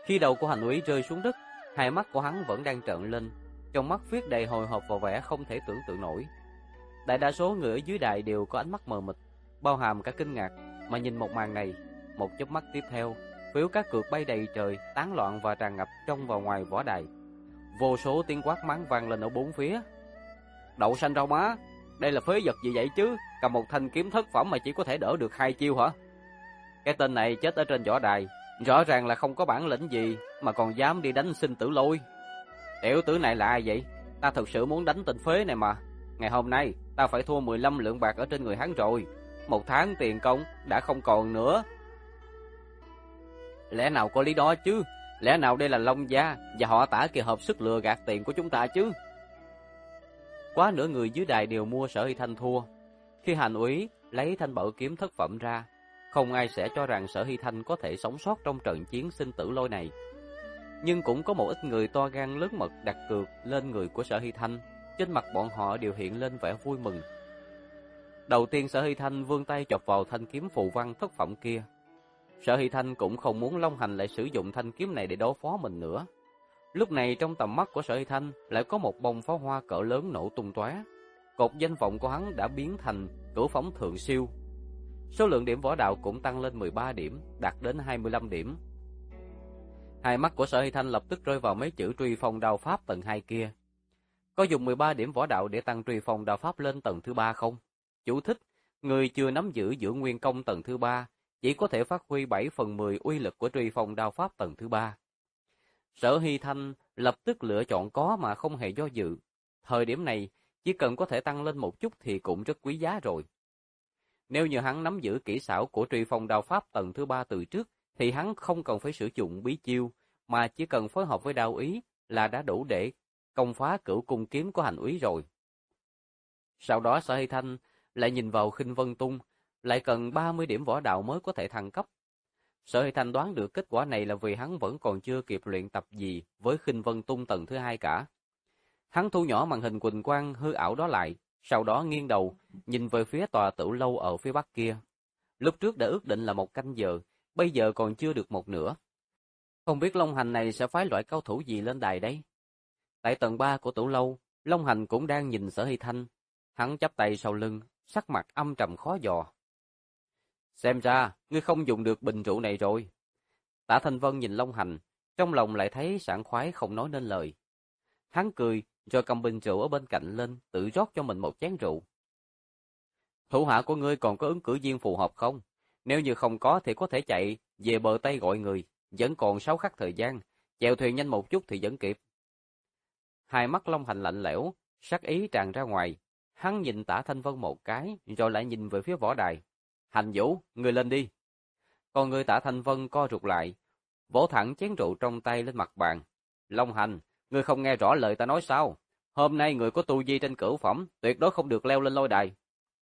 Khi đầu của Hành Úy rơi xuống đất, hai mắt của hắn vẫn đang trợn lên, trong mắt viết đầy hồi hộp và vẻ không thể tưởng tượng nổi. Đại đa số người ở dưới đài đều có ánh mắt mờ mịt, bao hàm cả kinh ngạc mà nhìn một màn này. Một chớp mắt tiếp theo, phiếu cá cược bay đầy trời, tán loạn và tràn ngập trong và ngoài võ đài. Vô số tiếng quát mắng vang lên ở bốn phía. Đậu xanh rau má, đây là phế vật gì vậy chứ? Cầm một thanh kiếm thất phẩm mà chỉ có thể đỡ được 2 chiêu hả? Cái tên này chết ở trên võ đài, rõ ràng là không có bản lĩnh gì mà còn dám đi đánh sinh tử lôi. Tiểu tử này là ai vậy? Ta thực sự muốn đánh tên phế này mà. Ngày hôm nay ta phải thua 15 lượng bạc ở trên người hắn rồi. 1 tháng tiền công đã không còn nữa. Lẽ nào có lý đó chứ? Lẽ nào đây là Long gia và họ Tả kia hợp sức lừa gạt tiền của chúng ta chứ? Quá nửa người dưới đài đều mua Sở Hy Thanh thua. Khi Hành Úy lấy thanh bảo kiếm thất phẩm ra, không ai sẽ cho rằng Sở Hy Thanh có thể sống sót trong trận chiến sinh tử lôi này. Nhưng cũng có một ít người to gan lớn mật đặt cược lên người của Sở Hy Thanh. Trên mặt bọn họ đều hiện lên vẻ vui mừng. Đầu tiên Sở Hy Thanh vươn tay chộp vào thanh kiếm phù văn thất phẩm kia. Sở Hy Thanh cũng không muốn Long Hành lại sử dụng thanh kiếm này để đối phó mình nữa. Lúc này trong tầm mắt của Sở Hy Thanh lại có một bông pháo hoa cỡ lớn nổ tung tóe. Cột danh vọng của hắn đã biến thành cửu phẩm thượng siêu. Số lượng điểm võ đạo cũng tăng lên 13 điểm, đạt đến 25 điểm. Hai mắt của Sở Hy Thanh lập tức rơi vào mấy chữ truy phong đao pháp tầng 2 kia. Có dùng 13 điểm võ đạo để tăng truy phong đao pháp lên tầng thứ 3 không? Chú thích: người chưa nắm giữ giữ nguyên công tầng thứ 3 chỉ có thể phát huy 7/10 uy lực của truy phong đao pháp tầng thứ 3. Sở Hy Thanh lập tức lựa chọn có mà không hề do dự. Thời điểm này, chỉ cần có thể tăng lên một chút thì cũng rất quý giá rồi. Nếu như hắn nắm giữ kỹ xảo của truy phong đao pháp tầng thứ 3 từ trước, thì hắn không cần phải sử dụng bí chiêu, mà chỉ cần phối hợp với đao ý là đã đủ để công phá cửu cung kiếm của Hành Úy rồi. Sau đó Sở Hy Thanh lại nhìn vào Khinh Vân Tung, lại cần 30 điểm võ đạo mới có thể thăng cấp. Sở Hy Thanh đoán được kết quả này là vì hắn vẫn còn chưa kịp luyện tập gì với Khinh Vân Tung tầng thứ 2 cả. Hắn thu nhỏ màn hình quỳnh quang hư ảo đó lại, sau đó nghiêng đầu, nhìn về phía tòa Tử lâu ở phía bắc kia. Lúc trước đã ước định là 1 canh giờ, bây giờ còn chưa được một nửa. Không biết Long Hành này sẽ phái loại cao thủ gì lên đài đấy? Tại tầng 3 của Tử lâu, Long Hành cũng đang nhìn Sở Hy Thanh. Hắn chắp tay sau lưng, sắc mặt âm trầm khó dò. Xem ra, ngươi không dùng được bình rượu này rồi. Tả Thanh Vân nhìn Long Hành, trong lòng lại thấy sảng khoái không nói nên lời. Hắn cười, rồi cầm bình rượu ở bên cạnh lên, tự rót cho mình một chén rượu. Thủ hạ của ngươi còn có ứng cử viên phù hợp không? Nếu như không có thì có thể chạy về bờ Tây gọi người, vẫn còn 6 khắc thời gian, chèo thuyền nhanh một chút thì vẫn kịp. Hai mắt Long Hành lạnh lẽo, sắc ý tràn ra ngoài. Hắn nhìn Tả Thanh Vân một cái, rồi lại nhìn về phía võ đài. Hành Vũ, ngươi lên đi. Còn người Tả Thanh Vân co rụt lại, vỗ thẳng chén rượu trong tay lên mặt bàn. Long Hành, ngươi không nghe rõ lời ta nói sao? Hôm nay người có tu vi trên cửu phẩm, tuyệt đối không được leo lên lôi đài.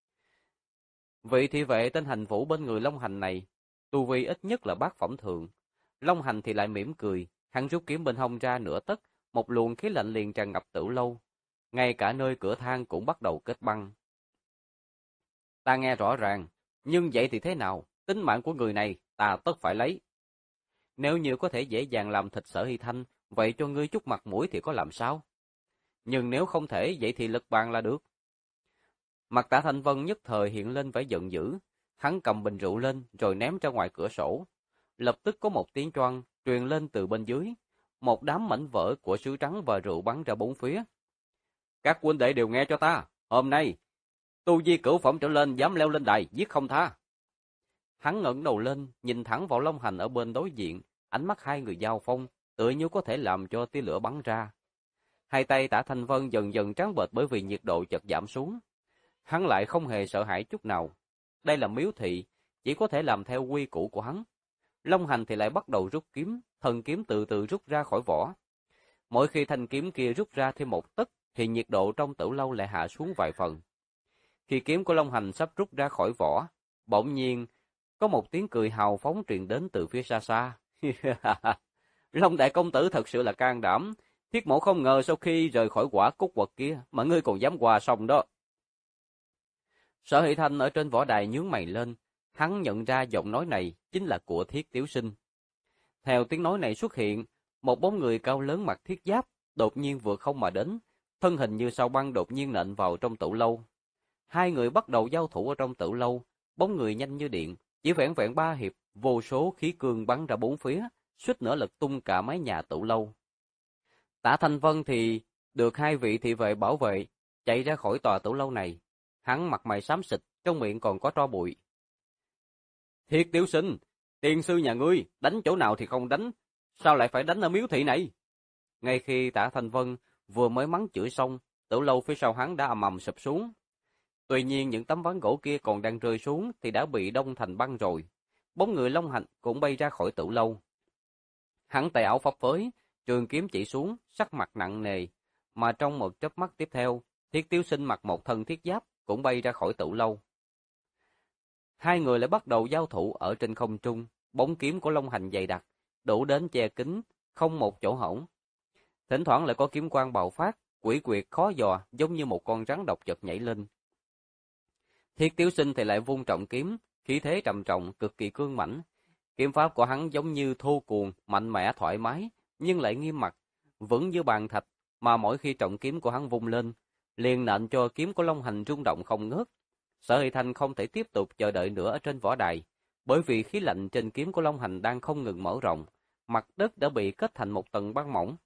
Vị thị vệ tên Hành Vũ bên người Long Hành này, tu vi ít nhất là bát phẩm thượng. Long Hành thì lại mỉm cười, hắn rút kiếm bên hông ra nửa tấc, một luồng khí lạnh liền tràn ngập Tử lâu. Ngay cả nơi cửa thang cũng bắt đầu kết băng. Ta nghe rõ ràng, nhưng vậy thì thế nào? Tính mạng của người này, ta tất phải lấy. Nếu như có thể dễ dàng làm thịt Sở Hy Thanh, vậy cho ngươi chút mặt mũi thì có làm sao? Nhưng nếu không thể, vậy thì lực bàn là được. Mặt Tả Thanh Vân nhất thời hiện lên vẻ giận dữ. Hắn cầm bình rượu lên, rồi ném ra ngoài cửa sổ. Lập tức có một tiếng choang truyền lên từ bên dưới. Một đám mảnh vỡ của sứ trắng và rượu bắn ra bốn phía. Các huynh đệ đều nghe cho ta, hôm nay, tu vi cửu phẩm trở lên dám leo lên đài, giết không tha. Hắn ngẩng đầu lên, nhìn thẳng vào Long Hành ở bên đối diện, ánh mắt hai người giao phong, tựa như có thể làm cho tia lửa bắn ra. Hai tay Tả Thanh Vân dần dần trắng bệch bởi vì nhiệt độ chợt giảm xuống. Hắn lại không hề sợ hãi chút nào. Đây là miếu thị, chỉ có thể làm theo quy củ của hắn. Long Hành thì lại bắt đầu rút kiếm, thần kiếm từ từ rút ra khỏi vỏ. Mỗi khi thanh kiếm kia rút ra thêm một tấc, thì nhiệt độ trong Tử lâu lại hạ xuống vài phần. Khi kiếm của Long Hành sắp rút ra khỏi vỏ, bỗng nhiên có một tiếng cười hào phóng truyền đến từ phía xa xa. Long đại công tử thật sự là can đảm, Thiết Mổ không ngờ sau khi rời khỏi quả cúc quật kia mà ngươi còn dám qua sông đó. Sở Hy Thanh ở trên võ đài nhướng mày lên, hắn nhận ra giọng nói này chính là của Thiết Tiểu Sinh. Theo tiếng nói này xuất hiện, một bóng người cao lớn mặc thiết giáp, đột nhiên vượt không mà đến, thân hình như sao băng đột nhiên nện vào trong tử lâu. Hai người bắt đầu giao thủ ở trong tử lâu, bóng người nhanh như điện, chỉ vẹn vẹn 3 hiệp, vô số khí cương bắn ra bốn phía, suýt nữa lật tung cả mái nhà tử lâu. Tạ Thanh Vân thì được hai vị thị vệ bảo vệ, chạy ra khỏi tòa tử lâu này. Hắn mặt mày xám xịt, trong miệng còn có tro bụi. Thiệt Tiểu Sinh, tiền sư nhà ngươi, đánh chỗ nào thì không đánh, sao lại phải đánh ở miếu thị này? Ngay khi Tạ Thanh Vân vừa mới mắng chửi xong, tử lâu phía sau hắn đã ầm ầm sụp xuống. Tuy nhiên những tấm ván gỗ kia còn đang rơi xuống thì đã bị đông thành băng rồi. Bóng người Long Hạnh cũng bay ra khỏi tử lâu. Hắn tay áo phấp phới, trường kiếm chỉ xuống, sắc mặt nặng nề, mà trong một chớp mắt tiếp theo, Thiết Tiếu Sinh mặc một thân thiết giáp cũng bay ra khỏi tử lâu. Hai người lại bắt đầu giao thủ ở trên không trung, bóng kiếm của Long Hành dày đặc, đủ đến che kín, không một chỗ hổng. Thỉnh thoảng lại có kiếm quang bạo phát, quỷ quyệt khó dò, giống như một con rắn độc chợt nhảy lên. Thiết Tiếu Sinh thì lại vung trọng kiếm, khí thế trầm trọng, cực kỳ cương mãnh. Kiếm pháp của hắn giống như thô cuồng, mạnh mẽ thoải mái, nhưng lại nghiêm mặt, vững như bàn thạch, mà mỗi khi trọng kiếm của hắn vung lên, liền nện cho kiếm của Long Hành rung động không ngớt. Sở Hy Thanh không thể tiếp tục chờ đợi nữa ở trên võ đài, bởi vì khí lạnh trên kiếm của Long Hành đang không ngừng mở rộng, mặt đất đã bị kết thành một tầng băng mỏng,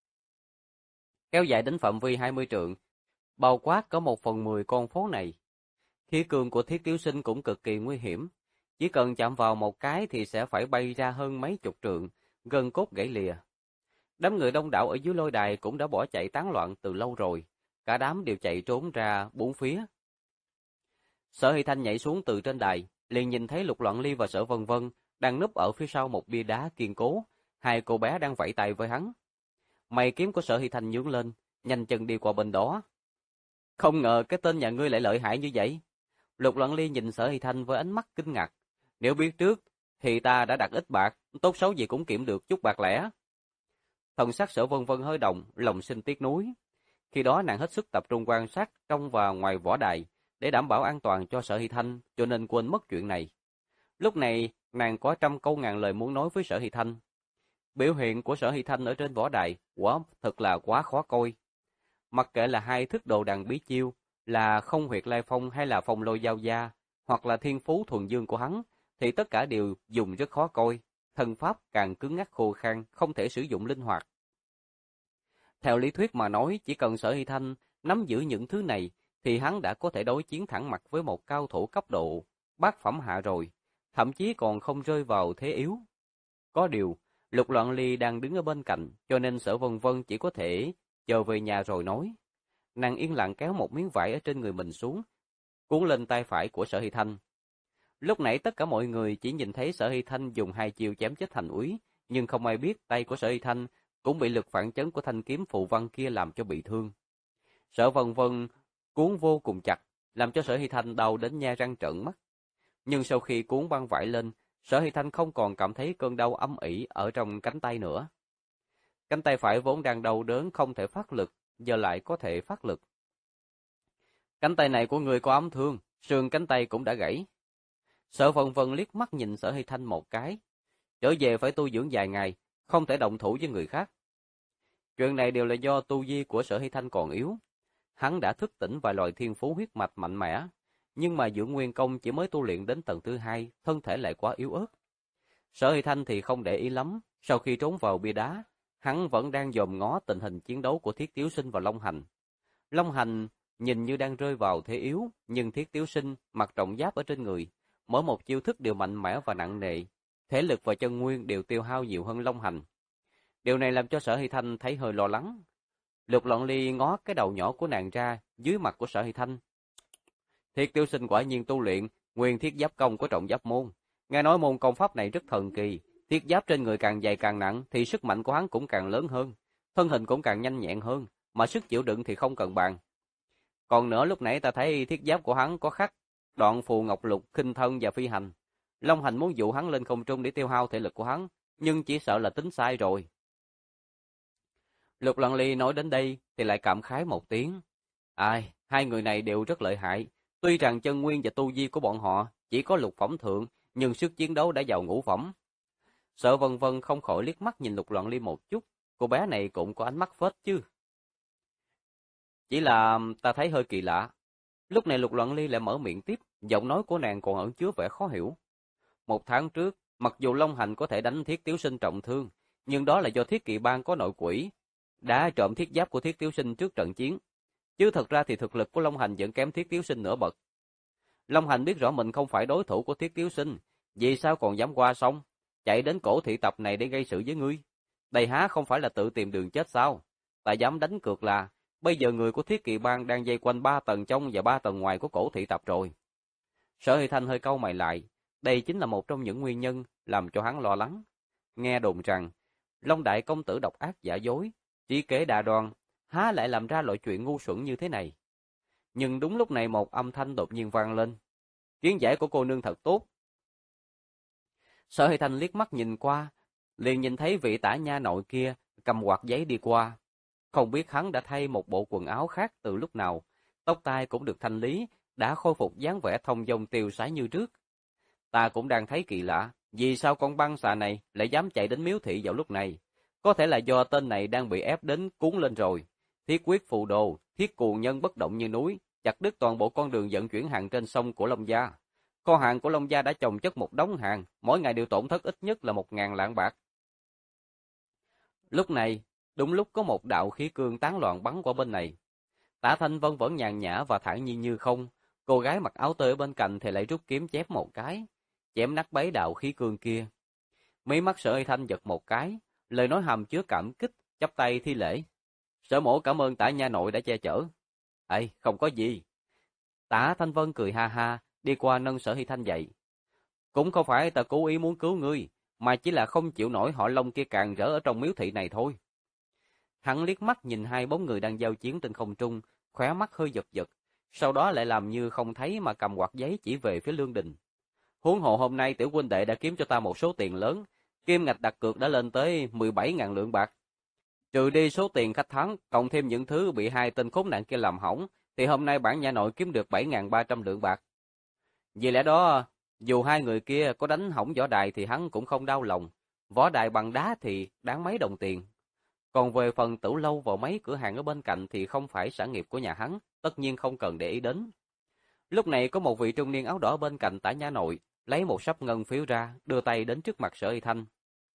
kéo dài đến phạm vi 20 trượng, bao quát có 1/10 con phố này. Khí cường của Thiết Tiếu Sinh cũng cực kỳ nguy hiểm, chỉ cần chạm vào một cái thì sẽ phải bay ra hơn mấy chục trượng, gân cốt gãy lìa. Đám người đông đảo ở dưới lôi đài cũng đã bỏ chạy tán loạn từ lâu rồi, cả đám đều chạy trốn ra bốn phía. Sở Hy Thanh nhảy xuống từ trên đài, liền nhìn thấy Lục Loạn Ly và Sở Vân Vân đang núp ở phía sau một bia đá kiên cố, hai cô bé đang vẫy tay với hắn. Mày kiếm của Sở Hy Thanh nhướng lên, nhanh chân đi qua bên đó. Không ngờ cái tên nhà ngươi lại lợi hại như vậy. Lục Loạn Ly nhìn Sở Hy Thanh với ánh mắt kinh ngạc. Nếu biết trước thì ta đã đặt ít bạc, tốt xấu gì cũng kiếm được chút bạc lẻ. Thần sắc Sở Vân Vân hơi động, lòng sinh tiếc nuối. Khi đó nàng hết sức tập trung quan sát trong và ngoài võ đài để đảm bảo an toàn cho Sở Hy Thanh, cho nên quên mất chuyện này. Lúc này, nàng có trăm câu ngàn lời muốn nói với Sở Hy Thanh. Biểu hiện của Sở Hy Thanh ở trên võ đài quả thật là quá khó coi. Mặc kệ là hai thức đồ đằng bí chiêu, là không huyệt lai phong hay là phong lôi giao gia, hoặc là thiên phú thuần dương của hắn, thì tất cả đều dùng rất khó coi, thân pháp càng cứng ngắc khô khan, không thể sử dụng linh hoạt. Theo lý thuyết mà nói, chỉ cần Sở Hy Thanh nắm giữ những thứ này, thì hắn đã có thể đối chiến thẳng mặt với một cao thủ cấp độ bát phẩm hạ rồi, thậm chí còn không rơi vào thế yếu. Có điều, Lục Loạn Ly đang đứng ở bên cạnh, cho nên Sở Vân Vân chỉ có thể chờ về nhà rồi nói. Nàng yên lặng kéo một miếng vải ở trên người mình xuống, cuốn lên tay phải của Sở Hy Thanh. Lúc nãy tất cả mọi người chỉ nhìn thấy Sở Hy Thanh dùng hai chiêu chém chết Thành Úy, nhưng không ai biết tay của Sở Hy Thanh cũng bị lực phản chấn của thanh kiếm phù văn kia làm cho bị thương. Sở Vân Vân cuốn vô cùng chặt, làm cho Sở Hy Thanh đau đến nhe răng trợn mắt. Nhưng sau khi cuốn băng vải lên, Sở Hy Thanh không còn cảm thấy cơn đau âm ỉ ở trong cánh tay nữa. Cánh tay phải vốn đang đau đớn không thể phát lực, giờ lại có thể phát lực. Cánh tay này của người có ám thương, xương cánh tay cũng đã gãy. Sở Vân Vân liếc mắt nhìn Sở Hy Thanh một cái. Trở về phải tu dưỡng vài ngày, không thể động thủ với người khác. Chuyện này đều là do tu vi của Sở Hy Thanh còn yếu. Hắn đã thức tỉnh vài loại thiên phú huyết mạch mạnh mẽ, nhưng mà dưỡng nguyên công chỉ mới tu luyện đến tầng thứ 2, thân thể lại quá yếu ớt. Sở Hy Thanh thì không để ý lắm, sau khi trốn vào bia đá, hắn vẫn đang dòm ngó tình hình chiến đấu của Thiết Tiếu Sinh và Long Hành. Long Hành nhìn như đang rơi vào thế yếu, nhưng Thiết Tiếu Sinh mặc trọng giáp ở trên người, mỗi một chiêu thức đều mạnh mẽ và nặng nề, thể lực và chân nguyên đều tiêu hao nhiều hơn Long Hành. Điều này làm cho Sở Hy Thanh thấy hơi lo lắng. Lục Loạn Ly ngó cái đầu nhỏ của nàng ra dưới mặt của Sở Hy Thanh. Thiết Tiếu Sinh quả nhiên tu luyện nguyên thiết giáp công của trọng giáp môn. Nghe nói môn công pháp này rất thần kỳ, thiết giáp trên người càng dày càng nặng thì sức mạnh của hắn cũng càng lớn hơn, thân hình cũng càng nhanh nhẹn hơn, mà sức chịu đựng thì không cần bàn. Còn nữa lúc nãy ta thấy thiết giáp của hắn có khắc đoạn phù ngọc lục khinh thân và phi hành. Long Hành muốn dụ hắn lên không trung để tiêu hao thể lực của hắn, nhưng chỉ sợ là tính sai rồi. Lục Loạn Ly nói đến đây thì lại cảm khái một tiếng. Ai, hai người này đều rất lợi hại. Tuy rằng chân nguyên và tu vi của bọn họ chỉ có lục phẩm thượng, nhưng sức chiến đấu đã vào ngũ phẩm. Sở Vân Vân không khỏi liếc mắt nhìn Lục Loạn Ly một chút, cô bé này cũng có ánh mắt phết chứ. Chỉ là ta thấy hơi kỳ lạ. Lúc này Lục Loạn Ly lại mở miệng tiếp, giọng nói của nàng còn ẩn chứa vẻ khó hiểu. 1 tháng trước, mặc dù Long Hành có thể đánh Thiết Tiếu Sinh trọng thương, nhưng đó là do Thiết Kỵ Bang có nội quỷ, đã trộm thiết giáp của Thiết Tiếu Sinh trước trận chiến. Chứ thật ra thì thực lực của Long Hành vẫn kém Thiết Tiếu Sinh nửa bậc. Long Hành biết rõ mình không phải đối thủ của Thiết Tiếu Sinh, vì sao còn dám qua sông, chạy đến cổ thị tập này để gây sự với ngươi? Đây há không phải là tự tìm đường chết sao? Ta dám đánh cược là bây giờ người của Thiết Kỵ Bang đang vây quanh 3 tầng trong và 3 tầng ngoài của cổ thị tập rồi. Sở Hy Thanh hơi cau mày lại, đây chính là một trong những nguyên nhân làm cho hắn lo lắng. Nghe đồn rằng Long Đại công tử độc ác giả dối, trí kế đa đoan, há lại làm ra loại chuyện ngu xuẩn như thế này. Nhưng đúng lúc này một âm thanh đột nhiên vang lên. Kiến giải của cô nương thật tốt. Sở Hy Thanh liếc mắt nhìn qua, liền nhìn thấy vị tả nha nội kia cầm quạt giấy đi qua. Không biết hắn đã thay một bộ quần áo khác từ lúc nào, tóc tai cũng được thanh lý, đã khôi phục dáng vẻ thông dong tiêu sái như trước. Ta cũng đang thấy kỳ lạ, vì sao con băng xà này lại dám chạy đến miếu thị vào lúc này? Có thể là do tên này đang bị ép đến cuốn lên rồi. Thiết quyết phù đồ, thiết cù nhân bất động như núi, chặt đứt toàn bộ con đường vận chuyển hàng trên sông của Long Gia. Kho hàng của Long Gia đã chồng chất một đống hàng, mỗi ngày đều tổn thất ít nhất là 1.000 lạng bạc. Lúc này, đúng lúc có một đạo khí cương tán loạn bắn qua bên này. Tả Thanh Vân vẫn nhàn nhã và thản nhiên như không, cô gái mặc áo tơi ở bên cạnh thì lại rút kiếm chém một cái, chém nát bấy đạo khí cương kia. Mí mắt Sở Hy Thanh giật một cái, lời nói hàm chứa cảm kích, chắp tay thi lễ. Sở mổ cảm ơn tả nha nội đã che chở. Ê, không có gì. Tả Thanh Vân cười ha ha, đi qua nâng Sở Hy Thanh dậy. Cũng không phải ta cố ý muốn cứu ngươi, mà chỉ là không chịu nổi họ Long kia càng rỡ ở trong miếu thị này thôi. Hắn liếc mắt nhìn hai bóng người đang giao chiến trên không trung, khóe mắt hơi giật giật, sau đó lại làm như không thấy mà cầm quạt giấy chỉ về phía Lương Đình. Huống hồ hôm nay tiểu huynh đệ đã kiếm cho ta một số tiền lớn, kim ngạch đặt cược đã lên tới 17.000 lượng bạc. Trừ đi số tiền khách thắng, cộng thêm những thứ bị hai tên khốn nạn kia làm hỏng, thì hôm nay bản nhà nội kiếm được 7.300 lượng bạc. Vì lẽ đó, dù hai người kia có đánh hỏng võ đài thì hắn cũng không đau lòng, võ đài bằng đá thì đáng mấy đồng tiền. Còn về phần Tử Lâu và mấy cửa hàng ở bên cạnh thì không phải sản nghiệp của nhà hắn, tất nhiên không cần để ý đến. Lúc này có một vị trung niên áo đỏ bên cạnh tả nha nội, lấy một sấp ngân phiếu ra, đưa tay đến trước mặt Sở Y Thanh.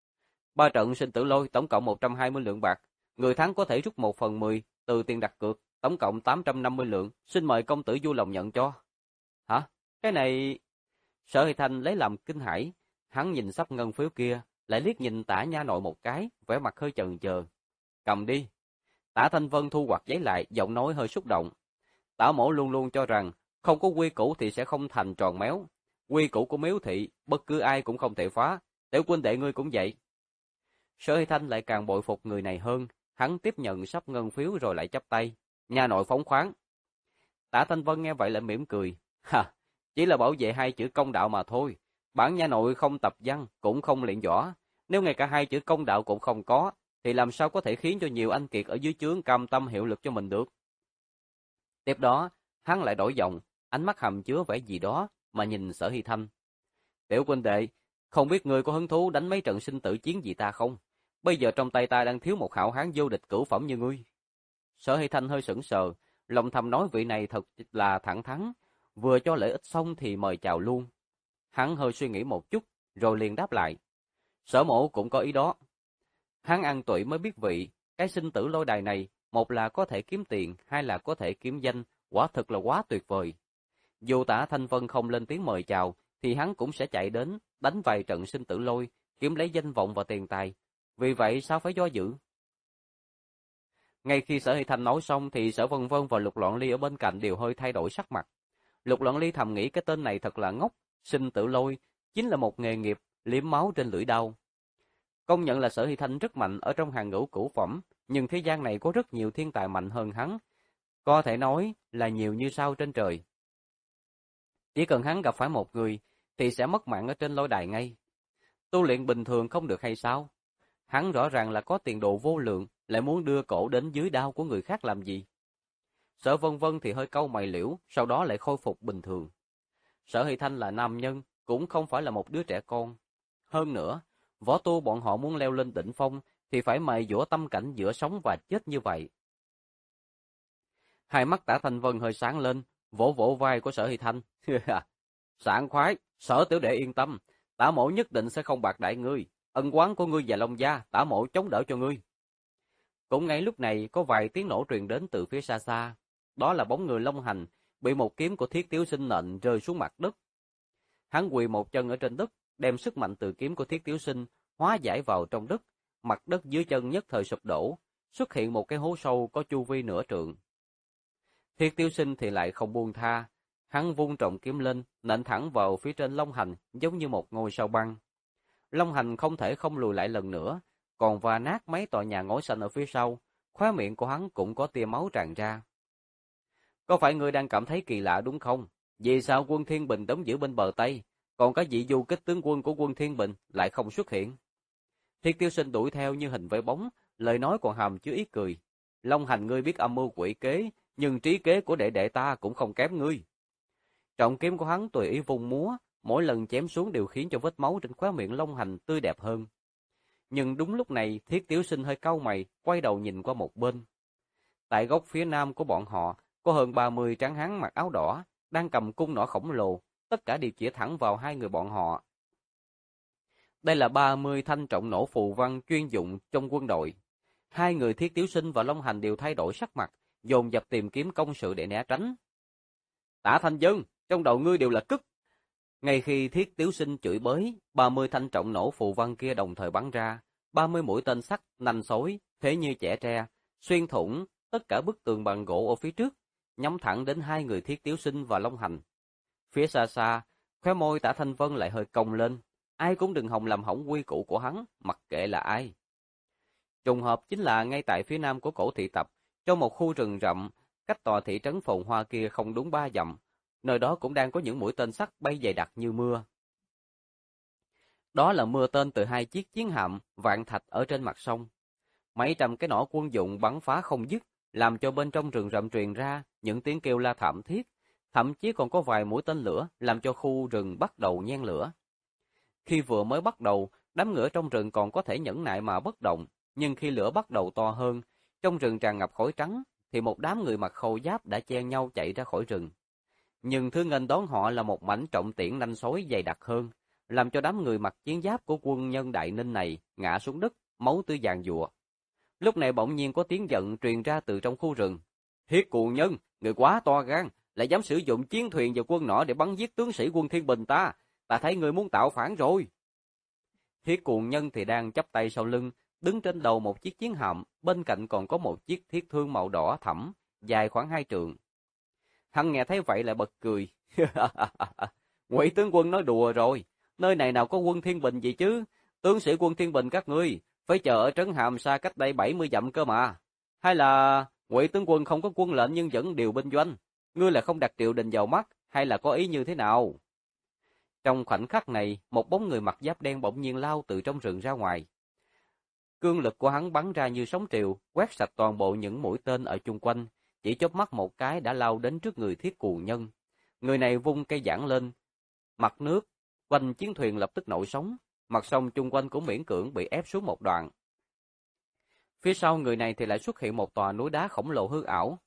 3 trận sinh tử lôi tổng cộng 120 lượng bạc, người thắng có thể rút 1/10 từ tiền đặt cược, tổng cộng 850 lượng, xin mời công tử vui lòng nhận cho. Hả? Cái này... Sở Hy Thanh lấy làm kinh hãi, hắn nhìn sắp ngân phiếu kia, lại liếc nhìn tả nha nội một cái, vẻ mặt hơi chần chờ. Cầm đi. Tả Thanh Vân thu quạt giấy lại, giọng nói hơi xúc động. Tả mổ luôn luôn cho rằng, không có quy củ thì sẽ không thành tròn méo. Quy củ của miếu thị, bất cứ ai cũng không thể phá, tiểu huynh đệ ngươi cũng vậy. Sở Hy Thanh lại càng bội phục người này hơn, hắn tiếp nhận sắp ngân phiếu rồi lại chắp tay. Nha nội phóng khoáng. Tả Thanh Vân nghe vậy lại mỉm cười. Ha, chỉ là bảo vệ hai chữ công đạo mà thôi. Bản nha nội không tập văn, cũng không luyện võ. Nếu ngay cả hai chữ công đạo cũng không có, thì làm sao có thể khiến cho nhiều anh kiệt ở dưới trướng cam tâm hiệu lực cho mình được. Tiếp đó, hắn lại đổi giọng, ánh mắt hàm chứa vẻ gì đó mà nhìn Sở Hy Thanh. Tiểu huynh đệ, không biết ngươi có hứng thú đánh mấy trận sinh tử chiến gì ta không? Bây giờ trong tay ta đang thiếu một hảo hán vô địch cửu phẩm như ngươi. Sở Hy Thanh hơi sững sờ, lòng thầm nói vị này thật là thẳng thắn, vừa cho lợi ích xong thì mời chào luôn. Hắn hơi suy nghĩ một chút, rồi liền đáp lại. Sở mổ cũng có ý đó. Hắn ăn tuổi mới biết vị, cái sinh tử lôi đài này, một là có thể kiếm tiền, hai là có thể kiếm danh, quả thực là quá tuyệt vời. Dù Tả Thanh Vân không lên tiếng mời chào, thì hắn cũng sẽ chạy đến, đánh vài trận sinh tử lôi, kiếm lấy danh vọng và tiền tài. Vì vậy sao phải do dự? Ngay khi Sở Hy Thanh nói xong thì Sở Vân Vân và Lục Loạn Ly ở bên cạnh đều hơi thay đổi sắc mặt. Lục Loạn Ly thầm nghĩ cái tên này thật là ngốc, sinh tử lôi chính là một nghề nghiệp liếm máu trên lưỡi đao. Công nhận là Sở Hy Thanh rất mạnh ở trong hàng ngũ cửu phẩm, nhưng thế gian này có rất nhiều thiên tài mạnh hơn hắn, có thể nói là nhiều như sao trên trời. Chỉ cần hắn gặp phải một người thì sẽ mất mạng ở trên lôi đài ngay. Tu luyện bình thường không được hay sao? Hắn rõ ràng là có tiền đồ vô lượng, lại muốn đưa cổ đến dưới đao của người khác làm gì? Sở Vân Vân thì hơi cau mày liễu, sau đó lại khôi phục bình thường. Sở Hy Thanh là nam nhân, cũng không phải là một đứa trẻ con. Hơn nữa, Võ tu bọn họ muốn leo lên đỉnh phong thì phải mài dũa tâm cảnh giữa sống và chết như vậy. Hai mắt Tả Thanh Vân hơi sáng lên, vỗ vỗ vai của Sở Hy Thanh. Sảng khoái, Sở tiểu đệ yên tâm, Tả mỗ nhất định sẽ không bạc đãi ngươi, ân oán của ngươi và Long gia, Tả mỗ chống đỡ cho ngươi. Cũng ngay lúc này có vài tiếng nổ truyền đến từ phía xa xa, đó là bóng người Long Hành bị một kiếm của Thiết Tiếu Sinh nện rơi xuống mặt đất. Hắn quỳ một chân ở trên đất, đem sức mạnh từ kiếm của Thiết Tiếu Sinh hóa giải vào trong đất, mặt đất dưới chân nhất thời sụp đổ, xuất hiện một cái hố sâu có chu vi nửa trượng. Thiết Tiếu Sinh thì lại không buông tha, hắn vung trọng kiếm lên, nện thẳng vào phía trên Long Hành, giống như một ngôi sao băng. Long Hành không thể không lùi lại lần nữa, còn va nát mấy tòa nhà ngói xanh ở phía sau, khóe miệng của hắn cũng có tia máu tràn ra. Có phải ngươi đang cảm thấy kỳ lạ đúng không? Vì sao quân Thiên Bình đóng giữ bên bờ Tây, còn cái vị du kích tướng quân của quân Thiên Bình lại không xuất hiện? Thiết Tiêu Sinh đuổi theo như hình với bóng, lời nói còn hàm chứa ý cười. Long Hành ngươi biết âm mưu quỷ kế, nhưng trí kế của đệ đệ ta cũng không kém ngươi. Trọng kiếm của hắn tùy ý vung múa, mỗi lần chém xuống đều khiến cho vết máu trên khóe miệng Long Hành tươi đẹp hơn. Nhưng đúng lúc này, Thiết Tiểu Sinh hơi cau mày, quay đầu nhìn qua một bên. Tại góc phía nam của bọn họ, có hơn 30 tráng hán mặc áo đỏ, đang cầm cung nỏ khổng lồ, tất cả đều chĩa thẳng vào hai người bọn họ. Đây là 30 thanh trọng nổ phù văn chuyên dụng trong quân đội. Hai người Thiết Tiểu Sinh và Long Hành đều thay đổi sắc mặt, dồn dập tìm kiếm công sự để né tránh. Tả Thanh Dân, trong đầu ngươi đều là cứt. Ngay khi Thiết Tiểu Sinh chửi bới, 30 thanh trọng nổ phù văn kia đồng thời bắn ra, 30 mũi tên sắt, nanh xối, thế như chẻ tre, xuyên thủng tất cả bức tường bằng gỗ ở phía trước, nhắm thẳng đến hai người Thiết Tiểu Sinh và Long Hành. Phía xa xa, khóe môi Tả Thanh Vân lại hơi cong lên, ai cũng đừng hòng làm hỏng quy củ của hắn, mặc kệ là ai. Trùng hợp chính là ngay tại phía nam của cổ thị tập, trong một khu rừng rậm, cách tòa thị trấn Phồn Hoa kia không đúng 3 dặm, nơi đó cũng đang có những mũi tên sắt bay dày đặc như mưa. Đó là mưa tên từ hai chiếc chiến hạm vạn thạch ở trên mặt sông. Mấy trăm cái nỏ quân dụng bắn phá không dứt, làm cho bên trong rừng rậm truyền ra những tiếng kêu la thảm thiết, thậm chí còn có vài mũi tên lửa làm cho khu rừng bắt đầu nhen lửa. Khi vừa mới bắt đầu, đám ngựa trong rừng còn có thể nhẫn nại mà bất động, nhưng khi lửa bắt đầu to hơn, trong rừng tràn ngập khói trắng, thì một đám người mặc khôi giáp đã chen nhau chạy ra khỏi rừng. Nhưng thứ nghênh đón họ là một mảnh trọng tiễn nanh xối dày đặc hơn, làm cho đám người mặc chiến giáp của quân nhân Đại Ninh này ngã xuống đất, máu tươi giàn giụa. Lúc này bỗng nhiên có tiếng giận truyền ra từ trong khu rừng. Thiết Cuồng Nhân, người quá to gan, lại dám sử dụng chiến thuyền và quân nỏ để bắn giết tướng sĩ quân Thiên Bình ta. Ta thấy người muốn tạo phản rồi. Thiết Cuồng Nhân thì đang chắp tay sau lưng, đứng trên đầu một chiếc chiến hạm, bên cạnh còn có một chiếc thiết thương màu đỏ thẫm, dài khoảng 2 trượng. Hắn nghe thấy vậy lại bật cười. Ngụy tướng quân nói đùa rồi, nơi này nào có quân Thiên Bình gì chứ, tướng sĩ quân Thiên Bình các ngươi phải chờ ở trấn Hàm Sa cách đây 70 dặm cơ mà. Hay là Ngụy tướng quân không có quân lệnh nhưng vẫn điều binh doanh, ngươi là không đặt triều đình vào mắt, hay là có ý như thế nào? Trong khoảnh khắc này, một bóng người mặc giáp đen bỗng nhiên lao từ trong rừng ra ngoài. Cương lực của hắn bắn ra như sóng triều, quét sạch toàn bộ những mũi tên ở chung quanh, chỉ chớp mắt một cái đã lao đến trước người Thiết Cuồng Nhân. Người này vung cây giảng lên, mặt nước quanh chiến thuyền lập tức nổi sóng, mặt sông chung quanh cũng miễn cưỡng bị ép xuống một đoạn. Phía sau người này thì lại xuất hiện một tòa núi đá khổng lồ hư ảo.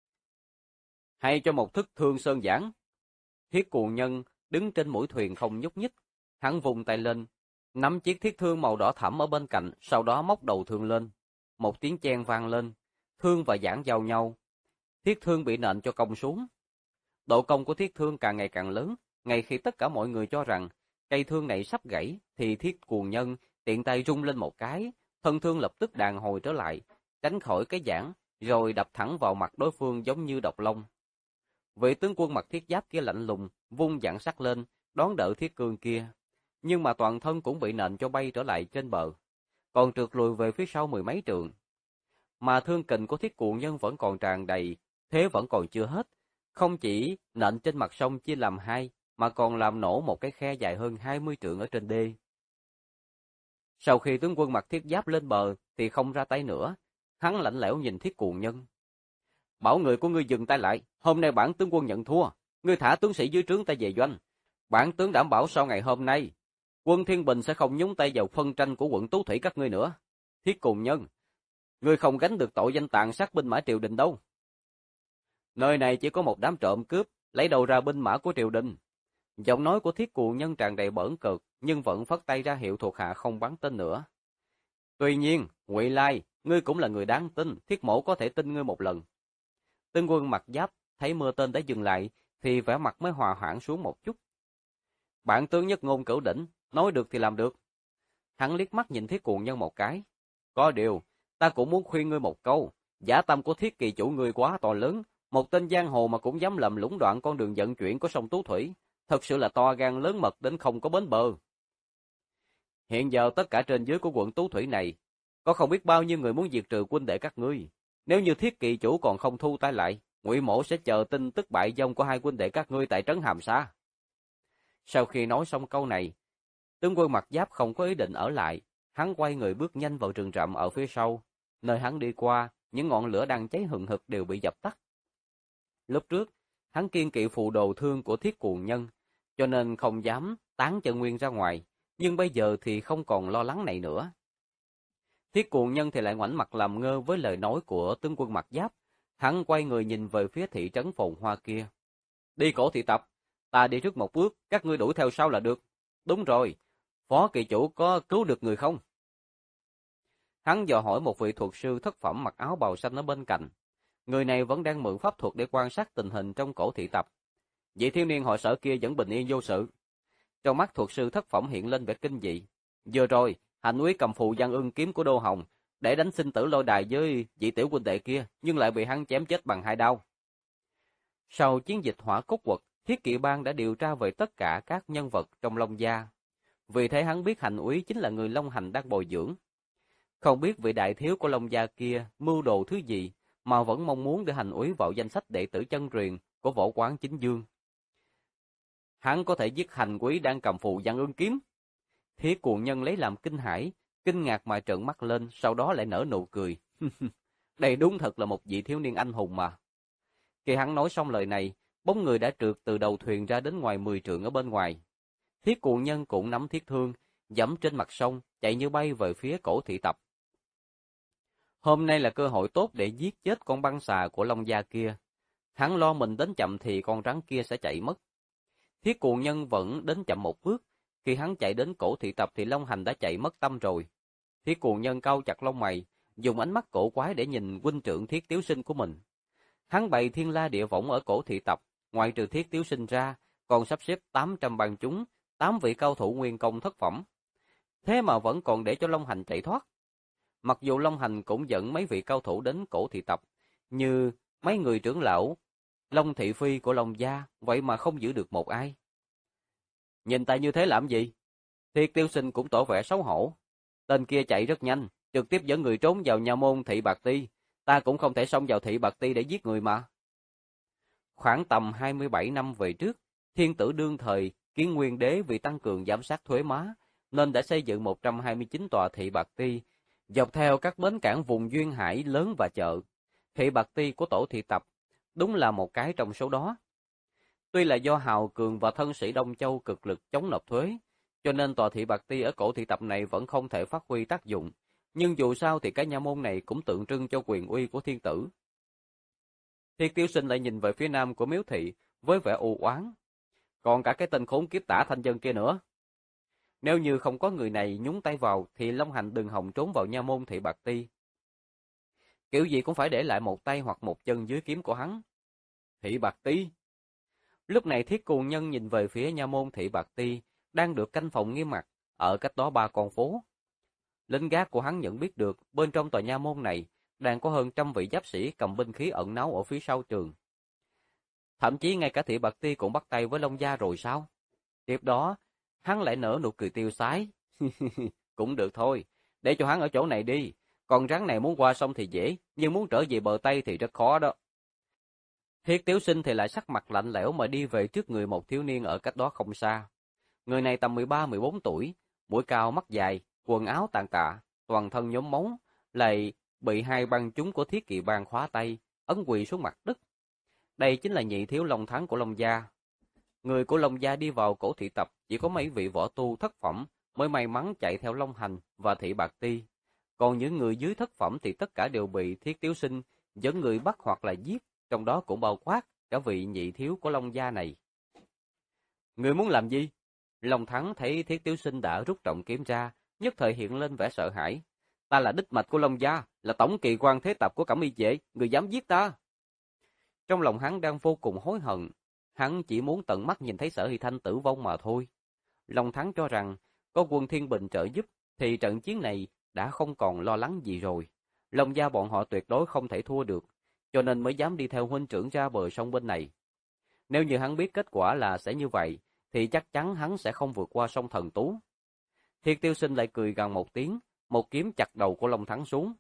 Hay cho một thức thương sơn giảng. Thiết Cuồng Nhân đứng trên mũi thuyền không nhúc nhích, hắn vùng tay lên, nắm chiếc thiết thương màu đỏ thẫm ở bên cạnh, sau đó móc đầu thương lên. Một tiếng chen vang lên, thương và giảng giao nhau. Thiết thương bị nện cho cong xuống. Độ cong của thiết thương càng ngày càng lớn, ngay khi tất cả mọi người cho rằng cây thương này sắp gãy, thì Thiết Cuồng Nhân tiện tay rung lên một cái, thân thương lập tức đàn hồi trở lại, tránh khỏi cái giảng, rồi đập thẳng vào mặt đối phương giống như độc long. Vị tướng quân mặc thiết giáp kia lạnh lùng, vung giảng sắt lên, đón đỡ thiết cương kia, nhưng mà toàn thân cũng bị nện cho bay trở lại trên bờ, còn trượt lùi về phía sau 10 mấy trượng. Mà thương kình của Thiết Cuồng Nhân vẫn còn tràn đầy, thế vẫn còn chưa hết, không chỉ nện trên mặt sông chia làm hai, mà còn làm nổ một cái khe dài hơn 20 trượng ở trên đê. Sau khi tướng quân mặc thiết giáp lên bờ thì không ra tay nữa, hắn lạnh lẽo nhìn Thiết Cuồng Nhân. Bảo người của ngươi dừng tay lại, hôm nay bản tướng quân nhận thua, ngươi thả tướng sĩ dưới trướng ta về doanh. Bản tướng đảm bảo sau ngày hôm nay, Quân Thiên Bình sẽ không nhúng tay vào phân tranh của quận Tú Thủy các ngươi nữa. Thiết Cùng Nhân, ngươi không gánh được tội danh tàn sát binh mã triều đình đâu. Nơi này chỉ có một đám trộm cướp, lấy đầu ra binh mã của triều đình. Giọng nói của Thiết Cuồng Nhân tràn đầy bỡn cợt, nhưng vẫn phất tay ra hiệu thuộc hạ không bắn tên nữa. Tuy nhiên, Ngụy Lai, ngươi cũng là người đáng tin, Thiết mổ có thể tin ngươi một lần. Tướng quân mặc giáp thấy mưa tên đã dừng lại, thì vẻ mặt mới hòa hoãn xuống một chút. Bản tướng nhất ngôn cửu đỉnh, nói được thì làm được. Hắn liếc mắt nhìn Thiết Cuồng Nhân một cái. Có điều, ta cũng muốn khuyên ngươi một câu, dã tâm của Thiết kỳ chủ ngươi quá to lớn, một tên giang hồ mà cũng dám lầm lũng đoạn con đường vận chuyển của sông Tú Thủy, thật sự là to gan lớn mật đến không có bến bờ. Hiện giờ tất cả trên dưới của quận Tú Thủy này, có không biết bao nhiêu người muốn diệt trừ huynh đệ các ngươi. Nếu như Thiết kỳ chủ còn không thu tay lại, Ngụy Mỗ sẽ chờ tin tức bại vong của hai huynh đệ các ngươi tại trấn Hàm Sa. Sau khi nói xong câu này, tướng quân mặc giáp không có ý định ở lại, hắn quay người bước nhanh vào rừng rậm ở phía sau, nơi hắn đi qua, những ngọn lửa đang cháy hừng hực đều bị dập tắt. Lúc trước, hắn kiêng kỵ phù đồ thương của Thiết Cuồng Nhân, cho nên không dám tán chân nguyên ra ngoài, nhưng bây giờ thì không còn lo lắng này nữa. Thiết Cuồng Nhân thì lại ngoảnh mặt làm ngơ với lời nói của tướng quân mặc giáp, hắn quay người nhìn về phía thị trấn Phồn Hoa kia. Đi Cổ Thị Tập, ta đi trước một bước, các ngươi đuổi theo sau là được. Đúng rồi, phó kỳ chủ có cứu được người không? Hắn dò hỏi một vị thuật sư thất phẩm mặc áo bào xanh ở bên cạnh. Người này vẫn đang mượn pháp thuật để quan sát tình hình trong Cổ Thị Tập. Vị thiếu niên họ Sở kia vẫn bình yên vô sự. Trong mắt thuật sư thất phẩm hiện lên vẻ kinh dị. Vừa rồi, Hạnh úy cầm phù Giang Ưng kiếm của Đô Hồng để đánh sinh tử lôi đài với vị tiểu huynh đệ kia, nhưng lại bị hắn chém chết bằng 2 đao. Sau chiến dịch Hỏa Cốt Quật, Thiết Kỵ Bang đã điều tra về tất cả các nhân vật trong Long gia. Vì thế hắn biết Hạnh úy chính là người Long Hành đang bồi dưỡng. Không biết vị đại thiếu của Long gia kia mưu đồ thứ gì mà vẫn mong muốn để Hạnh úy vào danh sách đệ tử chân truyền của Võ Quán Chính Dương. Hắn có thể giết Hành úy đang cầm phù Giang Ưng kiếm. Thiết Cuồng Nhân lấy làm kinh hãi, kinh ngạc mà trợn mắt lên, sau đó lại nở nụ cười. Đây đúng thật là một vị thiếu niên anh hùng mà. Khi hắn nói xong lời này, bóng người đã trượt từ đầu thuyền ra đến ngoài 10 trượng ở bên ngoài. Thiết Cuồng Nhân cũng nắm thiết thương, giẫm trên mặt sông, chạy như bay về phía Cổ Thị Tập. Hôm nay là cơ hội tốt để giết chết con băng xà của Long gia kia. Hắn lo mình đến chậm thì con rắn kia sẽ chạy mất. Thiết Cuồng Nhân vẫn đến chậm một bước. Khi hắn chạy đến Cổ Thị Tập thì Long Hành đã chạy mất tâm rồi. Thiết Cuồng Nhân cau chặt lông mày, dùng ánh mắt cổ quái để nhìn huynh trưởng Thiết Tiếu Sinh của mình. Hắn bày thiên la địa võng ở Cổ Thị Tập, ngoại trừ Thiết Tiếu Sinh ra, còn sắp xếp 800 bang chúng, 8 vị cao thủ nguyên công thất phẩm. Thế mà vẫn còn để cho Long Hành chạy thoát. Mặc dù Long Hành cũng dẫn mấy vị cao thủ đến Cổ Thị Tập, như mấy người trưởng lão, Long Thị Phi của Long gia, vậy mà không giữ được một ai. Nhìn ta như thế làm gì? Thiết Tiếu Sinh cũng tỏ vẻ xấu hổ. Tên kia chạy rất nhanh, trực tiếp dẫn người trốn vào nha môn Thị Bạc Ti. Ta cũng không thể xông vào Thị Bạc Ti để giết người mà. Khoảng tầm 27 năm về trước, thiên tử đương thời Kiến Nguyên Đế vì tăng cường giám sát thuế má, nên đã xây dựng 129 tòa Thị Bạc Ti, dọc theo các bến cảng vùng duyên hải lớn và chợ. Thị Bạc Ti của Tổ Thị Tập đúng là một cái trong số đó. Tuy là do hào cường và thân sĩ Đông Châu cực lực chống nộp thuế, cho nên tòa Thị Bạc Ti ở Cổ Thị Tập này vẫn không thể phát huy tác dụng, nhưng dù sao thì cái nha môn này cũng tượng trưng cho quyền uy của thiên tử. Thiết Tiếu Sinh lại nhìn về phía nam của miếu thị với vẻ u oán. Còn cả cái tên khốn kiếp Tả Thanh Dân kia nữa. Nếu như không có người này nhúng tay vào thì Long Hành đừng hòng trốn vào nha môn Thị Bạc Ti. Kiểu gì cũng phải để lại một tay hoặc một chân dưới kiếm của hắn. Thị Bạc Ti. Lúc này Thiết Cuồng Nhân nhìn về phía nha môn Thị Bạc Ti, đang được canh phòng nghiêm ngặt, ở cách đó 3 con phố. Lính gác của hắn nhận biết được, bên trong tòa nha môn này, đang có hơn 100 vị giáp sĩ cầm binh khí ẩn náu ở phía sau trường. Thậm chí ngay cả Thị Bạc Ti cũng bắt tay với Long gia rồi sao? Tiếp đó, hắn lại nở nụ cười tiêu sái. Cũng được thôi, để cho hắn ở chỗ này đi. Con rắn này muốn qua sông thì dễ, nhưng muốn trở về bờ Tây thì rất khó đó. Thiết Tiếu Sinh thì lại sắc mặt lạnh lẽo mà đi về trước người một thiếu niên ở cách đó không xa. Người này tầm 13-14 tuổi, mũi cao mắt dài, quần áo tàn tạ, toàn thân nhóm máu, lại bị hai băng chúng của Thiết Kỵ Bang khóa tay, ấn quỳ xuống mặt đất. Đây chính là nhị thiếu Long Thắng của Long gia. Người của Long gia đi vào Cổ Thị Tập chỉ có mấy vị võ tu thất phẩm mới may mắn chạy theo Long Hành và Thị Bạc Ti. Còn những người dưới thất phẩm thì tất cả đều bị Thiết Tiếu Sinh dẫn người bắt hoặc là giết, trong đó cũng bao quát cả vị nhị thiếu của Long gia này. Người muốn làm gì? Long Thắng thấy Thiết Tiếu Sinh đã rút trọng kiếm ra, nhất thời hiện lên vẻ sợ hãi. Ta là đích mạch của Long gia, là tổng kỳ quan thế tập của Cẩm Y vệ, người dám giết ta? Trong lòng hắn đang vô cùng hối hận, hắn chỉ muốn tận mắt nhìn thấy Sở Hy Thanh tử vong mà thôi. Long Thắng cho rằng có quân Thiên Bình trợ giúp thì trận chiến này đã không còn lo lắng gì rồi. Long gia bọn họ tuyệt đối không thể thua được, cho nên mới dám đi theo huynh trưởng ra bờ sông bên này. Nếu như hắn biết kết quả là sẽ như vậy, thì chắc chắn hắn sẽ không vượt qua sông Thần Tú. Thiết Tiêu Sinh lại cười gằn một tiếng, một kiếm chặt đầu của Long Thắng xuống.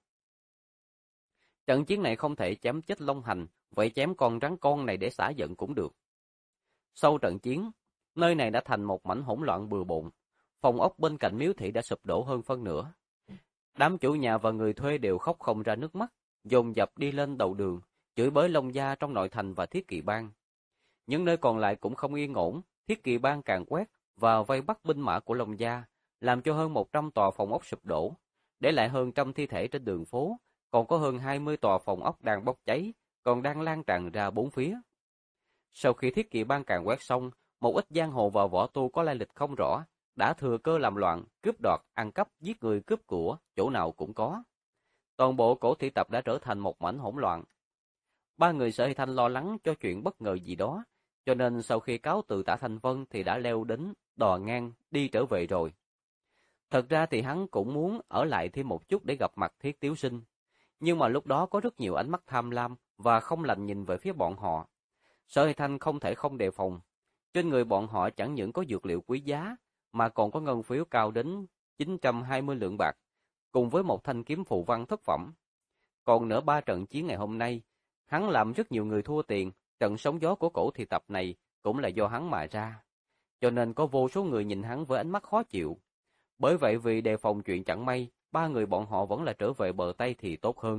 Trận chiến này không thể chém chết Long Hành, vậy chém con rắn con này để xả giận cũng được. Sau trận chiến, nơi này đã thành một mảnh hỗn loạn bừa bộn. Phòng ốc bên cạnh miếu thị đã sụp đổ hơn phân nửa. Đám chủ nhà và người thuê đều khóc không ra nước mắt, dồn dập đi lên đầu đường, chửi bới Long gia trong nội thành và Thiết Kỵ bang. Những nơi còn lại cũng không yên ổn, Thiết Kỵ bang càng quét và vây bắt binh mã của Long gia, làm cho hơn 100 tòa phòng ốc sụp đổ, để lại hơn trăm thi thể trên đường phố, còn có hơn 20 tòa phòng ốc đang bốc cháy, còn đang lan tràn ra bốn phía. Sau khi Thiết Kỵ bang càng quét xong, một ít giang hồ và võ tu có lai lịch không rõ đã thừa cơ làm loạn, cướp đoạt, ăn cắp, giết người cướp của, chỗ nào cũng có. Toàn bộ Cổ Thị tập đã trở thành một mảnh hỗn loạn. Ba người Sở Hy Thanh lo lắng cho chuyện bất ngờ gì đó, cho nên sau khi cáo từ Tả Thanh Vân thì đã leo đến đò ngang đi trở về rồi. Thật ra thì hắn cũng muốn ở lại thêm một chút để gặp mặt Thiết Tiếu Sinh, nhưng mà lúc đó có rất nhiều ánh mắt tham lam và không lành nhìn về phía bọn họ. Sở Hy Thanh không thể không đề phòng. Trên người bọn họ chẳng những có dược liệu quý giá, mà còn có ngân phiếu cao đến 920 lượng bạc, cùng với một thanh kiếm phù văn thất phẩm. Còn nữa 3 trận chiến ngày hôm nay, hắn làm rất nhiều người thua tiền, trận sóng gió của Cổ Thị tập này cũng là do hắn mà ra. Cho nên có vô số người nhìn hắn với ánh mắt khó chịu. Bởi vậy vì đề phòng chuyện chẳng may, ba người bọn họ vẫn là trở về bờ Tây thì tốt hơn.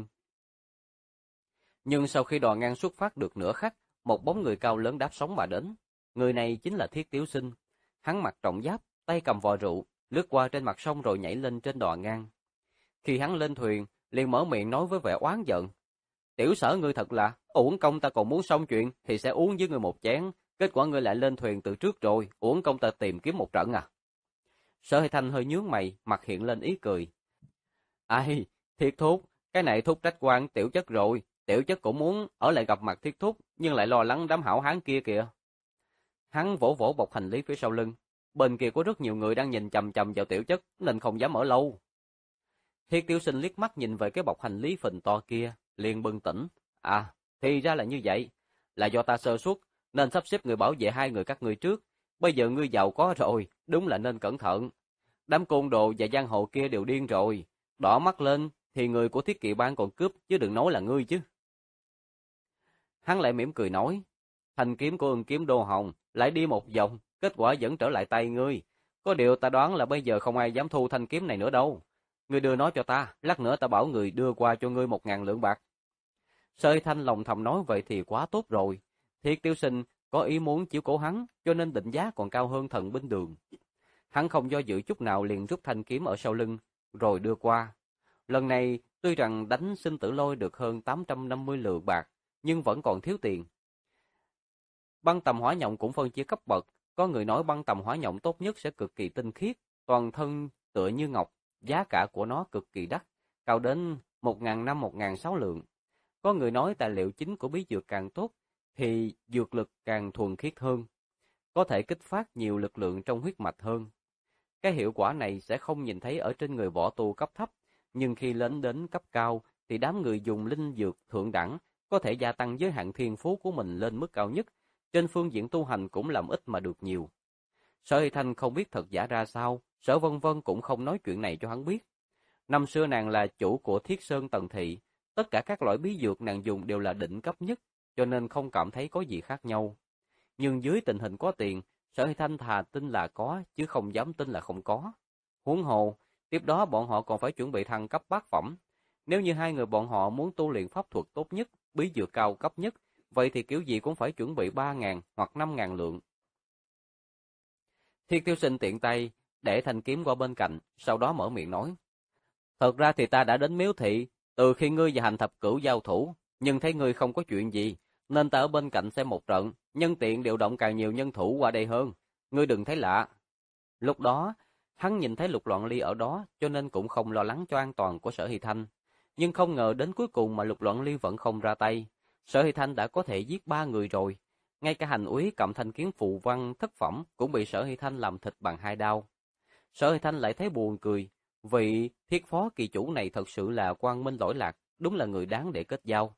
Nhưng sau khi đò ngang xuất phát được nửa khắc, một bóng người cao lớn đáp sóng mà đến. Người này chính là Thiết Tiếu Sinh. Hắn mặc trọng giáp, tay cầm vò rượu, lướt qua trên mặt sông rồi nhảy lên trên đò ngang. Khi hắn lên thuyền, liền mở miệng nói với vẻ oán giận. Tiểu Sở ngươi thật là, uổng công ta còn muốn xong chuyện thì sẽ uống với ngươi một chén, kết quả ngươi lại lên thuyền từ trước rồi, uổng công ta tìm kiếm một trận à. Sở Hy Thanh hơi nhướng mày, mặt hiện lên ý cười. Ai, Thiết Thúc, cái này Thúc trách quan Tiểu Chất rồi, Tiểu Chất cũng muốn ở lại gặp mặt Thiết Thúc, nhưng lại lo lắng đám hảo hán kia kìa. Hắn vỗ vỗ bọc hành lý phía sau lưng, bên kia có rất nhiều người đang nhìn chằm chằm vào Tiểu Chất nên không dám ở lâu. Thiết Tiểu Sinh liếc mắt nhìn về cái bọc hành lý phình to kia, liền bừng tỉnh. À, thì ra là như vậy, là do ta sơ suất nên sắp xếp người bảo vệ hai người các ngươi trước. Bây giờ ngươi giàu có rồi, đúng là nên cẩn thận. Đám côn đồ và giang hồ kia đều điên rồi, đỏ mắt lên thì người của Thiết Kỵ bang còn cướp chứ đừng nói là ngươi chứ. Hắn lại mỉm cười nói, thanh kiếm của Ưng Kiếm Đô Hồng lại đi một vòng, kết quả vẫn trở lại tay ngươi. Có điều ta đoán là bây giờ không ai dám thu thanh kiếm này nữa đâu. Ngươi đưa nó cho ta, lát nữa ta bảo người đưa qua cho ngươi 1.000 lượng bạc. Sở Hy Thanh lòng thầm nói vậy thì quá tốt rồi. Thiết Tiểu Sinh có ý muốn chiếu cố hắn, cho nên định giá còn cao hơn Thần Binh Đường. Hắn không do dự chút nào liền rút thanh kiếm ở sau lưng, rồi đưa qua. Lần này, tuy rằng đánh sinh tử lôi được hơn 850 lượng bạc, nhưng vẫn còn thiếu tiền. Băng tầm hỏa nhộng cũng phân chia cấp bậc, có người nói băng tầm hỏa nhộng tốt nhất sẽ cực kỳ tinh khiết, toàn thân tựa như ngọc, giá cả của nó cực kỳ đắt, cao đến 1.500-1.600 lượng. Có người nói tài liệu chính của bí dược càng tốt, thì dược lực càng thuần khiết hơn, có thể kích phát nhiều lực lượng trong huyết mạch hơn. Cái hiệu quả này sẽ không nhìn thấy ở trên người võ tu cấp thấp, nhưng khi lên đến cấp cao thì đám người dùng linh dược thượng đẳng có thể gia tăng giới hạn thiên phú của mình lên mức cao nhất, trên phương diện tu hành cũng làm ít mà được nhiều. Sở Hy Thanh không biết thật giả ra sao, Sở Vân Vân cũng không nói chuyện này cho hắn biết. Năm xưa nàng là chủ của Thiết Sơn Tần Thị, tất cả các loại bí dược nàng dùng đều là đỉnh cấp nhất, cho nên không cảm thấy có gì khác nhau. Nhưng dưới tình hình có tiền, Sở Hy Thanh thà tin là có, chứ không dám tin là không có. Huống hồ, tiếp đó bọn họ còn phải chuẩn bị thăng cấp bát phẩm. Nếu như hai người bọn họ muốn tu luyện pháp thuật tốt nhất, bí dược cao cấp nhất, vậy thì kiểu gì cũng phải chuẩn bị 3.000 hoặc 5.000 lượng. Thiết Tiêu Sinh tiện tay để thanh kiếm qua bên cạnh, sau đó mở miệng nói. Thật ra thì ta đã đến miếu thị, từ khi ngươi và Hành Thập Cửu giao thủ, nhưng thấy ngươi không có chuyện gì, nên ta ở bên cạnh xem một trận, nhân tiện điều động càng nhiều nhân thủ qua đây hơn. Ngươi đừng thấy lạ. Lúc đó, hắn nhìn thấy Lục Loạn Ly ở đó, cho nên cũng không lo lắng cho an toàn của Sở Hy Thanh. Nhưng không ngờ đến cuối cùng mà Lục Loạn Ly vẫn không ra tay. Sở Hy Thanh đã có thể giết 3 người rồi. Ngay cả Hành Úy cầm thanh kiếm phù văn thất phẩm cũng bị Sở Hy Thanh làm thịt bằng 2 đao. Sở Hy Thanh lại thấy buồn cười. Vị thiết phó kỳ chủ này thật sự là quang minh lỗi lạc, đúng là người đáng để kết giao.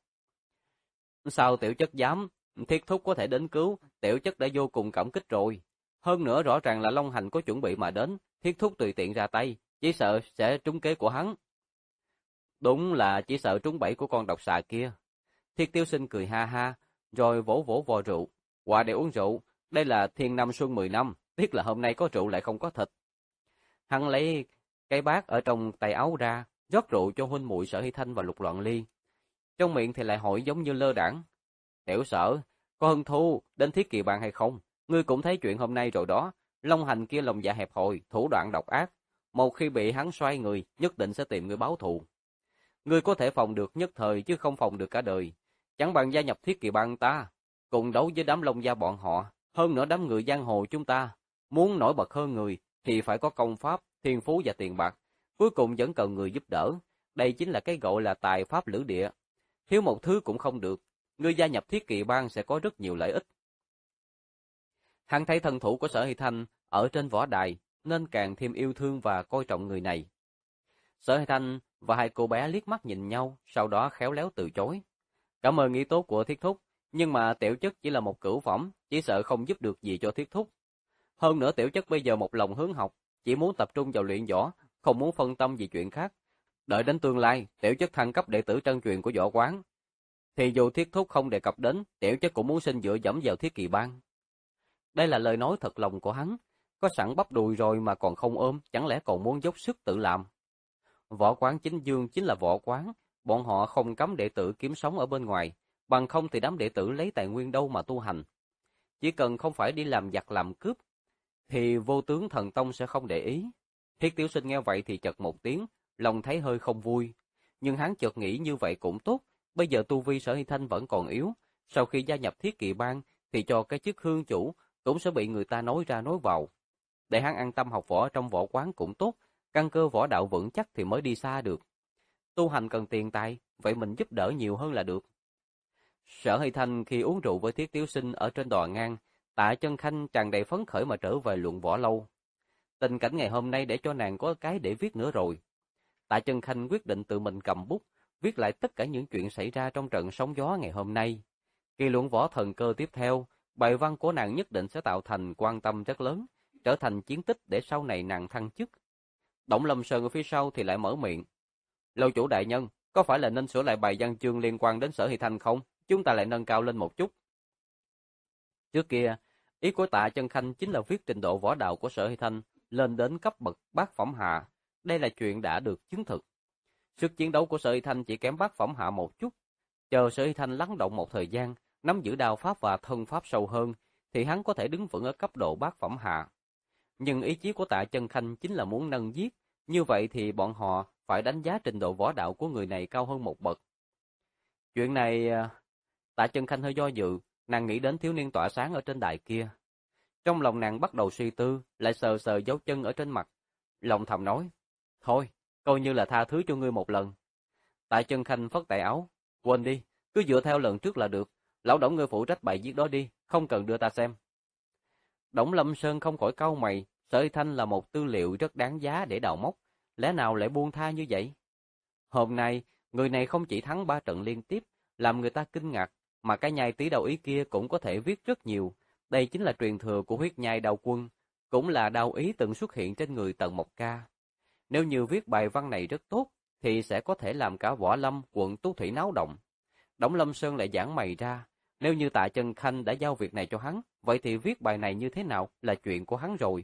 Sao tiểu chất dám, thiết thúc có thể đến cứu, tiểu chất đã vô cùng cảm kích rồi. Hơn nữa rõ ràng là Long Hành có chuẩn bị mà đến, thiết thúc tùy tiện ra tay, chỉ sợ sẽ trúng kế của hắn. Đúng là chỉ sợ trúng bẫy của con độc xà kia. Thiết Tiêu Sinh cười ha ha, rồi vỗ vỗ vò rượu. Qua để uống rượu, đây là thiên năm xuân 10 năm, tiếc là hôm nay có rượu lại không có thịt. Hắn lấy cái bát ở trong tay áo ra, rót rượu cho huynh muội Sở Hy Thanh và Lục Loạn Ly. Trong miệng thì lại hỏi giống như lơ đãng. Tiểu Sở, có hứng thú đến Thiết Kỳ Bang hay không? Ngươi cũng thấy chuyện hôm nay rồi đó. Long Hành kia lòng dạ hẹp hòi, thủ đoạn độc ác. Một khi bị hắn xoay người, nhất định sẽ tìm ngươi báo thù. Ngươi có thể phòng được nhất thời chứ không phòng được cả đời. Chẳng bằng gia nhập Thiết Kỳ Bang ta, cùng đấu với đám Long gia bọn họ. Hơn nữa đám người giang hồ chúng ta, muốn nổi bật hơn người thì phải có công pháp, thiên phú và tiền bạc. Cuối cùng vẫn cần người giúp đỡ. Đây chính là cái gọi là tài pháp lữ địa. Thiếu một thứ cũng không được. Ngươi gia nhập Thiết Kỵ Bang sẽ có rất nhiều lợi ích. Hắn thấy thân thủ của Sở Hy Thanh ở trên võ đài, nên càng thêm yêu thương và coi trọng người này. Sở Hy Thanh và hai cô bé liếc mắt nhìn nhau, sau đó khéo léo từ chối. Cảm ơn ý tốt của Thiết Thúc, nhưng mà tiểu chất chỉ là một cửu phẩm, chỉ sợ không giúp được gì cho Thiết Thúc. Hơn nữa tiểu chất bây giờ một lòng hướng học, chỉ muốn tập trung vào luyện võ, không muốn phân tâm vì chuyện khác. Đợi đến tương lai, tiểu chất thăng cấp đệ tử chân truyền của võ quán, thì dù Thiết Thúc không đề cập đến, tiểu chất cũng muốn xin dựa dẫm vào Thiết Kỳ Bang. Đây là lời nói thật lòng của hắn, có sẵn bắp đùi rồi mà còn không ôm, chẳng lẽ còn muốn dốc sức tự làm. Võ quán Chính Dương chính là võ quán, bọn họ không cấm đệ tử kiếm sống ở bên ngoài, bằng không thì đám đệ tử lấy tài nguyên đâu mà tu hành. Chỉ cần không phải đi làm giặc làm cướp, thì Vô Tướng Thần Tông sẽ không để ý. Thiết Tiểu Sinh nghe vậy thì chật một tiếng, lòng thấy hơi không vui. Nhưng hắn chợt nghĩ như vậy cũng tốt, bây giờ tu vi Sở Hy Thanh vẫn còn yếu, sau khi gia nhập Thiết Kỵ Bang thì cho cái chức hương chủ cũng sẽ bị người ta nói ra nói vào. Để hắn an tâm học võ trong võ quán cũng tốt, căn cơ võ đạo vững chắc thì mới đi xa được. Tu hành cần tiền tài, vậy mình giúp đỡ nhiều hơn là được. Sở Hy Thanh khi uống rượu với Thiết Tiểu Sinh ở trên đò ngang, Tạ Chân Khanh tràn đầy phấn khởi mà trở về luận võ lâu. Tình cảnh ngày hôm nay để cho nàng có cái để viết nữa rồi. Tạ Chân Khanh quyết định tự mình cầm bút, viết lại tất cả những chuyện xảy ra trong trận sóng gió ngày hôm nay. Kỳ luận võ thần cơ tiếp theo, bài văn của nàng nhất định sẽ tạo thành quan tâm rất lớn, trở thành chiến tích để sau này nàng thăng chức. Đổng Lâm Sơn ở phía sau thì lại mở miệng. Lâu chủ đại nhân, có phải là nên sửa lại bài văn chương liên quan đến Sở Hy Thanh không? Chúng ta lại nâng cao lên một chút. Trước kia, ý của Tạ Chân Khanh chính là viết trình độ võ đạo của Sở Hy Thanh lên đến cấp bậc bát phẩm hạ. Đây là chuyện đã được chứng thực. Sức chiến đấu của Sở Hy Thanh chỉ kém bát phẩm hạ một chút. Chờ Sở Hy Thanh lắng động một thời gian, nắm giữ đao pháp và thân pháp sâu hơn, thì hắn có thể đứng vững ở cấp độ bát phẩm hạ. Nhưng ý chí của Tạ Chân Khanh chính là muốn nâng giết, như vậy thì bọn họ phải đánh giá trình độ võ đạo của người này cao hơn một bậc. Chuyện này, Tạ Chân Khanh hơi do dự, nàng nghĩ đến thiếu niên tỏa sáng ở trên đài kia. Trong lòng nàng bắt đầu suy tư, lại sờ sờ dấu chân ở trên mặt. Lòng thầm nói, thôi, coi như là tha thứ cho ngươi một lần. Tạ Chân Khanh phất tay áo, quên đi, cứ dựa theo lần trước là được. Lão Đổng ngươi phụ trách bài viết đó đi, không cần đưa ta xem. Đổng Lâm Sơn không khỏi cau mày, Sở Hy Thanh là một tư liệu rất đáng giá để đào móc, lẽ nào lại buông tha như vậy? Hôm nay, người này không chỉ thắng 3 trận liên tiếp, làm người ta kinh ngạc, mà cái nhai tí đao ý kia cũng có thể viết rất nhiều. Đây chính là truyền thừa của huyết nhai đao quân, cũng là đao ý từng xuất hiện trên người Tần Mộc Ca. Nếu như viết bài văn này rất tốt, thì sẽ có thể làm cả Võ Lâm, quận Tú Thủy náo động. Đổng Lâm Sơn lại giãn mày ra, nếu như Tạ Chân Khanh đã giao việc này cho hắn, vậy thì viết bài này như thế nào là chuyện của hắn rồi.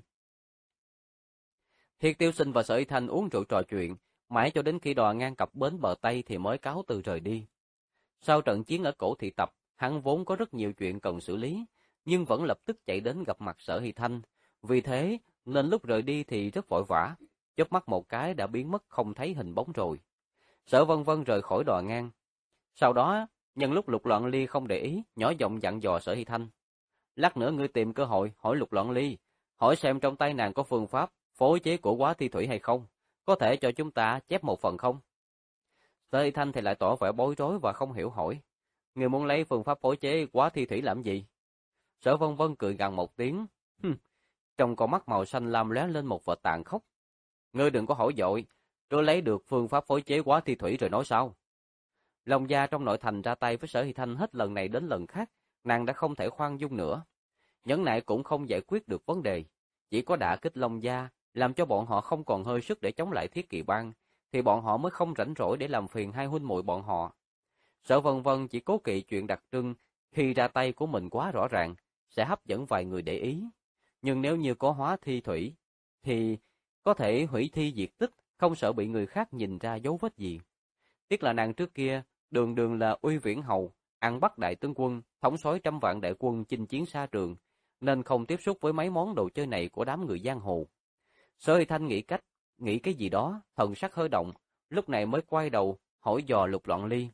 Thiết Tiêu Sinh và Sở Y Thanh uống rượu trò chuyện, mãi cho đến khi đò ngang cập bến bờ Tây thì mới cáo từ rời đi. Sau trận chiến ở Cổ Thị Tập, hắn vốn có rất nhiều chuyện cần xử lý, nhưng vẫn lập tức chạy đến gặp mặt Sở Hy Thanh. Vì thế, nên lúc rời đi thì rất vội vã, chớp mắt một cái đã biến mất không thấy hình bóng rồi. Sở Vân Vân rời khỏi đò ngang. Sau đó, nhân lúc Lục Loạn Ly không để ý, nhỏ giọng dặn dò Sở Hy Thanh. Lát nữa ngươi tìm cơ hội hỏi Lục Loạn Ly, hỏi xem trong tay nàng có phương pháp phối chế của Quá Thi Thủy hay không, có thể cho chúng ta chép một phần không? Sở Hy Thanh thì lại tỏ vẻ bối rối và không hiểu hỏi. Ngươi muốn lấy phương pháp phối chế Quá Thi Thủy làm gì? Sở Vân Vân cười gằn một tiếng. Trong con mắt màu xanh lam lóe lên một vẻ tàn khốc. Ngươi đừng có hỏi dội, tôi lấy được phương pháp phối chế Quá Thi Thủy rồi nói sao? Long Gia trong nội thành ra tay với Sở Hy Thanh hết lần này đến lần khác, nàng đã không thể khoan dung nữa. Nhẫn nại cũng không giải quyết được vấn đề, chỉ có đả kích Long Gia, làm cho bọn họ không còn hơi sức để chống lại Thiết Kỵ Bang, thì bọn họ mới không rảnh rỗi để làm phiền hai huynh muội bọn họ. Sở Vân Vân chỉ cố kỵ chuyện đặc trưng, khi ra tay của mình quá rõ ràng, sẽ hấp dẫn vài người để ý. Nhưng nếu như có Hóa Thi Thủy, thì có thể hủy thi diệt tích, không sợ bị người khác nhìn ra dấu vết gì. Tiếc là nàng trước kia, đường đường là Uy Viễn Hầu, ăn bắt đại tướng quân, thống soái trăm vạn đại quân chinh chiến xa trường, nên không tiếp xúc với mấy món đồ chơi này của đám người giang hồ. Sở Hy Thanh nghĩ cái gì đó, thần sắc hơi động, lúc này mới quay đầu, hỏi dò Lục Loạn Ly.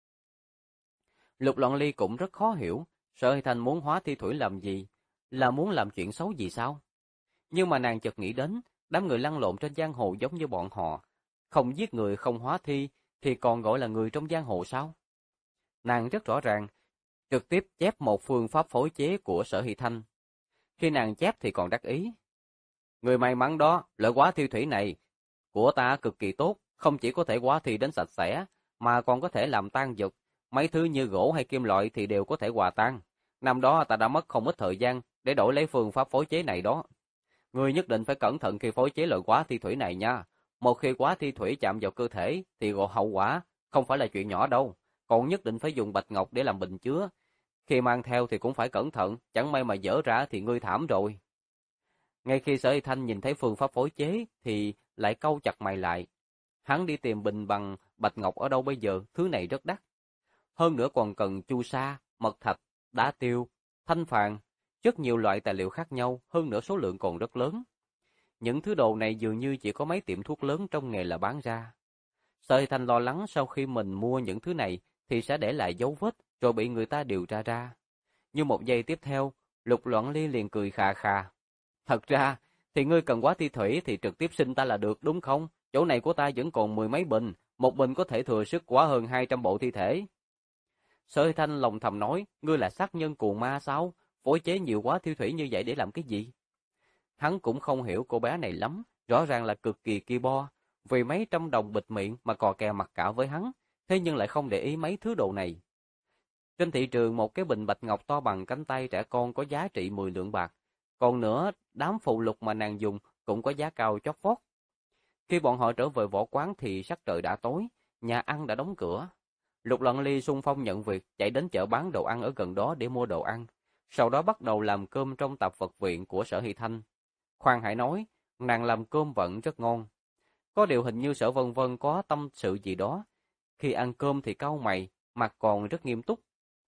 Lục Loạn Ly cũng rất khó hiểu, Sở Hy Thanh muốn Hóa Thi Thủy làm gì, là muốn làm chuyện xấu gì sao? Nhưng mà nàng chợt nghĩ đến, đám người lăn lộn trên giang hồ giống như bọn họ, không giết người không hóa thi, thì còn gọi là người trong giang hồ sao? Nàng rất rõ ràng, trực tiếp chép một phương pháp phối chế của Sở Hy Thanh. Khi nàng chép thì còn đắc ý. Người may mắn đó, loại Quá Thi Thủy này của ta cực kỳ tốt, không chỉ có thể hóa thi đến sạch sẽ, mà còn có thể làm tan dược. Mấy thứ như gỗ hay kim loại thì đều có thể hòa tan. Năm đó ta đã mất không ít thời gian để đổi lấy phương pháp phối chế này đó. Ngươi nhất định phải cẩn thận khi phối chế loại Quá Thi Thủy này nha. Một khi Quá Thi Thủy chạm vào cơ thể thì hậu quả không phải là chuyện nhỏ đâu. Còn nhất định phải dùng bạch ngọc để làm bình chứa. Khi mang theo thì cũng phải cẩn thận, chẳng may mà dở ra thì ngươi thảm rồi. Ngay khi Sở Hy Thanh nhìn thấy phương pháp phối chế thì lại cau chặt mày lại. Hắn đi tìm bình bằng bạch ngọc ở đâu bây giờ, thứ này rất đắt. Hơn nữa còn cần chu sa, mật thạch, đá tiêu, thanh phàn, rất nhiều loại tài liệu khác nhau, hơn nữa số lượng còn rất lớn. Những thứ đồ này dường như chỉ có mấy tiệm thuốc lớn trong nghề là bán ra. Sở Hy Thanh lo lắng sau khi mình mua những thứ này thì sẽ để lại dấu vết rồi bị người ta điều tra ra. Nhưng một giây tiếp theo, Lục Loạn Ly liền cười khà khà. Thật ra, thì ngươi cần Quá Thi Thủy thì trực tiếp xin ta là được đúng không? Chỗ này của ta vẫn còn 10 mấy bình, một bình có thể thừa sức quá hơn 200 bộ thi thể. Sở Hy Thanh lòng thầm nói, ngươi là sát nhân cuồng ma sao? Phối chế nhiều Quá Thi Thủy như vậy để làm cái gì? Hắn cũng không hiểu cô bé này lắm, rõ ràng là cực kỳ ki bo, vì mấy trăm đồng bịt miệng mà cò kè mặt cả với hắn, thế nhưng lại không để ý mấy thứ đồ này. Trên thị trường một cái bình bạch ngọc to bằng cánh tay trẻ con có giá trị 10 lượng bạc, còn nữa đám phụ lục mà nàng dùng cũng có giá cao chót vót. Khi bọn họ trở về võ quán thì sắc trời đã tối, nhà ăn đã đóng cửa. Lục Loạn Ly xung phong nhận việc, chạy đến chợ bán đồ ăn ở gần đó để mua đồ ăn, sau đó bắt đầu làm cơm trong tạp vật viện của Sở Hy Thanh. Khoan hãy nói, nàng làm cơm vẫn rất ngon. Có điều hình như Sở Vân Vân có tâm sự gì đó. Khi ăn cơm thì cau mày, mặt còn rất nghiêm túc.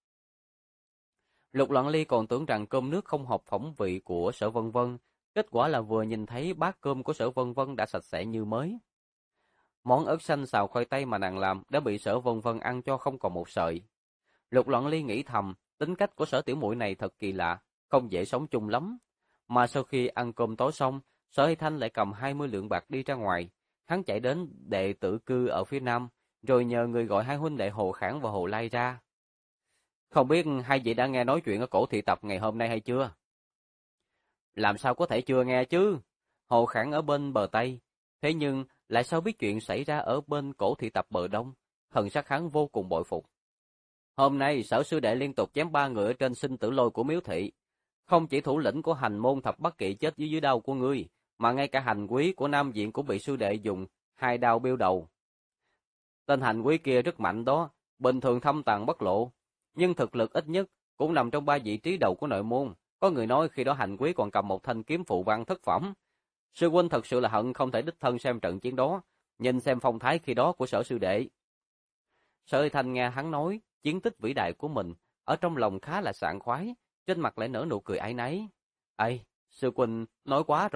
Lục Loạn Ly còn tưởng rằng cơm nước không hợp khẩu vị của Sở Vân Vân, kết quả là vừa nhìn thấy bát cơm của Sở Vân Vân đã sạch sẽ như mới. Món ớt xanh xào khoai tây mà nàng làm đã bị Sở Vân Vân ăn cho không còn một sợi. Lục Loạn Ly nghĩ thầm, tính cách của Sở tiểu muội này thật kỳ lạ, không dễ sống chung lắm. Mà sau khi ăn cơm tối xong, Sở Hy Thanh lại cầm 20 lượng bạc đi ra ngoài. Hắn chạy đến đệ tử cư ở phía nam, rồi nhờ người gọi hai huynh đệ Hồ Khảng và Hồ Lai ra. Không biết hai vị đã nghe nói chuyện ở cổ thị tập ngày hôm nay hay chưa? Làm sao có thể chưa nghe chứ? Hồ Khảng ở bên bờ Tây, thế nhưng lại sao biết chuyện xảy ra ở bên cổ thị tập bờ Đông? Thần sắc hắn vô cùng bội phục. Hôm nay Sở sư đệ liên tục chém 3 người ở trên sinh tử lôi của miếu thị. Không chỉ thủ lĩnh của hành môn thập Bắc Kỵ chết dưới đao của ngươi, mà ngay cả hành quý của Nam Viện cũng bị sư đệ dùng 2 đao biêu đầu. Tên hành quý kia rất mạnh đó, bình thường thâm tàng bất lộ, nhưng thực lực ít nhất cũng nằm trong 3 vị trí đầu của nội môn. Có người nói khi đó hành quý còn cầm một thanh kiếm phụ văn thất phẩm. Sư huynh thật sự là hận không thể đích thân xem trận chiến đó, nhìn xem phong thái khi đó của Sở sư đệ. Sở Hy Thanh nghe hắn nói chiến tích vĩ đại của mình, ở trong lòng khá là sảng khoái, trên mặt lại nở nụ cười áy náy. Ây, sư huynh nói quá rồi,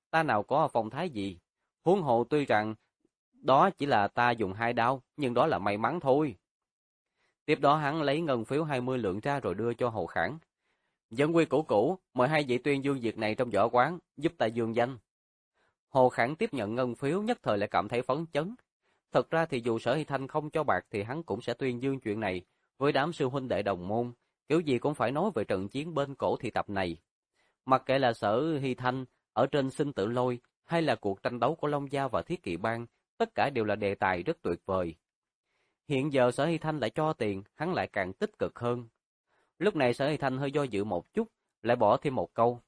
ta nào có phong thái gì. Huống hồ tuy rằng đó chỉ là ta dùng 2 đao, nhưng đó là may mắn thôi. Tiếp đó hắn lấy ngân phiếu 20 lượng ra rồi đưa cho Hồ Khảng. Dân quy cũ cũ, mời hai vị tuyên dương việc này trong võ quán, giúp ta dương danh. Hồ Khảng tiếp nhận ngân phiếu nhất thời lại cảm thấy phấn chấn. Thật ra thì dù Sở Hy Thanh không cho bạc thì hắn cũng sẽ tuyên dương chuyện này với đám sư huynh đệ đồng môn, kiểu gì cũng phải nói về trận chiến bên cổ thị tập này. Mặc kệ là Sở Hy Thanh ở trên Sinh Tử Lôi hay là cuộc tranh đấu của Long Gia và Thiết Kỵ Bang, tất cả đều là đề tài rất tuyệt vời. Hiện giờ Sở Hy Thanh lại cho tiền, hắn lại càng tích cực hơn. Lúc này Sở Hy Thanh hơi do dự một chút, lại bỏ thêm một câu.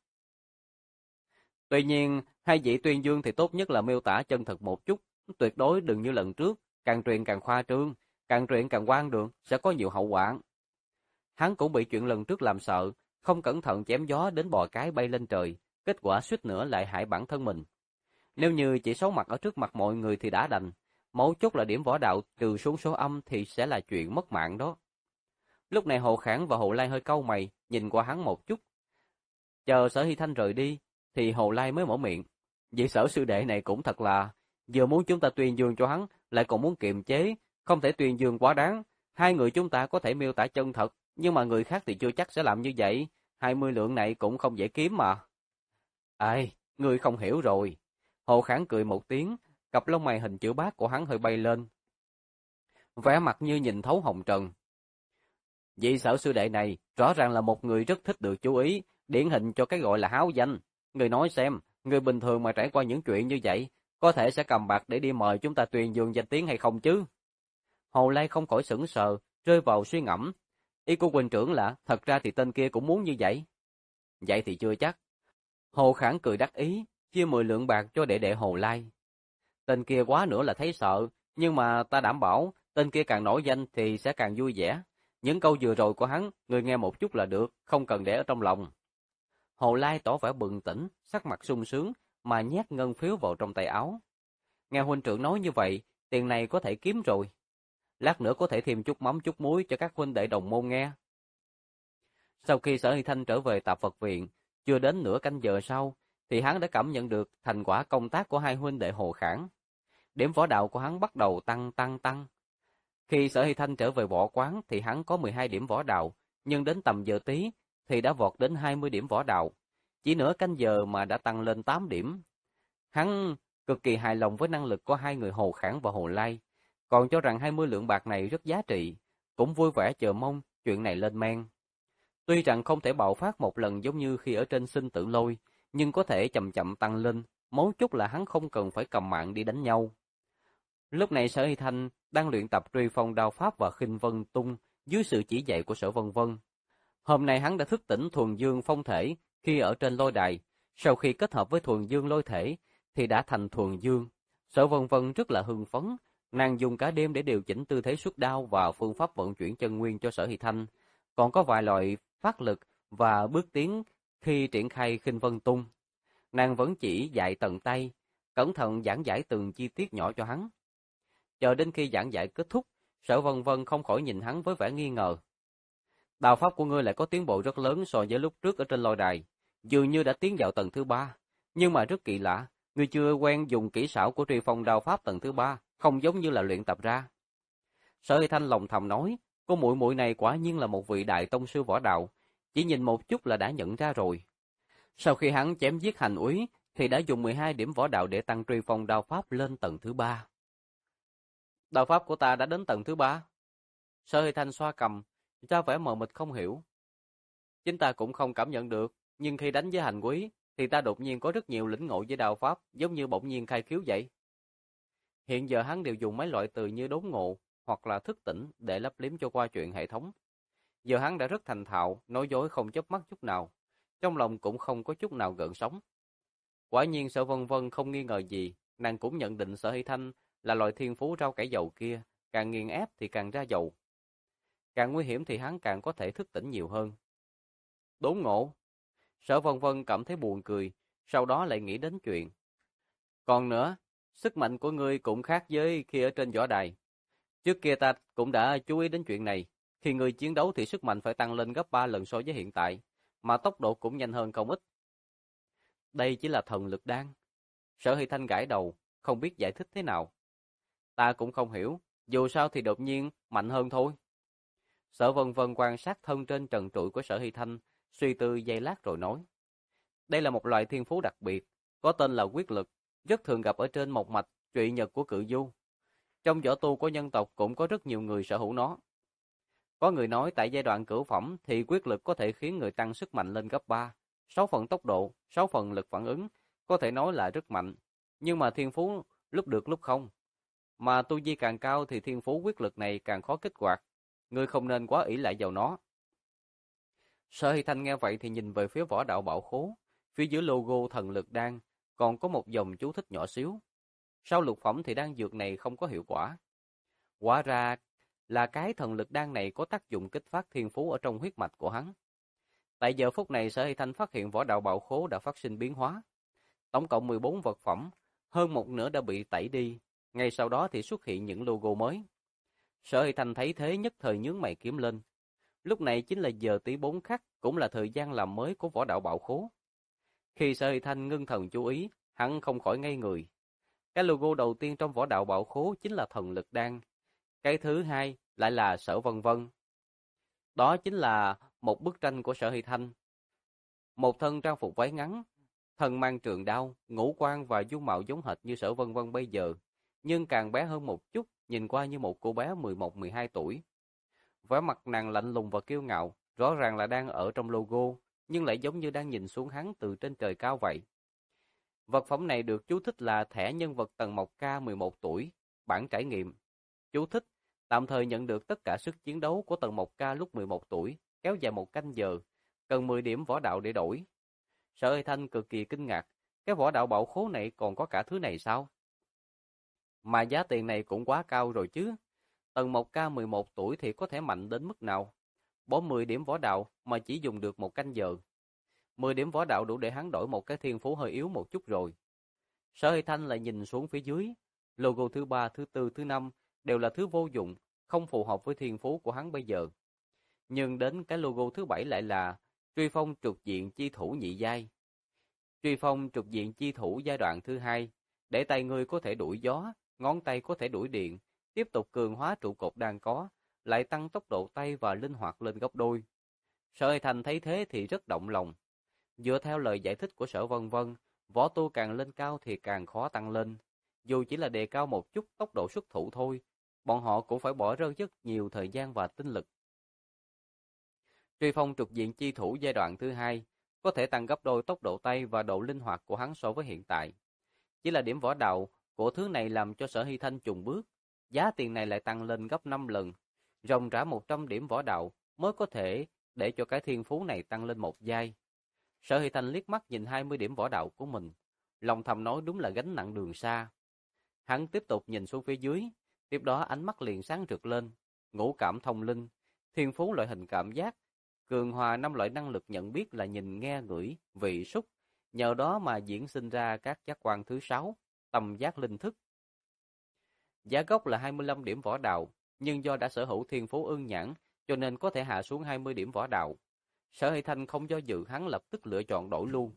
Tuy nhiên, hai vị tuyên dương thì tốt nhất là miêu tả chân thật một chút, tuyệt đối đừng như lần trước, càng truyền càng khoa trương, càng truyền càng quan đường, sẽ có nhiều hậu quả. Hắn cũng bị chuyện lần trước làm sợ, không cẩn thận chém gió đến bò cái bay lên trời, kết quả suýt nữa lại hại bản thân mình. Nếu như chỉ xấu mặt ở trước mặt mọi người thì đã đành, mấu chốt là điểm võ đạo trừ xuống số âm thì sẽ là chuyện mất mạng đó. Lúc này Hồ Khảng và Hồ Lai hơi cau mày, nhìn qua hắn một chút. Chờ Sở Hy Thanh rời đi, thì Hồ Lai mới mở miệng. Vị Sở sư đệ này cũng thật là, vừa muốn chúng ta tuyên dương cho hắn, lại còn muốn kiềm chế, không thể tuyên dương quá đáng. Hai người chúng ta có thể miêu tả chân thật, nhưng mà người khác thì chưa chắc sẽ làm như vậy. 20 lượng này cũng không dễ kiếm mà. Ai, ngươi không hiểu rồi. Hồ Khảng cười một tiếng, cặp lông mày hình chữ bát của hắn hơi bay lên. Vẻ mặt như nhìn thấu hồng trần. Vị Sở sư đệ này rõ ràng là một người rất thích được chú ý, điển hình cho cái gọi là háo danh. Người nói xem, người bình thường mà trải qua những chuyện như vậy, có thể sẽ cầm bạc để đi mời chúng ta tuyên dương danh tiếng hay không chứ? Hồ Lai không khỏi sững sờ, rơi vào suy ngẫm. Ý của huynh trưởng là, thật ra thì tên kia cũng muốn như vậy. Vậy thì chưa chắc. Hồ Khảng cười đắc ý, chia 10 lượng bạc cho đệ đệ Hồ Lai. Tên kia quá nữa là thấy sợ, nhưng mà ta đảm bảo, tên kia càng nổi danh thì sẽ càng vui vẻ. Những câu vừa rồi của hắn, người nghe một chút là được, không cần để ở trong lòng. Hồ Lai tỏ vẻ bừng tỉnh, sắc mặt sung sướng, mà nhét ngân phiếu vào trong tay áo. Nghe huynh trưởng nói như vậy, tiền này có thể kiếm rồi. Lát nữa có thể thêm chút mắm chút muối cho các huynh đệ đồng môn nghe. Sau khi Sở Hy Thanh trở về Tạp Vật Viện, chưa đến nửa canh giờ sau, thì hắn đã cảm nhận được thành quả công tác của hai huynh đệ Hồ Khảng. Điểm võ đạo của hắn bắt đầu tăng. Khi Sở Hy Thanh trở về võ quán thì hắn có 12 điểm võ đạo, nhưng đến tầm giờ tí thì đã vọt đến 20 điểm võ đạo. Chỉ nửa canh giờ mà đã tăng lên 8 điểm. Hắn cực kỳ hài lòng với năng lực của hai người Hồ Khảng và Hồ Lai, còn cho rằng 20 lượng bạc này rất giá trị, cũng vui vẻ chờ mong chuyện này lên men. Tuy rằng không thể bạo phát một lần giống như khi ở trên Sinh Tử Lôi, nhưng có thể chậm chậm tăng lên, mấu chốt là hắn không cần phải cầm mạng đi đánh nhau. Lúc này Sở Hy Thanh đang luyện tập truy phong đao pháp và khinh vân tung dưới sự chỉ dạy của Sở Vân Vân. Hôm nay hắn đã thức tỉnh thuần dương phong thể khi ở trên lôi đài, sau khi kết hợp với thuần dương lôi thể thì đã thành thuần dương. Sở Vân Vân rất là hưng phấn, nàng dùng cả đêm để điều chỉnh tư thế xuất đao và phương pháp vận chuyển chân nguyên cho Sở Hy Thanh, còn có vài loại phát lực và bước tiến khi triển khai khinh vân tung. Nàng vẫn chỉ dạy tận tay, cẩn thận giảng giải từng chi tiết nhỏ cho hắn. Chờ đến khi giảng giải kết thúc, Sở Vân Vân không khỏi nhìn hắn với vẻ nghi ngờ. Đao pháp của ngươi lại có tiến bộ rất lớn so với lúc trước ở trên lôi đài, dường như đã tiến vào tầng thứ 3. Nhưng mà rất kỳ lạ, ngươi chưa quen dùng kỹ xảo của truy phong đao pháp tầng thứ 3, không giống như là luyện tập ra. Sở Hy Thanh lòng thầm nói, cô muội muội này quả nhiên là một vị đại tông sư võ đạo, chỉ nhìn một chút là đã nhận ra rồi. Sau khi hắn chém giết Hành Úy, thì đã dùng 12 điểm võ đạo để tăng truy phong đao pháp lên tầng thứ 3. Đao pháp của ta đã đến tầng thứ 3. Sở Hy Thanh xoa cằm, ra vẻ mờ mịt không hiểu. Chính ta cũng không cảm nhận được, nhưng khi đánh với Hành Úy, thì ta đột nhiên có rất nhiều lĩnh ngộ với đao pháp, giống như bỗng nhiên khai khiếu vậy. Hiện giờ hắn đều dùng mấy loại từ như đốn ngộ hoặc là thức tỉnh để lấp liếm cho qua chuyện hệ thống. Giờ hắn đã rất thành thạo, nói dối không chớp mắt chút nào, trong lòng cũng không có chút nào gợn sóng. Quả nhiên Sở Vân Vân không nghi ngờ gì, nàng cũng nhận định Sở Hy Thanh là loại thiên phú rau cải dầu kia, càng nghiền ép thì càng ra dầu. Càng nguy hiểm thì hắn càng có thể thức tỉnh nhiều hơn. Đốn ngộ. Sở Vân Vân cảm thấy buồn cười, sau đó lại nghĩ đến chuyện. Còn nữa, sức mạnh của ngươi cũng khác với khi ở trên võ đài. Trước kia ta cũng đã chú ý đến chuyện này, khi ngươi chiến đấu thì sức mạnh phải tăng lên gấp 3 lần so với hiện tại, mà tốc độ cũng nhanh hơn không ít. Đây chỉ là thần lực đan, Sở Hy Thanh gãi đầu, không biết giải thích thế nào. Ta cũng không hiểu, dù sao thì đột nhiên mạnh hơn thôi. Sở Vân Vân quan sát thân trên trần trụi của Sở Hy Thanh, suy tư giây lát rồi nói. Đây là một loại thiên phú đặc biệt, có tên là quyết lực, rất thường gặp ở trên một mạch trụy nhật của cự du. Trong võ tu của nhân tộc cũng có rất nhiều người sở hữu nó. Có người nói tại giai đoạn cửu phẩm thì quyết lực có thể khiến người tăng sức mạnh lên gấp 3, 6 phần tốc độ, 6 phần lực phản ứng, có thể nói là rất mạnh. Nhưng mà thiên phú lúc được lúc không. Mà tu vi càng cao thì thiên phú quyết lực này càng khó kích hoạt. Ngươi không nên quá ỷ lại vào nó. Sở Hy Thanh nghe vậy thì nhìn về phía võ đạo bảo khố. Phía dưới logo thần lực đan còn có một dòng chú thích nhỏ xíu. Sau lục phẩm thì đan dược này không có hiệu quả. Hóa ra là cái thần lực đan này có tác dụng kích phát thiên phú ở trong huyết mạch của hắn. Tại giờ phút này Sở Hy Thanh phát hiện võ đạo bảo khố đã phát sinh biến hóa. Tổng cộng 14 vật phẩm, hơn một nửa đã bị tẩy đi. Ngay sau đó thì xuất hiện những logo mới. Sở Hy Thanh thấy thế nhất thời nhướng mày kiếm lên. Lúc này chính là giờ tí 4 khắc, cũng là thời gian làm mới của võ đạo bảo khố. Khi Sở Hy Thanh ngưng thần chú ý, hắn không khỏi ngây người. Cái logo đầu tiên trong võ đạo bảo khố chính là thần lực đan. Cái thứ hai lại là Sở Vân Vân. Đó chính là một bức tranh của Sở Hy Thanh. Một thân trang phục váy ngắn, thân mang trường đao, ngũ quan và dung mạo giống hệt như Sở Vân Vân bây giờ, nhưng càng bé hơn một chút, nhìn qua như một cô bé 11-12 tuổi. Vẻ mặt nàng lạnh lùng và kiêu ngạo, rõ ràng là đang ở trong logo, nhưng lại giống như đang nhìn xuống hắn từ trên trời cao vậy. Vật phẩm này được chú thích là thẻ nhân vật Tần Mộc Ca 11 tuổi, bản trải nghiệm. Chú thích, tạm thời nhận được tất cả sức chiến đấu của Tần Mộc Ca lúc 11 tuổi, kéo dài 1 canh giờ, cần 10 điểm võ đạo để đổi. Sở Hy Thanh cực kỳ kinh ngạc, cái võ đạo bảo khố này còn có cả thứ này sao? Mà giá tiền này cũng quá cao rồi chứ. Tần Mộc Ca 11 tuổi thì có thể mạnh đến mức nào? Bỏ 10 điểm võ đạo mà chỉ dùng được 1 canh giờ. 10 điểm võ đạo đủ để hắn đổi một cái thiên phú hơi yếu một chút rồi. Sở Hy Thanh lại nhìn xuống phía dưới. Logo thứ 3, thứ 4, thứ 5 đều là thứ vô dụng, không phù hợp với thiên phú của hắn bây giờ. Nhưng đến cái logo thứ 7 lại là Truy Phong trục diện chi thủ nhị giai. Truy Phong trục diện chi thủ giai đoạn thứ 2, để tay ngươi có thể đuổi gió, ngón tay có thể đuổi điện, tiếp tục cường hóa trụ cột đang có, lại tăng tốc độ tay và linh hoạt lên gấp đôi. Sở Hy Thành thấy thế thì rất động lòng. Dựa theo lời giải thích của Sở Vân Vân, võ tu càng lên cao thì càng khó tăng lên. Dù chỉ là đề cao một chút tốc độ xuất thủ thôi, bọn họ cũng phải bỏ ra rất nhiều thời gian và tinh lực. Truy Phong trục diện chi thủ giai đoạn thứ 2 có thể tăng gấp đôi tốc độ tay và độ linh hoạt của hắn so với hiện tại. Chỉ là điểm võ đạo của thứ này làm cho Sở Hy Thanh chùng bước, giá tiền này lại tăng lên gấp 5 lần, ròng rã 100 điểm võ đạo mới có thể để cho cái thiên phú này tăng lên một giai. Sở Hy Thanh liếc mắt nhìn 20 điểm võ đạo của mình, lòng thầm nói đúng là gánh nặng đường xa. Hắn tiếp tục nhìn xuống phía dưới, tiếp đó ánh mắt liền sáng rực lên, ngũ cảm thông linh, thiên phú loại hình cảm giác, cường hòa 5 loại năng lực nhận biết là nhìn nghe ngửi, vị xúc, nhờ đó mà diễn sinh ra các giác quan thứ 6, tầm giác linh thức. Giá gốc là 25 điểm võ đạo, nhưng do đã sở hữu thiên phú ưng nhãn, cho nên có thể hạ xuống 20 điểm võ đạo. Sở Hy Thanh không do dự, hắn lập tức lựa chọn đổi luôn.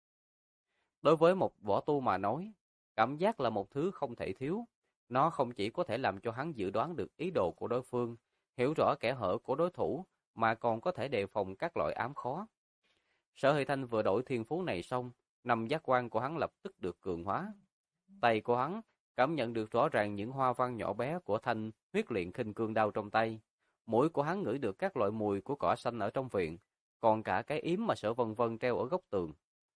Đối với một võ tu mà nói, cảm giác là một thứ không thể thiếu. Nó không chỉ có thể làm cho hắn dự đoán được ý đồ của đối phương, hiểu rõ kẻ hở của đối thủ, mà còn có thể đề phòng các loại ám khó. Sở Hy Thanh vừa đổi thiên phú này xong, 5 giác quan của hắn lập tức được cường hóa. Tay của hắn cảm nhận được rõ ràng những hoa văn nhỏ bé của thanh huyết luyện khinh cương đao trong tay. Mũi của hắn ngửi được các loại mùi của cỏ xanh ở trong viện, còn cả cái yếm mà Sở Vân Vân treo ở góc tường.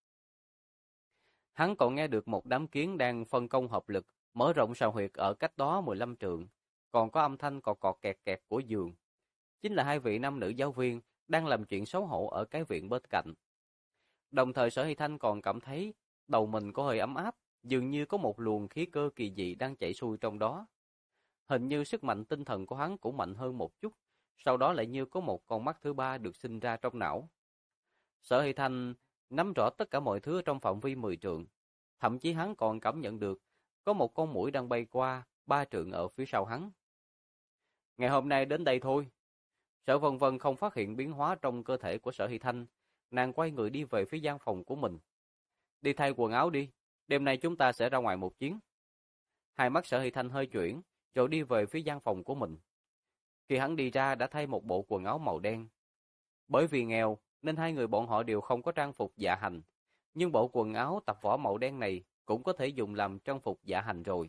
Hắn còn nghe được một đám kiến đang phân công hợp lực, mở rộng sào huyệt ở cách đó 15 trượng, còn có âm thanh cọt cọt kẹt kẹt của giường. Chính là 2 vị nam nữ giáo viên đang làm chuyện xấu hổ ở cái viện bên cạnh. Đồng thời Sở Hy Thanh còn cảm thấy đầu mình có hơi ấm áp, dường như có một luồng khí cơ kỳ dị đang chảy xuôi trong đó. Hình như sức mạnh tinh thần của hắn cũng mạnh hơn một chút, sau đó lại như có một con mắt thứ 3 được sinh ra trong não. Sở Hy Thanh nắm rõ tất cả mọi thứ trong phạm vi 10 trượng, thậm chí hắn còn cảm nhận được có một con muỗi đang bay qua 3 trượng ở phía sau hắn. Ngày hôm nay đến đây thôi. Sở Vân Vân không phát hiện biến hóa trong cơ thể của Sở Hy Thanh, nàng quay người đi về phía gian phòng của mình. Đi thay quần áo đi, Đêm nay chúng ta sẽ ra ngoài một chuyến. Hai mắt Sở Hy Thanh hơi chuyển, rồi đi về phía gian phòng của mình. Khi hắn đi ra đã thay một bộ quần áo màu đen. Bởi vì nghèo nên hai người bọn họ đều không có trang phục dạ hành, nhưng bộ quần áo tập võ màu đen này cũng có thể dùng làm trang phục dạ hành rồi.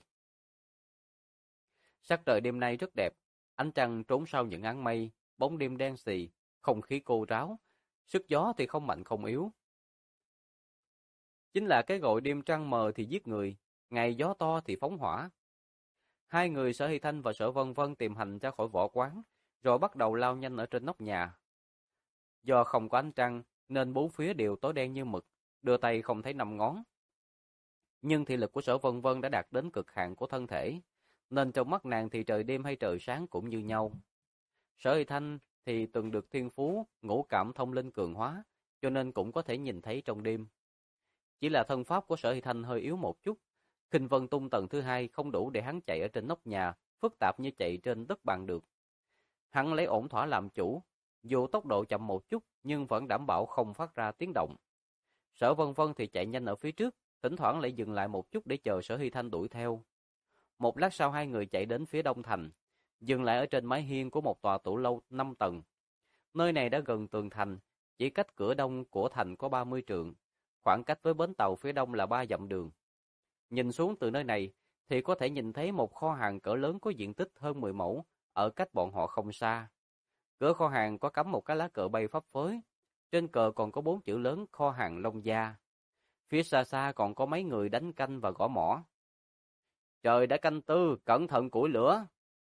Sắc trời đêm nay rất đẹp, ánh trăng trốn sau những áng mây, bóng đêm đen xì, không khí cô ráo, sức gió thì không mạnh không yếu. Chính là cái gọi đêm trăng mờ thì giết người, ngày gió to thì phóng hỏa. Hai người Sở Hy Thanh và Sở Vân Vân tìm hành ra khỏi võ quán, rồi bắt đầu lao nhanh ở trên nóc nhà. Do không có ánh trăng, nên bốn phía đều tối đen như mực, đưa tay không thấy năm ngón. Nhưng thị lực của Sở Vân Vân đã đạt đến cực hạn của thân thể, nên trong mắt nàng thì trời đêm hay trời sáng cũng như nhau. Sở Hy Thanh thì từng được thiên phú, ngũ cảm thông linh cường hóa, cho nên cũng có thể nhìn thấy trong đêm. Chỉ là thân pháp của Sở Hy Thanh hơi yếu một chút, Khinh Vân Tung tầng thứ hai không đủ để hắn chạy ở trên nóc nhà, phức tạp như chạy trên đất bằng được. Hắn lấy ổn thỏa làm chủ, dù tốc độ chậm một chút nhưng vẫn đảm bảo không phát ra tiếng động. Sở Vân Vân thì chạy nhanh ở phía trước, thỉnh thoảng lại dừng lại một chút để chờ Sở Hy Thanh đuổi theo. Một lát sau hai người chạy đến phía đông thành, dừng lại ở trên mái hiên của một tòa tủ lâu 5 tầng. Nơi này đã gần tường thành, chỉ cách cửa đông của thành có 30 trượng, khoảng cách với bến tàu phía đông là 3 dặm đường. Nhìn xuống từ nơi này thì có thể nhìn thấy một kho hàng cỡ lớn có diện tích hơn 10 mẫu, ở cách bọn họ không xa. Cửa kho hàng có cắm một cái lá cờ bay phấp phới, trên cờ còn có 4 chữ lớn kho hàng Long Gia. Phía xa xa còn có mấy người đánh canh và gõ mõ. Trời đã canh tư, cẩn thận củi lửa.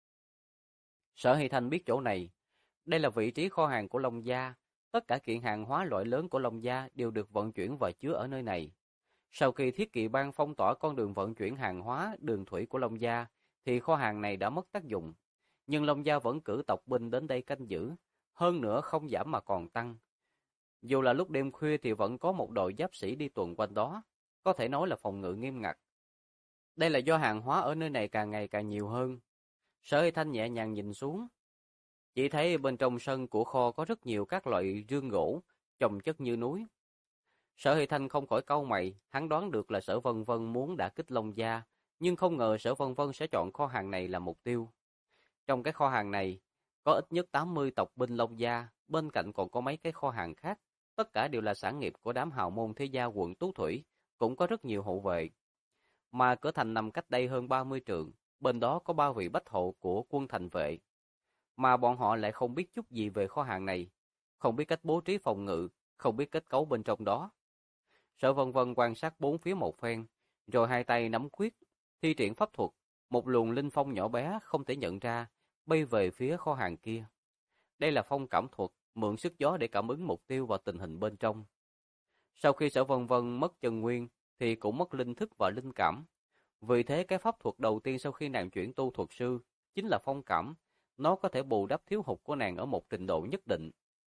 Sở Hy Thanh biết chỗ này. Đây là vị trí kho hàng của Long Gia. Tất cả kiện hàng hóa loại lớn của Long Gia đều được vận chuyển và chứa ở nơi này. Sau khi Thiết Kỵ Bang phong tỏa con đường vận chuyển hàng hóa đường thủy của Long Gia, thì kho hàng này đã mất tác dụng. Nhưng Long Gia vẫn cử tộc binh đến đây canh giữ, hơn nữa không giảm mà còn tăng. Dù là lúc đêm khuya thì vẫn có một đội giáp sĩ đi tuần quanh đó, có thể nói là phòng ngự nghiêm ngặt. Đây là do hàng hóa ở nơi này càng ngày càng nhiều hơn. Sở Hy Thanh nhẹ nhàng nhìn xuống, chỉ thấy bên trong sân của kho có rất nhiều các loại rương gỗ, chồng chất như núi. Sở Hy Thanh không khỏi cau mày, hắn đoán được là Sở Vân Vân muốn đả kích Long Gia, nhưng không ngờ Sở Vân Vân sẽ chọn kho hàng này là mục tiêu. Trong cái kho hàng này, có ít nhất 80 tộc binh Long Gia, bên cạnh còn có mấy cái kho hàng khác, tất cả đều là sản nghiệp của đám hào môn thế gia quận Tú Thủy, cũng có rất nhiều hộ vệ. Mà cửa thành nằm cách đây hơn 30 trượng, bên đó có 3 vị bách hộ của quân thành vệ. Mà bọn họ lại không biết chút gì về kho hàng này, không biết cách bố trí phòng ngự, không biết kết cấu bên trong đó. Sở Vân Vân quan sát bốn phía một phen, rồi hai tay nắm quyết, thi triển pháp thuật, một luồng linh phong nhỏ bé không thể nhận ra, bay về phía kho hàng kia. Đây là phong cảm thuật, mượn sức gió để cảm ứng mục tiêu và tình hình bên trong. Sau khi Sở Vân Vân mất chân nguyên, thì cũng mất linh thức và linh cảm. Vì thế cái pháp thuật đầu tiên sau khi nàng chuyển tu thuật sư, chính là phong cảm, nó có thể bù đắp thiếu hụt của nàng ở một trình độ nhất định.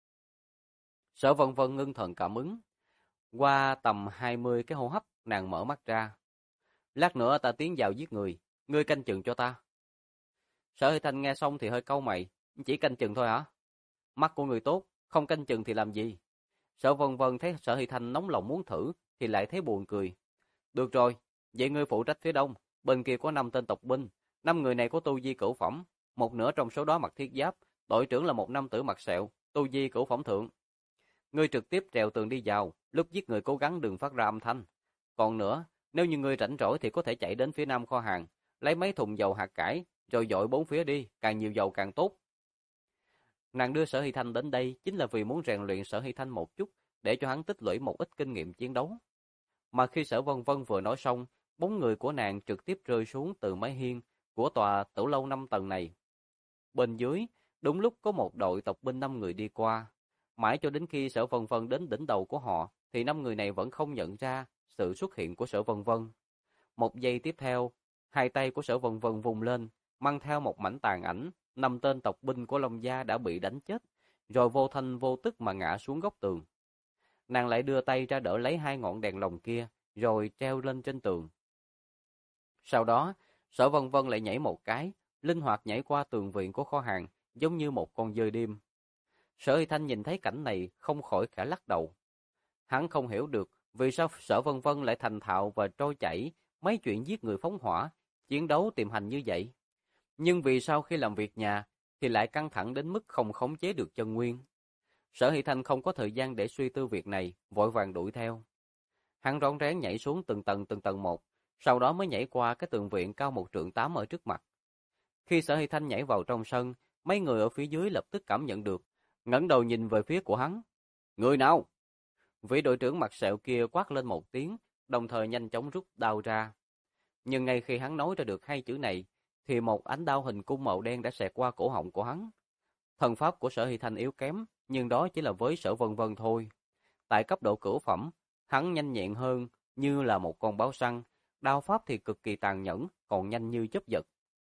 Sở Vân Vân ngưng thần cảm ứng. Qua tầm 20 cái hô hấp, nàng mở mắt ra. Lát nữa ta tiến vào giết người, ngươi canh chừng cho ta. Sở Hy Thanh nghe xong thì hơi cau mày, chỉ canh chừng thôi hả? Mắt của người tốt, không canh chừng thì làm gì? Sở Vân Vân thấy Sở Hy Thanh nóng lòng muốn thử, thì lại thấy buồn cười. Được rồi, vậy ngươi phụ trách phía đông, bên kia có 5 tên tộc binh, 5 người này có tu vi cửu phẩm, một nửa trong số đó mặc thiết giáp, đội trưởng là một nam tử mặc sẹo, tu vi cửu phẩm thượng. Ngươi trực tiếp trèo tường đi vào, lúc giết người cố gắng đừng phát ra âm thanh. Còn nữa, nếu như ngươi rảnh rỗi thì có thể chạy đến phía nam kho hàng, lấy mấy thùng dầu hạt cải, rồi dội bốn phía đi, càng nhiều dầu càng tốt. Nàng đưa Sở Hy Thanh đến đây chính là vì muốn rèn luyện Sở Hy Thanh một chút, để cho hắn tích lũy một ít kinh nghiệm chiến đấu. Mà khi Sở Vân Vân vừa nói xong, bóng người của nàng trực tiếp rơi xuống từ mái hiên của tòa tử lâu 5 tầng này. Bên dưới, đúng lúc có một đội tộc binh 5 người đi qua. Mãi cho đến khi Sở Vân Vân đến đỉnh đầu của họ, thì 5 người này vẫn không nhận ra sự xuất hiện của Sở Vân Vân. Một giây tiếp theo, hai tay của Sở Vân Vân vùng lên, mang theo một mảnh tàn ảnh, 5 tên tộc binh của Long Gia đã bị đánh chết, rồi vô thanh vô tức mà ngã xuống góc tường. Nàng lại đưa tay ra đỡ lấy 2 ngọn đèn lồng kia, rồi treo lên trên tường. Sau đó, Sở Vân Vân lại nhảy một cái, linh hoạt nhảy qua tường viện của kho hàng, giống như một con dơi đêm. Sở Hy Thanh nhìn thấy cảnh này không khỏi khẽ lắc đầu. Hắn không hiểu được Vì sao Sở Vân Vân lại thành thạo và trôi chảy mấy chuyện giết người phóng hỏa, chiến đấu tiềm hành như vậy? Nhưng vì sao khi làm việc nhà thì lại căng thẳng đến mức không khống chế được chân nguyên? Sở Hy Thanh không có thời gian để suy tư việc này, vội vàng đuổi theo. Hắn rón rén nhảy xuống từng tầng một, sau đó mới nhảy qua cái tường viện cao 1,8 trượng ở trước mặt. Khi Sở Hy Thanh nhảy vào trong sân, mấy người ở phía dưới lập tức cảm nhận được, ngẩng đầu nhìn về phía của hắn. Người nào? Vị đội trưởng mặt sẹo kia quát lên một tiếng, đồng thời nhanh chóng rút đao ra. Nhưng ngay khi hắn nói ra được hai chữ này, thì một ánh đao hình cung màu đen đã xẹt qua cổ họng của hắn. Thần pháp của Sở Hy Thanh yếu kém, nhưng đó chỉ là với Sở Vân Vân thôi. Tại cấp độ cửu phẩm, hắn nhanh nhẹn hơn, như là một con báo săn, đao pháp thì cực kỳ tàn nhẫn, còn nhanh như chớp giật.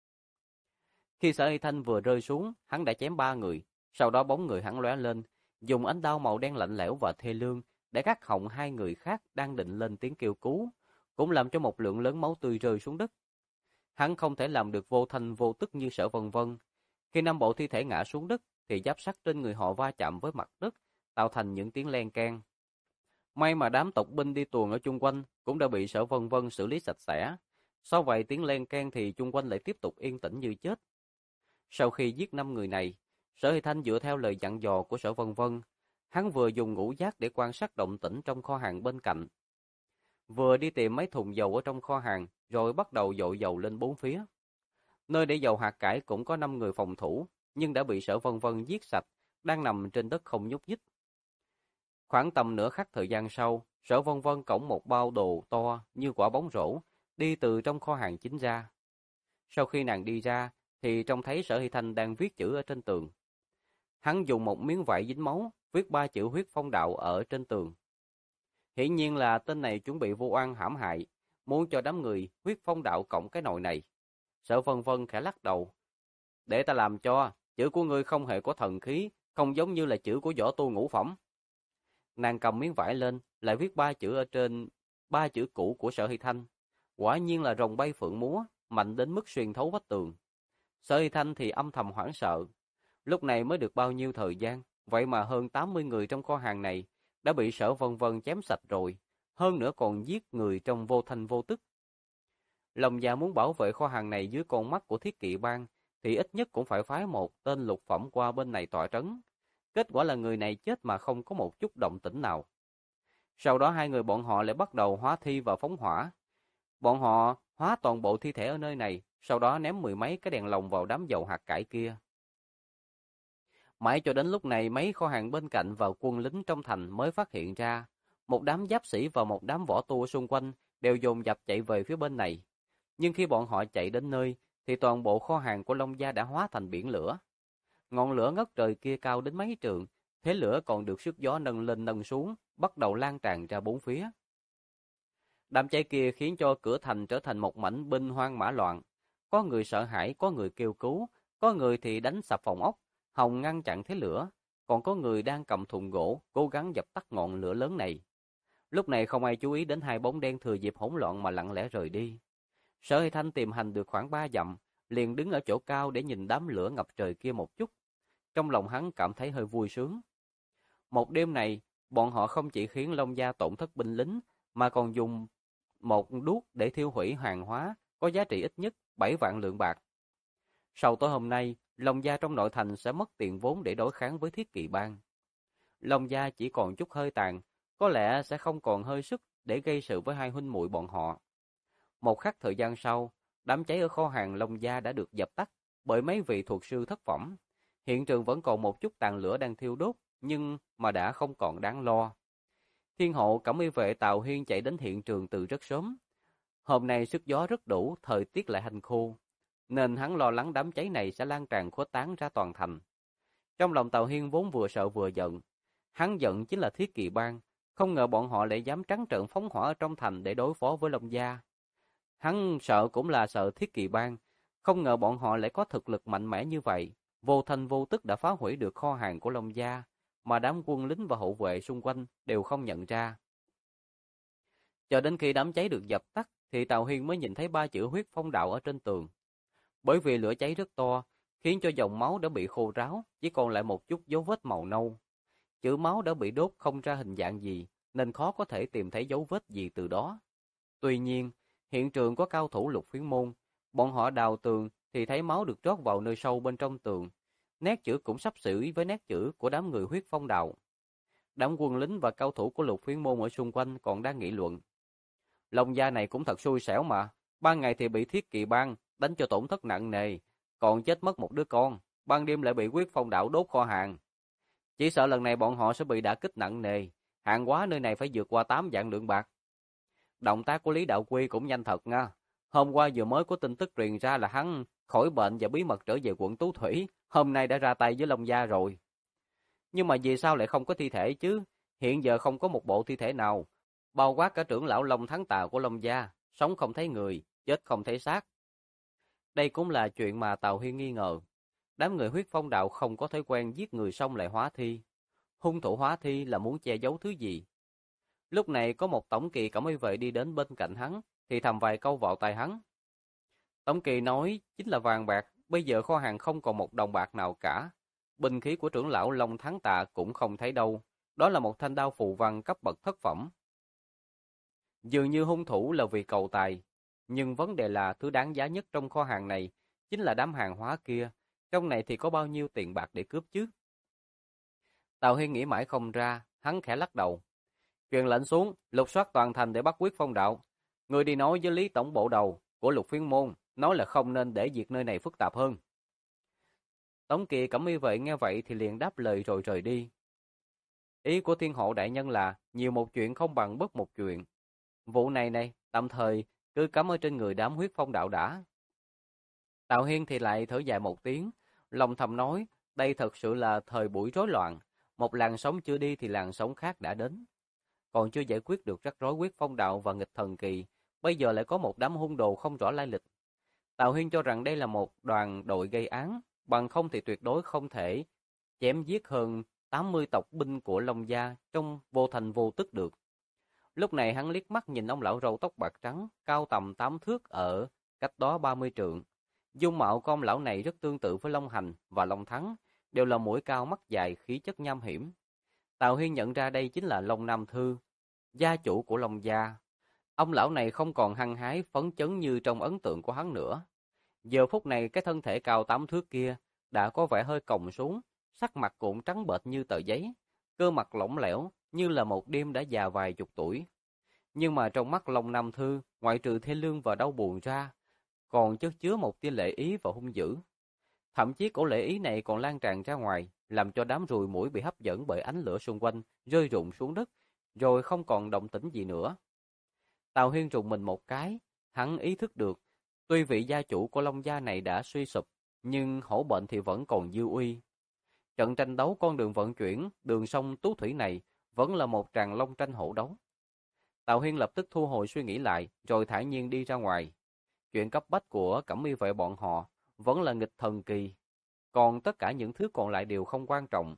Khi Sở Hy Thanh vừa rơi xuống, hắn đã chém 3 người, sau đó bóng người hắn lóe lên, dùng ánh đao màu đen lạnh lẽo và thê lương để cắt họng 2 người khác đang định lên tiếng kêu cứu, cũng làm cho một lượng lớn máu tươi rơi xuống đất. Hắn không thể làm được vô thanh vô tức như Sở Vân Vân. Khi 5 bộ thi thể ngã xuống đất, thì giáp sắt trên người họ va chạm với mặt đất, tạo thành những tiếng len keng. May mà đám tộc binh đi tuần ở chung quanh cũng đã bị Sở Vân Vân xử lý sạch sẽ. Sau vậy tiếng len keng thì chung quanh lại tiếp tục yên tĩnh như chết. Sau khi giết 5 người này, Sở Hy Thanh dựa theo lời dặn dò của Sở Vân Vân, hắn vừa dùng ngũ giác để quan sát động tĩnh trong kho hàng bên cạnh, vừa đi tìm mấy thùng dầu ở trong kho hàng, rồi bắt đầu dội dầu lên bốn phía. Nơi để dầu hạt cải cũng có 5 người phòng thủ, nhưng đã bị Sở Vân Vân giết sạch, đang nằm trên đất không nhúc nhích. Khoảng tầm nửa khắc thời gian sau, Sở Vân Vân cõng một bao đồ to như quả bóng rổ, đi từ trong kho hàng chính ra. Sau khi nàng đi ra, thì trông thấy Sở Hy Thanh đang viết chữ ở trên tường. Hắn dùng một miếng vải dính máu, viết 3 chữ huyết phong đạo ở trên tường. Hiển nhiên là tên này chuẩn bị vu oan hãm hại, muốn cho đám người huyết phong đạo cộng cái nồi này. Sở Vân Vân khẽ lắc đầu. Để ta làm cho, chữ của ngươi không hề có thần khí, không giống như là chữ của võ tu ngũ phẩm. Nàng cầm miếng vải lên, lại viết 3 chữ ở trên, 3 chữ cũ của Sở Hy Thanh. Quả nhiên là rồng bay phượng múa, mạnh đến mức xuyên thấu vách tường. Sở Hy Thanh thì âm thầm hoảng sợ. Lúc này mới được bao nhiêu thời gian, vậy mà hơn 80 người trong kho hàng này đã bị Sở Vân Vân chém sạch rồi, hơn nữa còn giết người trong vô thanh vô tức. Lòng dạ muốn bảo vệ kho hàng này dưới con mắt của Thiết Kỵ Bang, thì ít nhất cũng phải phái một tên lục phẩm qua bên này tọa trấn. Kết quả là người này chết mà không có một chút động tĩnh nào. Sau đó hai người bọn họ lại bắt đầu hóa thi và phóng hỏa. Bọn họ hóa toàn bộ thi thể ở nơi này, sau đó ném 10 mấy cái đèn lồng vào đám dầu hạt cải kia. Mãi cho đến lúc này mấy kho hàng bên cạnh và quân lính trong thành mới phát hiện ra, một đám giáp sĩ và một đám võ tu xung quanh đều dồn dập chạy về phía bên này. Nhưng khi bọn họ chạy đến nơi, thì toàn bộ kho hàng của Long Gia đã hóa thành biển lửa. Ngọn lửa ngất trời kia cao đến mấy trượng, thế lửa còn được sức gió nâng lên nâng xuống, bắt đầu lan tràn ra bốn phía. Đám cháy kia khiến cho cửa thành trở thành một mảnh binh hoang mã loạn. Có người sợ hãi, có người kêu cứu, có người thì đánh sập phòng ốc, hòng ngăn chặn thế lửa, còn có người đang cầm thùng gỗ, cố gắng dập tắt ngọn lửa lớn này. Lúc này không ai chú ý đến hai bóng đen thừa dịp hỗn loạn mà lặng lẽ rời đi. Sở Hy Thanh tìm hành được khoảng 3 dặm, liền đứng ở chỗ cao để nhìn đám lửa ngập trời kia một chút. Trong lòng hắn cảm thấy hơi vui sướng. Một đêm này, bọn họ không chỉ khiến Long Gia tổn thất binh lính, mà còn dùng một đuốc để thiêu hủy hàng hóa có giá trị ít nhất 7 vạn lượng bạc. Sau tối hôm nay, Long Gia trong nội thành sẽ mất tiền vốn để đối kháng với Thiết Kỵ Bang. Long Gia chỉ còn chút hơi tàn, có lẽ sẽ không còn hơi sức để gây sự với hai huynh muội bọn họ. Một khắc thời gian sau, đám cháy ở kho hàng Long Gia đã được dập tắt bởi mấy vị thuật sư thất phẩm. Hiện trường vẫn còn một chút tàn lửa đang thiêu đốt, nhưng mà đã không còn đáng lo. Thiên hộ Cẩm Y vệ Tào Hiên chạy đến hiện trường từ rất sớm. Hôm nay sức gió rất đủ, thời tiết lại hanh khô, nên hắn lo lắng đám cháy này sẽ lan tràn khuếch tán ra toàn thành. Trong lòng Tào Hiên vốn vừa sợ vừa giận. Hắn giận chính là Thiết Kỵ Bang, không ngờ bọn họ lại dám trắng trợn phóng hỏa ở trong thành để đối phó với Long Gia. Hắn sợ cũng là sợ Thiết Kỵ Bang, không ngờ bọn họ lại có thực lực mạnh mẽ như vậy, vô thanh vô tức đã phá hủy được kho hàng của Long Gia, mà đám quân lính và hộ vệ xung quanh đều không nhận ra. Cho đến khi đám cháy được dập tắt, thì Tào Hiên mới nhìn thấy 3 chữ huyết phong đạo ở trên tường. Bởi vì lửa cháy rất to, khiến cho dòng máu đã bị khô ráo, chỉ còn lại một chút dấu vết màu nâu. Chữ máu đã bị đốt không ra hình dạng gì, nên khó có thể tìm thấy dấu vết gì từ đó. Tuy nhiên, hiện trường có cao thủ Lục Phiến môn, bọn họ đào tường thì thấy máu được trót vào nơi sâu bên trong tường. Nét chữ cũng xấp xỉ với nét chữ của đám người Huyết Phong đạo. Đám quân lính và cao thủ của Lục Phiến môn ở xung quanh còn đang nghị luận. Long gia này cũng thật xui xẻo mà, ban ngày thì bị Thiết Kỵ bang đánh cho tổn thất nặng nề, còn chết mất một đứa con, ban đêm lại bị Huyết Phong đạo đốt kho hàng. Chỉ sợ lần này bọn họ sẽ bị đả kích nặng nề, hàng hóa nơi này phải vượt qua 8 vạn lượng bạc. Động tác của Lý Đạo Quy cũng nhanh thật nha. Hôm qua vừa mới có tin tức truyền ra là hắn khỏi bệnh và bí mật trở về quận Tú Thủy, hôm nay đã ra tay với Long gia rồi. Nhưng mà vì sao lại không có thi thể chứ? Hiện giờ không có một bộ thi thể nào, bao quát cả trưởng lão Long Thắng Tà của Long gia, sống không thấy người, chết không thấy xác. Đây cũng là chuyện mà Tào Hiên nghi ngờ. Đám người Huyết Phong đạo không có thói quen giết người xong lại hóa thi. Hung thủ hóa thi là muốn che giấu thứ gì? Lúc này có một tổng kỳ cẩm y vệ đi đến bên cạnh hắn, thì thầm vài câu vào tai hắn. Tổng kỳ nói chính là vàng bạc, bây giờ kho hàng không còn một đồng bạc nào cả. Binh khí của trưởng lão Long Thắng Tạ cũng không thấy đâu, đó là một thanh đao phù văn cấp bậc thất phẩm. Dường như hung thủ là vì cầu tài, nhưng vấn đề là thứ đáng giá nhất trong kho hàng này chính là đám hàng hóa kia, trong này thì có bao nhiêu tiền bạc để cướp chứ? Tào Hiên nghĩ mãi không ra, hắn khẽ lắc đầu. Truyền lệnh xuống, lục soát toàn thành để bắt Huyết Phong đạo. Người đi nói với Lý tổng bộ đầu của Lục Phiến môn, nói là không nên để việc nơi này phức tạp hơn. Tống Kỳ Cẩm y vệ nghe vậy thì liền đáp lời rồi rời đi. Ý của Thiên Hộ đại nhân là nhiều một chuyện không bằng bất một chuyện. Vụ này tạm thời cứ cắm ở trên người đám Huyết Phong đạo đã. Tào Hiên thì lại thở dài một tiếng, lòng thầm nói, đây thật sự là thời buổi rối loạn, một làn sóng chưa đi thì làn sóng khác đã đến. Còn chưa giải quyết được rắc rối Huyết Phong đạo và nghịch thần kỳ, bây giờ lại có một đám hung đồ không rõ lai lịch. Tào Hiên cho rằng đây là một đoàn đội gây án, bằng không thì tuyệt đối không thể chém giết hơn 80 tộc binh của Long gia trong vô thành vô tức được. Lúc này hắn liếc mắt nhìn ông lão râu tóc bạc trắng, cao tầm 8 thước ở cách đó 30 trượng. Dung mạo của ông lão này rất tương tự với Long Hành và Long Thắng, đều là mũi cao mắt dài, khí chất nham hiểm. Tào Hiên nhận ra đây chính là Long Nam Thư, gia chủ của Long gia. Ông lão này không còn hăng hái phấn chấn như trong ấn tượng của hắn nữa. Giờ phút này cái thân thể cao 8 thước kia đã có vẻ hơi còng xuống, sắc mặt cũng trắng bệch như tờ giấy, cơ mặt lỏng lẻo như là một đêm đã già vài chục tuổi. Nhưng mà trong mắt Long Nam Thư, ngoại trừ thê lương và đau buồn ra, còn chất chứa một tia lệ ý và hung dữ. Thậm chí cổ lệ ý này còn lan tràn ra ngoài, làm cho đám ruồi muỗi bị hấp dẫn bởi ánh lửa xung quanh, rơi rụng xuống đất, rồi không còn động tĩnh gì nữa. Tào Hiên rùng mình một cái, hắn ý thức được, tuy vị gia chủ của Long gia này đã suy sụp, nhưng hổ bệnh thì vẫn còn dư uy. Trận tranh đấu con đường vận chuyển, đường sông Tú Thủy này vẫn là một tràng long tranh hổ đấu. Tào Hiên lập tức thu hồi suy nghĩ lại, rồi thản nhiên đi ra ngoài. Chuyện cấp bách của Cẩm y vệ bọn họ vẫn là nghịch thần kỳ, còn tất cả những thứ còn lại đều không quan trọng.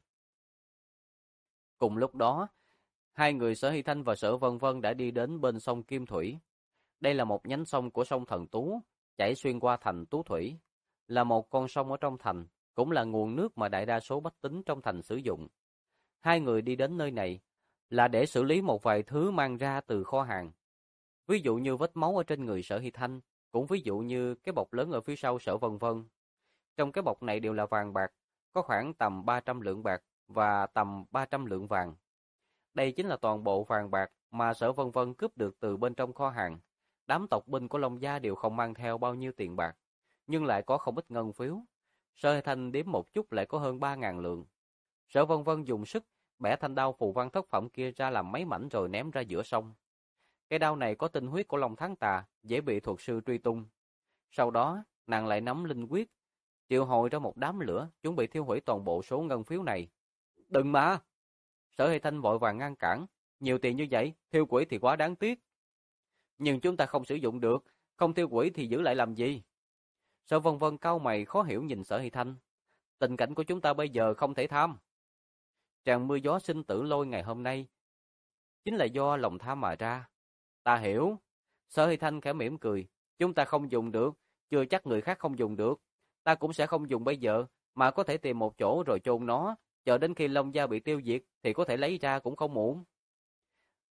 Cùng lúc đó, hai người Sở Hy Thanh và Sở Vân Vân đã đi đến bên sông Kim Thủy. Đây là một nhánh sông của sông Thần Tú, chảy xuyên qua thành Tú Thủy, là một con sông ở trong thành, cũng là nguồn nước mà đại đa số bách tính trong thành sử dụng. Hai người đi đến nơi này là để xử lý một vài thứ mang ra từ kho hàng. Ví dụ như vết máu ở trên người Sở Hy Thanh, cũng ví dụ như cái bọc lớn ở phía sau Sở Vân Vân. Trong cái bọc này đều là vàng bạc, có khoảng tầm 300 lượng bạc và tầm 300 lượng vàng. Đây chính là toàn bộ vàng bạc mà Sở Vân Vân cướp được từ bên trong kho hàng. Đám tộc binh của Long gia đều không mang theo bao nhiêu tiền bạc, nhưng lại có không ít ngân phiếu. Sở Hy Thanh đếm một chút lại có hơn 3.000 lượng. Sở Vân Vân dùng sức bẻ thanh đao phù văn thất phẩm kia ra làm mấy mảnh rồi ném ra giữa sông. Cái đao này có tinh huyết của Long Thắng Tà, dễ bị thuật sư truy tung. Sau đó, nàng lại nắm linh quyết, triệu hồi ra một đám lửa, chuẩn bị thiêu hủy toàn bộ số ngân phiếu này. Đừng mà! Sở Hy Thanh vội vàng ngăn cản. Nhiều tiền như vậy, thiêu quỷ thì quá đáng tiếc. Nhưng chúng ta không sử dụng được, không thiêu quỷ thì giữ lại làm gì? Sở Vân Vân cau mày khó hiểu nhìn Sở Hy Thanh. Tình cảnh của chúng ta bây giờ không thể tham. Tràn mưa gió sinh tử lôi ngày hôm nay chính là do lòng tham mà ra. Ta hiểu. Sở Hy Thanh khẽ mỉm cười. Chúng ta không dùng được, chưa chắc người khác không dùng được. Ta cũng sẽ không dùng bây giờ, mà có thể tìm một chỗ rồi chôn nó, chờ đến khi Long gia bị tiêu diệt thì có thể lấy ra cũng không muộn.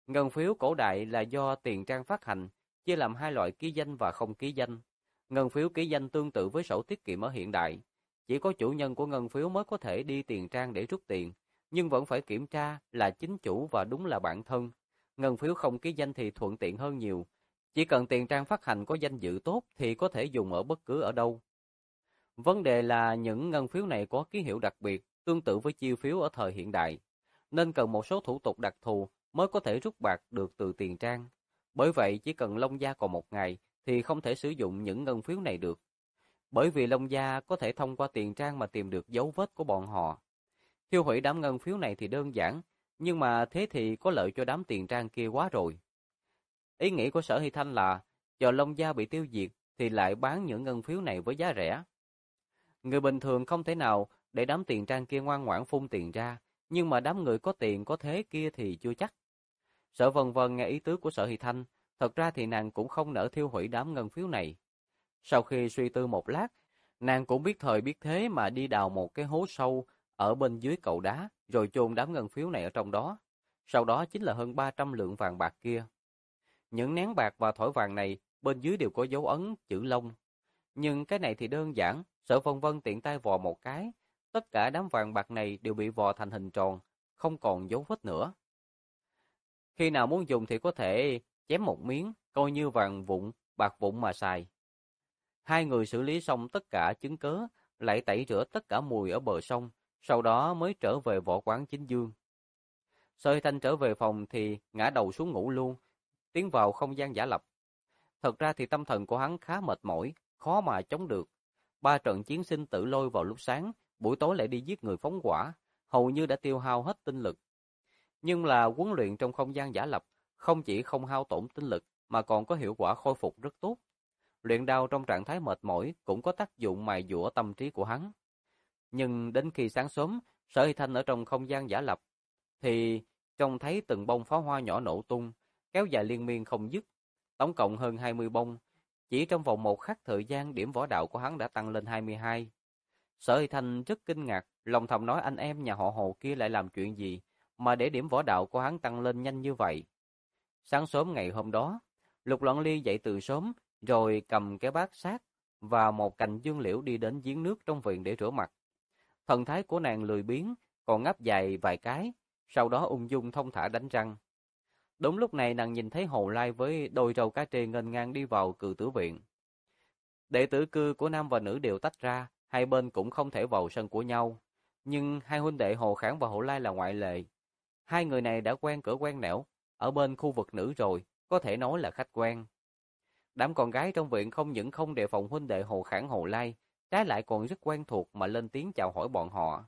Ngân phiếu cổ đại là do tiền trang phát hành, chia làm hai loại ký danh và không ký danh. Ngân phiếu ký danh tương tự với sổ tiết kiệm ở hiện đại. Chỉ có chủ nhân của ngân phiếu mới có thể đi tiền trang để rút tiền, nhưng vẫn phải kiểm tra là chính chủ và đúng là bản thân. Ngân phiếu không ký danh thì thuận tiện hơn nhiều. Chỉ cần tiền trang phát hành có danh dự tốt thì có thể dùng ở bất cứ ở đâu. Vấn đề là những ngân phiếu này có ký hiệu đặc biệt, tương tự với chi phiếu ở thời hiện đại, nên cần một số thủ tục đặc thù mới có thể rút bạc được từ tiền trang. Bởi vậy, chỉ cần Long Gia còn một ngày thì không thể sử dụng những ngân phiếu này được. Bởi vì Long Gia có thể thông qua tiền trang mà tìm được dấu vết của bọn họ. Tiêu hủy đám ngân phiếu này thì đơn giản, nhưng mà thế thì có lợi cho đám tiền trang kia quá rồi. Ý nghĩ của Sở Hy Thanh là, chờ Long Gia bị tiêu diệt thì lại bán những ngân phiếu này với giá rẻ. Người bình thường không thể nào để đám tiền trang kia ngoan ngoãn phun tiền ra, nhưng mà đám người có tiền có thế kia thì chưa chắc. Sở Vân Vân nghe ý tứ của Sở Hy Thanh, thật ra thì nàng cũng không nỡ thiêu hủy đám ngân phiếu này. Sau khi suy tư một lát, nàng cũng biết thời biết thế mà đi đào một cái hố sâu ở bên dưới cầu đá, rồi chôn đám ngân phiếu này ở trong đó. Sau đó chính là hơn 300 lượng vàng bạc kia. Những nén bạc và thỏi vàng này bên dưới đều có dấu ấn chữ Long. Nhưng cái này thì đơn giản, Sở Vân Vân tiện tay vò một cái, tất cả đám vàng bạc này đều bị vò thành hình tròn, không còn dấu vết nữa. Khi nào muốn dùng thì có thể chém một miếng, coi như vàng vụn, bạc vụn mà xài. Hai người xử lý xong tất cả chứng cớ, lại tẩy rửa tất cả mùi ở bờ sông, sau đó mới trở về võ quán chính dương. Sợi Thanh trở về phòng thì ngã đầu xuống ngủ luôn, tiến vào không gian giả lập. Thật ra thì tâm thần của hắn khá mệt mỏi, khó mà chống được. 3 trận chiến sinh tử lôi vào lúc sáng, buổi tối lại đi giết người phóng hỏa, hầu như đã tiêu hao hết tinh lực. Nhưng là huấn luyện trong không gian giả lập, không chỉ không hao tổn tinh lực mà còn có hiệu quả khôi phục rất tốt. Luyện đao trong trạng thái mệt mỏi cũng có tác dụng mài dũa tâm trí của hắn. Nhưng đến khi sáng sớm, Sở Hy Thanh ở trong không gian giả lập, thì trông thấy từng bông pháo hoa nhỏ nổ tung, kéo dài liên miên không dứt, tổng cộng hơn 20 bông. Chỉ trong vòng một khắc thời gian, điểm võ đạo của hắn đã tăng lên 22. Sở Hy Thanh rất kinh ngạc, lòng thầm nói anh em nhà họ Hồ kia lại làm chuyện gì mà để điểm võ đạo của hắn tăng lên nhanh như vậy. Sáng sớm ngày hôm đó, Lục Loan Ly dậy từ sớm, rồi cầm cái bát sáp và một cành dương liễu đi đến giếng nước trong viện để rửa mặt. Thần thái của nàng lười biếng, còn ngáp dài vài cái, sau đó ung dung thong thả đánh răng. Đúng lúc này nàng nhìn thấy Hồ Lai với đôi râu cá trê nghênh ngang đi vào Cự Tử viện. Đệ tử cư của nam và nữ đều tách ra, hai bên cũng không thể vào sân của nhau. Nhưng hai huynh đệ Hồ Khảng và Hồ Lai là ngoại lệ. Hai người này đã quen cửa quen nẻo, ở bên khu vực nữ rồi, có thể nói là khách quen. Đám con gái trong viện không những không đề phòng huynh đệ Hồ Khảng Hồ Lai, trái lại còn rất quen thuộc mà lên tiếng chào hỏi bọn họ.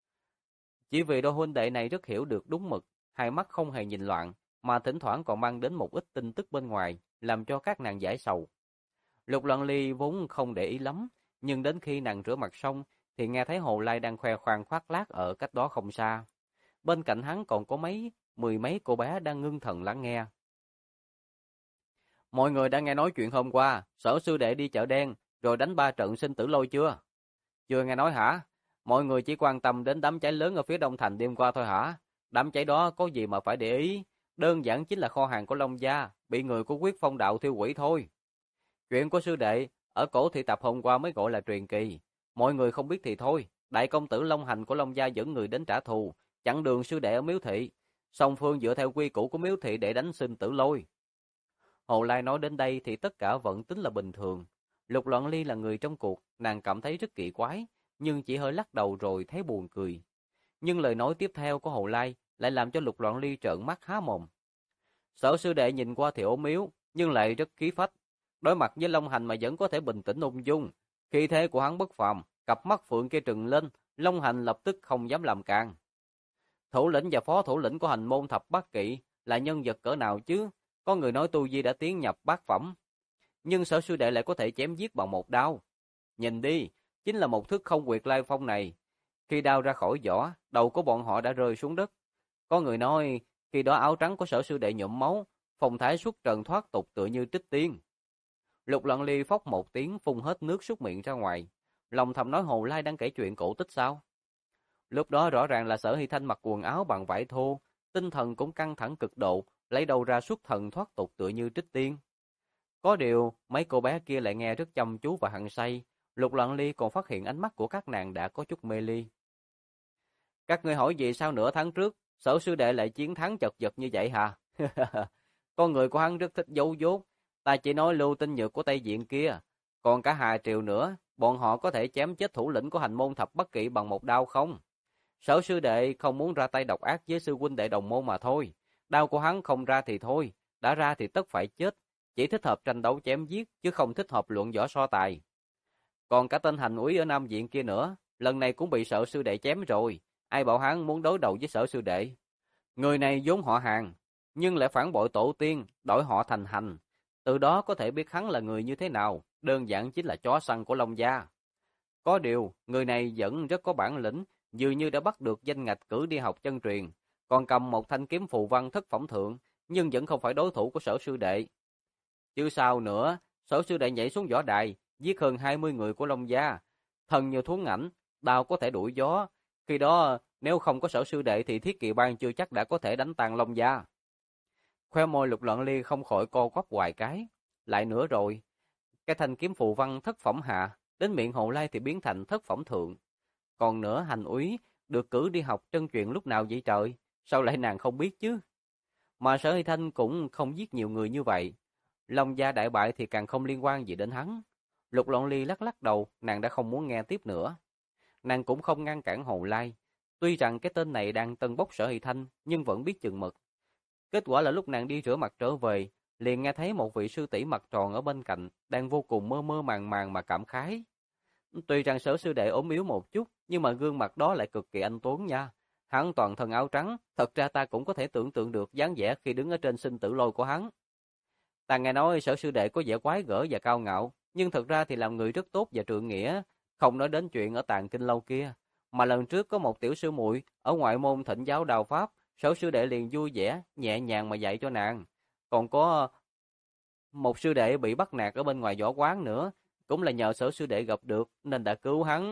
Chỉ vì đôi huynh đệ này rất hiểu được đúng mực, hai mắt không hề nhìn loạn, mà thỉnh thoảng còn mang đến một ít tin tức bên ngoài, làm cho các nàng giải sầu. Lục Loan Ly vốn không để ý lắm, nhưng đến khi nàng rửa mặt xong, thì nghe thấy Hồ Lai đang khoe khoang khoác lác ở cách đó không xa. Bên cạnh hắn còn có mười mấy cô bé đang ngưng thần lắng nghe. Mọi người đã nghe nói chuyện hôm qua, Sở sư đệ đi chợ đen, rồi đánh 3 trận sinh tử lôi chưa? Chưa nghe nói hả? Mọi người chỉ quan tâm đến đám cháy lớn ở phía đông thành đêm qua thôi hả? Đám cháy đó có gì mà phải để ý? Đơn giản chính là kho hàng của Long Gia, bị người của Quyết Phong đạo thiêu hủy thôi. Chuyện của sư đệ, ở cổ thị tập hôm qua mới gọi là truyền kỳ. Mọi người không biết thì thôi, đại công tử Long Hành của Long Gia dẫn người đến trả thù, chặn đường sư đệ ở miếu thị. Song phương dựa theo quy củ của miếu thị để đánh sinh tử lôi. Hồ Lai nói đến đây thì tất cả vẫn tính là bình thường. Lục Loan Ly là người trong cuộc, nàng cảm thấy rất kỳ quái, nhưng chỉ hơi lắc đầu rồi thấy buồn cười. Nhưng lời nói tiếp theo của Hồ Lai lại làm cho Lục Loan Ly trợn mắt há mồm. Sở sư đệ nhìn qua thì ốm yếu, nhưng lại rất khí phách. Đối mặt với Long Hành mà vẫn có thể bình tĩnh ung dung. Khí thế của hắn bất phàm, cặp mắt phượng kia trừng lên, Long Hành lập tức không dám làm càn. Thủ lĩnh và phó thủ lĩnh của hành môn thập bát kỵ là nhân vật cỡ nào chứ? Có người nói tu vi đã tiến nhập bát phẩm, nhưng Sở sư đệ lại có thể chém giết bằng một đao. Nhìn đi, chính là một thức không quyệt lai phong này. Khi đao ra khỏi vỏ, đầu của bọn họ đã rơi xuống đất. Có người nói, khi đó áo trắng của Sở sư đệ nhuộm máu, phong thái xuất trần thoát tục tựa như trích tiên. Lục Loan Ly phốc một tiếng phun hết nước súc miệng ra ngoài. Lòng thầm nói Hồ Lai đang kể chuyện cổ tích sao? Lúc đó rõ ràng là Sở Hy Thanh mặc quần áo bằng vải thô, tinh thần cũng căng thẳng cực độ, lấy đâu ra xuất thần thoát tục tựa như trích tiên. Có điều, mấy cô bé kia lại nghe rất chăm chú và hăng say. Lục Loan Ly còn phát hiện ánh mắt của các nàng đã có chút mê ly. Các ngươi hỏi gì sao nửa tháng trước, Sở sư đệ lại chiến thắng chật vật như vậy hả? Con người của hắn rất thích giấu dốt. Ta chỉ nói Lưu Tinh Nhược của Tây Diện kia. Còn cả Hà Triều nữa, bọn họ có thể chém chết thủ lĩnh của hành môn thập bất kỵ bằng một đao không? Sở sư đệ không muốn ra tay độc ác với sư huynh đệ đồng môn mà thôi. Đao của hắn không ra thì thôi, đã ra thì tất phải chết. Chỉ thích hợp tranh đấu chém giết, chứ không thích hợp luận võ so tài. Còn cả tên hành úy ở Nam Diện kia nữa, lần này cũng bị Sở sư đệ chém rồi. Ai bảo hắn muốn đối đầu với Sở sư đệ? Người này vốn họ Hàng, nhưng lại phản bội tổ tiên, đổi họ thành Hành. Từ đó có thể biết hắn là người như thế nào, đơn giản chính là chó săn của Long gia. Có điều, người này vẫn rất có bản lĩnh, dường như đã bắt được danh ngạch cử đi học chân truyền, còn cầm một thanh kiếm phù văn thất phẩm thượng, nhưng vẫn không phải đối thủ của Sở sư đệ. Chứ sao nữa, Sở sư đệ nhảy xuống võ đài, giết hơn 20 người của Long gia, thần như thuấn ảnh, đao có thể đuổi gió. Khi đó, nếu không có Sở sư đệ thì Thiết Kỵ bang chưa chắc đã có thể đánh tan Long gia. Khoe môi Lục Loan Ly không khỏi co quắp hoài cái. Lại nữa rồi, cái thanh kiếm phù văn thất phẩm hạ, đến miệng Hồ Lai thì biến thành thất phẩm thượng. Còn nữa hành úy, được cử đi học chân truyền lúc nào vậy trời? Sao lại nàng không biết chứ? Mà Sở Hy Thanh cũng không giết nhiều người như vậy. Long gia đại bại thì càng không liên quan gì đến hắn. Lục Loan Ly lắc lắc đầu, nàng đã không muốn nghe tiếp nữa. Nàng cũng không ngăn cản Hồ Lai. Tuy rằng cái tên này đang tân bốc Sở Hy Thanh, nhưng vẫn biết chừng mực. Kết quả là lúc nàng đi rửa mặt trở về, liền nghe thấy một vị sư tỷ mặt tròn ở bên cạnh, đang vô cùng mơ mơ màng màng mà cảm khái. Tuy rằng Sở sư đệ ốm yếu một chút, nhưng mà gương mặt đó lại cực kỳ anh tuấn nha. Hắn toàn thân áo trắng, thật ra ta cũng có thể tưởng tượng được dáng vẻ khi đứng ở trên sinh tử lôi của hắn. Ta nghe nói Sở sư đệ có vẻ quái gở và cao ngạo, nhưng thật ra thì làm người rất tốt và trượng nghĩa, không nói đến chuyện ở Tàng Kinh lâu kia, mà lần trước có một tiểu sư muội ở ngoại môn thỉnh giáo đao pháp, Sở sư đệ liền vui vẻ, nhẹ nhàng mà dạy cho nàng. Còn có một sư đệ bị bắt nạt ở bên ngoài võ quán nữa, cũng là nhờ Sở sư đệ gặp được nên đã cứu hắn.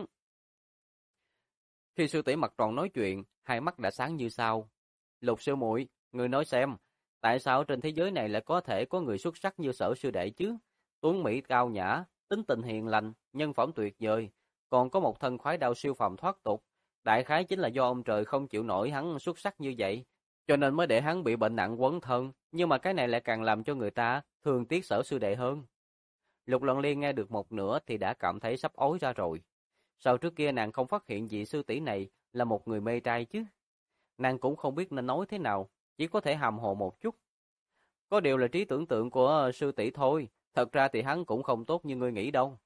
Khi sư tỷ mặt tròn nói chuyện, hai mắt đã sáng như sao. Lục sư muội, người nói xem, tại sao trên thế giới này lại có thể có người xuất sắc như Sở sư đệ chứ? Tuấn mỹ cao nhã, tính tình hiền lành, nhân phẩm tuyệt vời, còn có một thân khoái đao siêu phàm thoát tục. Đại khái chính là do ông trời không chịu nổi hắn xuất sắc như vậy, cho nên mới để hắn bị bệnh nặng quấn thân, nhưng mà cái này lại càng làm cho người ta thương tiếc Sở sư đệ hơn. Lục Loan Liên nghe được một nửa thì đã cảm thấy sắp ói ra rồi. Sao trước kia nàng không phát hiện vị sư tỷ này là một người mê trai chứ? Nàng cũng không biết nên nói thế nào, chỉ có thể hàm hồ một chút. Có điều là trí tưởng tượng của sư tỷ thôi, thật ra thì hắn cũng không tốt như ngươi nghĩ đâu.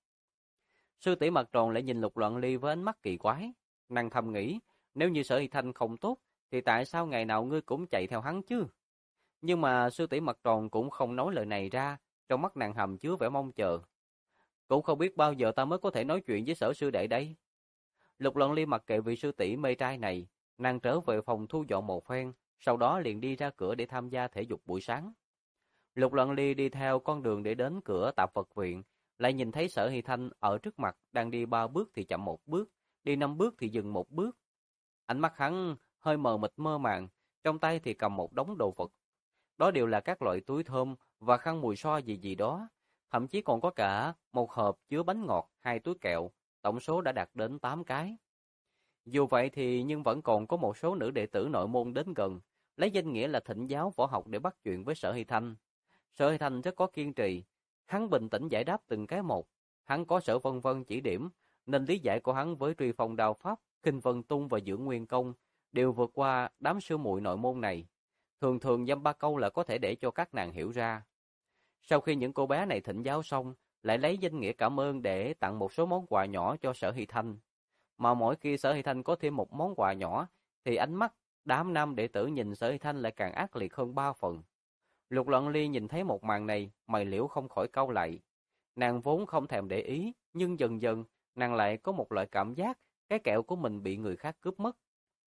Sư tỷ mặt tròn lại nhìn Lục Loan Ly với ánh mắt kỳ quái. Nàng thầm nghĩ, nếu như Sở Hy Thanh không tốt, thì tại sao ngày nào ngươi cũng chạy theo hắn chứ? Nhưng mà sư tỷ mặt tròn cũng không nói lời này ra, trong mắt nàng hầm chứa vẻ mong chờ. Cũng không biết bao giờ ta mới có thể nói chuyện với Sở sư đệ đây. Lục Loan Ly mặc kệ vị sư tỷ mê trai này, nàng trở về phòng thu dọn một phen, sau đó liền đi ra cửa để tham gia thể dục buổi sáng. Lục Loan Ly đi theo con đường để đến cửa Tạp Vật viện, lại nhìn thấy Sở Hy Thanh ở trước mặt, đang đi 3 bước thì chậm 1 bước, đi 5 bước thì dừng 1 bước. Ánh mắt hắn hơi mờ mịt mơ màng, trong tay thì cầm một đống đồ vật. Đó đều là các loại túi thơm và khăn mùi xoa gì gì đó, thậm chí còn có cả một hộp chứa bánh ngọt, 2 túi kẹo, tổng số đã đạt đến 8 cái. Dù vậy thì nhưng vẫn còn có một số nữ đệ tử nội môn đến gần, lấy danh nghĩa là thỉnh giáo võ học để bắt chuyện với Sở Hy Thanh. Sở Hy Thanh rất có kiên trì, hắn bình tĩnh giải đáp từng cái một. Hắn có Sở Vân Vân chỉ điểm, nên lý giải của hắn với Truy Phong đao pháp, Kinh Vân tung và Dưỡng Nguyên công đều vượt qua đám sư muội nội môn này. Thường thường dăm ba câu là có thể để cho các nàng hiểu ra. Sau khi những cô bé này thỉnh giáo xong, lại lấy danh nghĩa cảm ơn để tặng một số món quà nhỏ cho Sở Hy Thanh. Mà mỗi khi Sở Hy Thanh có thêm một món quà nhỏ, thì ánh mắt đám nam đệ tử nhìn Sở Hy Thanh lại càng ác liệt hơn 3 phần. Lục Loan Ly nhìn thấy một màn này, mày liễu không khỏi cau lại. Nàng vốn không thèm để ý, nhưng dần dần, nàng lại có một loại cảm giác cái kẹo của mình bị người khác cướp mất.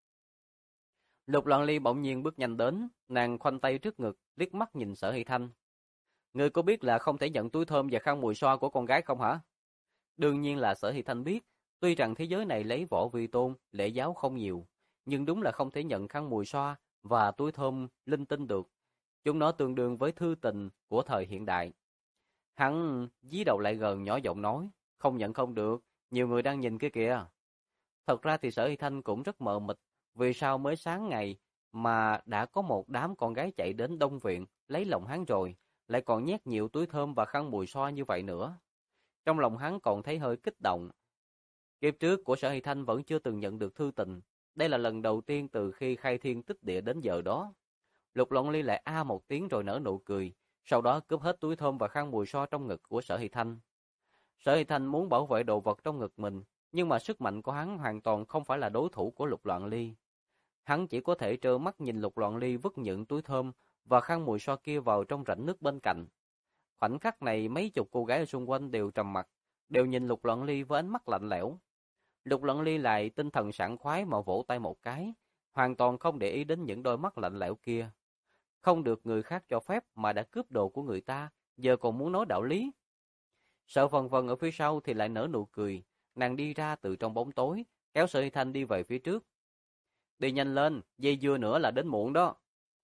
Lục Loan Ly bỗng nhiên bước nhanh đến, nàng khoanh tay trước ngực, liếc mắt nhìn Sở Hy Thanh. Ngươi có biết là không thể nhận túi thơm và khăn mùi xoa của con gái không hả? Đương nhiên là Sở Hy Thanh biết, tuy rằng thế giới này lấy võ vi tôn, lễ giáo không nhiều, nhưng đúng là không thể nhận khăn mùi xoa và túi thơm linh tinh được. Chúng nó tương đương với thư tình của thời hiện đại. Hắn dí đầu lại gần nhỏ giọng nói, không nhận không được, nhiều người đang nhìn kia kìa. Thật ra thì Sở Hy Thanh cũng rất mờ mịt, vì sao mới sáng ngày mà đã có một đám con gái chạy đến Đông Viện lấy lòng hắn rồi, lại còn nhét nhiều túi thơm và khăn mùi xoa như vậy nữa. Trong lòng hắn còn thấy hơi kích động. Kiếp trước của Sở Hy Thanh vẫn chưa từng nhận được thư tình, đây là lần đầu tiên từ khi khai thiên tích địa đến giờ đó. Lục Loan Ly lại a một tiếng rồi nở nụ cười, sau đó cướp hết túi thơm và khăn mùi xoa trong ngực của Sở Hy Thanh. Sở Hy Thanh muốn bảo vệ đồ vật trong ngực mình, nhưng mà sức mạnh của hắn hoàn toàn không phải là đối thủ của Lục Loan Ly. Hắn chỉ có thể trơ mắt nhìn Lục Loan Ly vứt những túi thơm và khăn mùi xoa kia vào trong rãnh nước bên cạnh. Khoảnh khắc này mấy chục cô gái ở xung quanh đều trầm mặc, đều nhìn Lục Loan Ly với ánh mắt lạnh lẽo. Lục Loan Ly lại tinh thần sảng khoái mà vỗ tay một cái, hoàn toàn không để ý đến những đôi mắt lạnh lẽo kia. Không được người khác cho phép mà đã cướp đồ của người ta, giờ còn muốn nói đạo lý. Sở Vân Vân ở phía sau thì lại nở nụ cười, nàng đi ra từ trong bóng tối, kéo Sở Hy Thanh đi về phía trước. Đi nhanh lên, dây dưa nữa là đến muộn đó.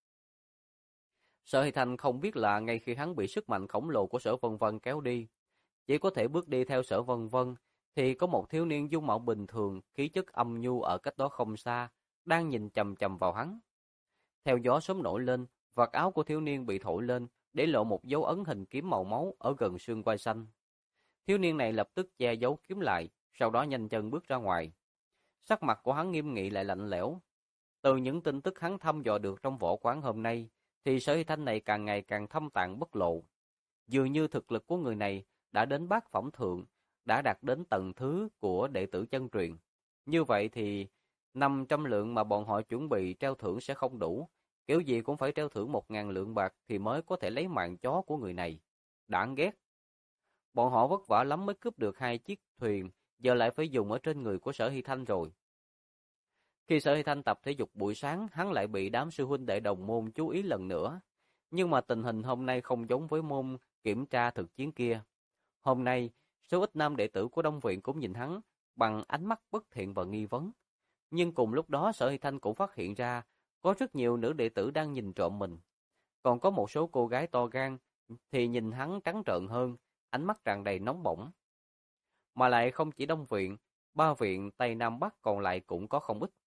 Sở Hy Thanh không biết là ngay khi hắn bị sức mạnh khổng lồ của Sở Vân Vân kéo đi, chỉ có thể bước đi theo Sở Vân Vân, thì có một thiếu niên dung mạo bình thường, khí chất âm nhu ở cách đó không xa, đang nhìn chằm chằm vào hắn. Theo gió sớm nổi lên, vạt áo của thiếu niên bị thổi lên, để lộ một dấu ấn hình kiếm màu máu ở gần xương quai xanh. Thiếu niên này lập tức che giấu kiếm lại, sau đó nhanh chân bước ra ngoài. Sắc mặt của hắn nghiêm nghị lại lạnh lẽo. Từ những tin tức hắn thăm dò được trong võ quán hôm nay, thì Sở Hy Thanh này càng ngày càng thâm tàng bất lộ. Dường như thực lực của người này đã đến bát phẩm thượng, đã đạt đến tầng thứ của đệ tử chân truyền. Như vậy thì 500 lượng mà bọn họ chuẩn bị treo thưởng sẽ không đủ, kiểu gì cũng phải treo thưởng 1.000 lượng bạc thì mới có thể lấy mạng chó của người này. Đáng ghét. Bọn họ vất vả lắm mới cướp được 2 chiếc thuyền, giờ lại phải dùng ở trên người của Sở Hy Thanh rồi. Khi Sở Hy Thanh tập thể dục buổi sáng, hắn lại bị đám sư huynh đệ đồng môn chú ý lần nữa. Nhưng mà tình hình hôm nay không giống với môn kiểm tra thực chiến kia. Hôm nay, số ít nam đệ tử của Đông Viện cũng nhìn hắn bằng ánh mắt bất thiện và nghi vấn. Nhưng cùng lúc đó Sở Hy Thanh cũng phát hiện ra có rất nhiều nữ đệ tử đang nhìn trộm mình. Còn có một số cô gái to gan thì nhìn hắn trắng trợn hơn, ánh mắt tràn đầy nóng bỏng. Mà lại không chỉ Đông Viện, ba viện Tây Nam Bắc còn lại cũng có không ít.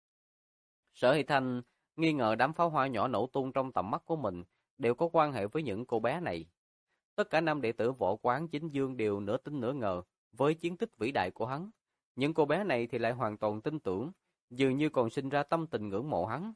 Sở Hy Thanh nghi ngờ đám pháo hoa nhỏ nổ tung trong tầm mắt của mình đều có quan hệ với những cô bé này. Tất cả nam đệ tử võ quán chính dương đều nửa tin nửa ngờ với chiến tích vĩ đại của hắn. Những cô bé này thì lại hoàn toàn tin tưởng, dường như còn sinh ra tâm tình ngưỡng mộ hắn.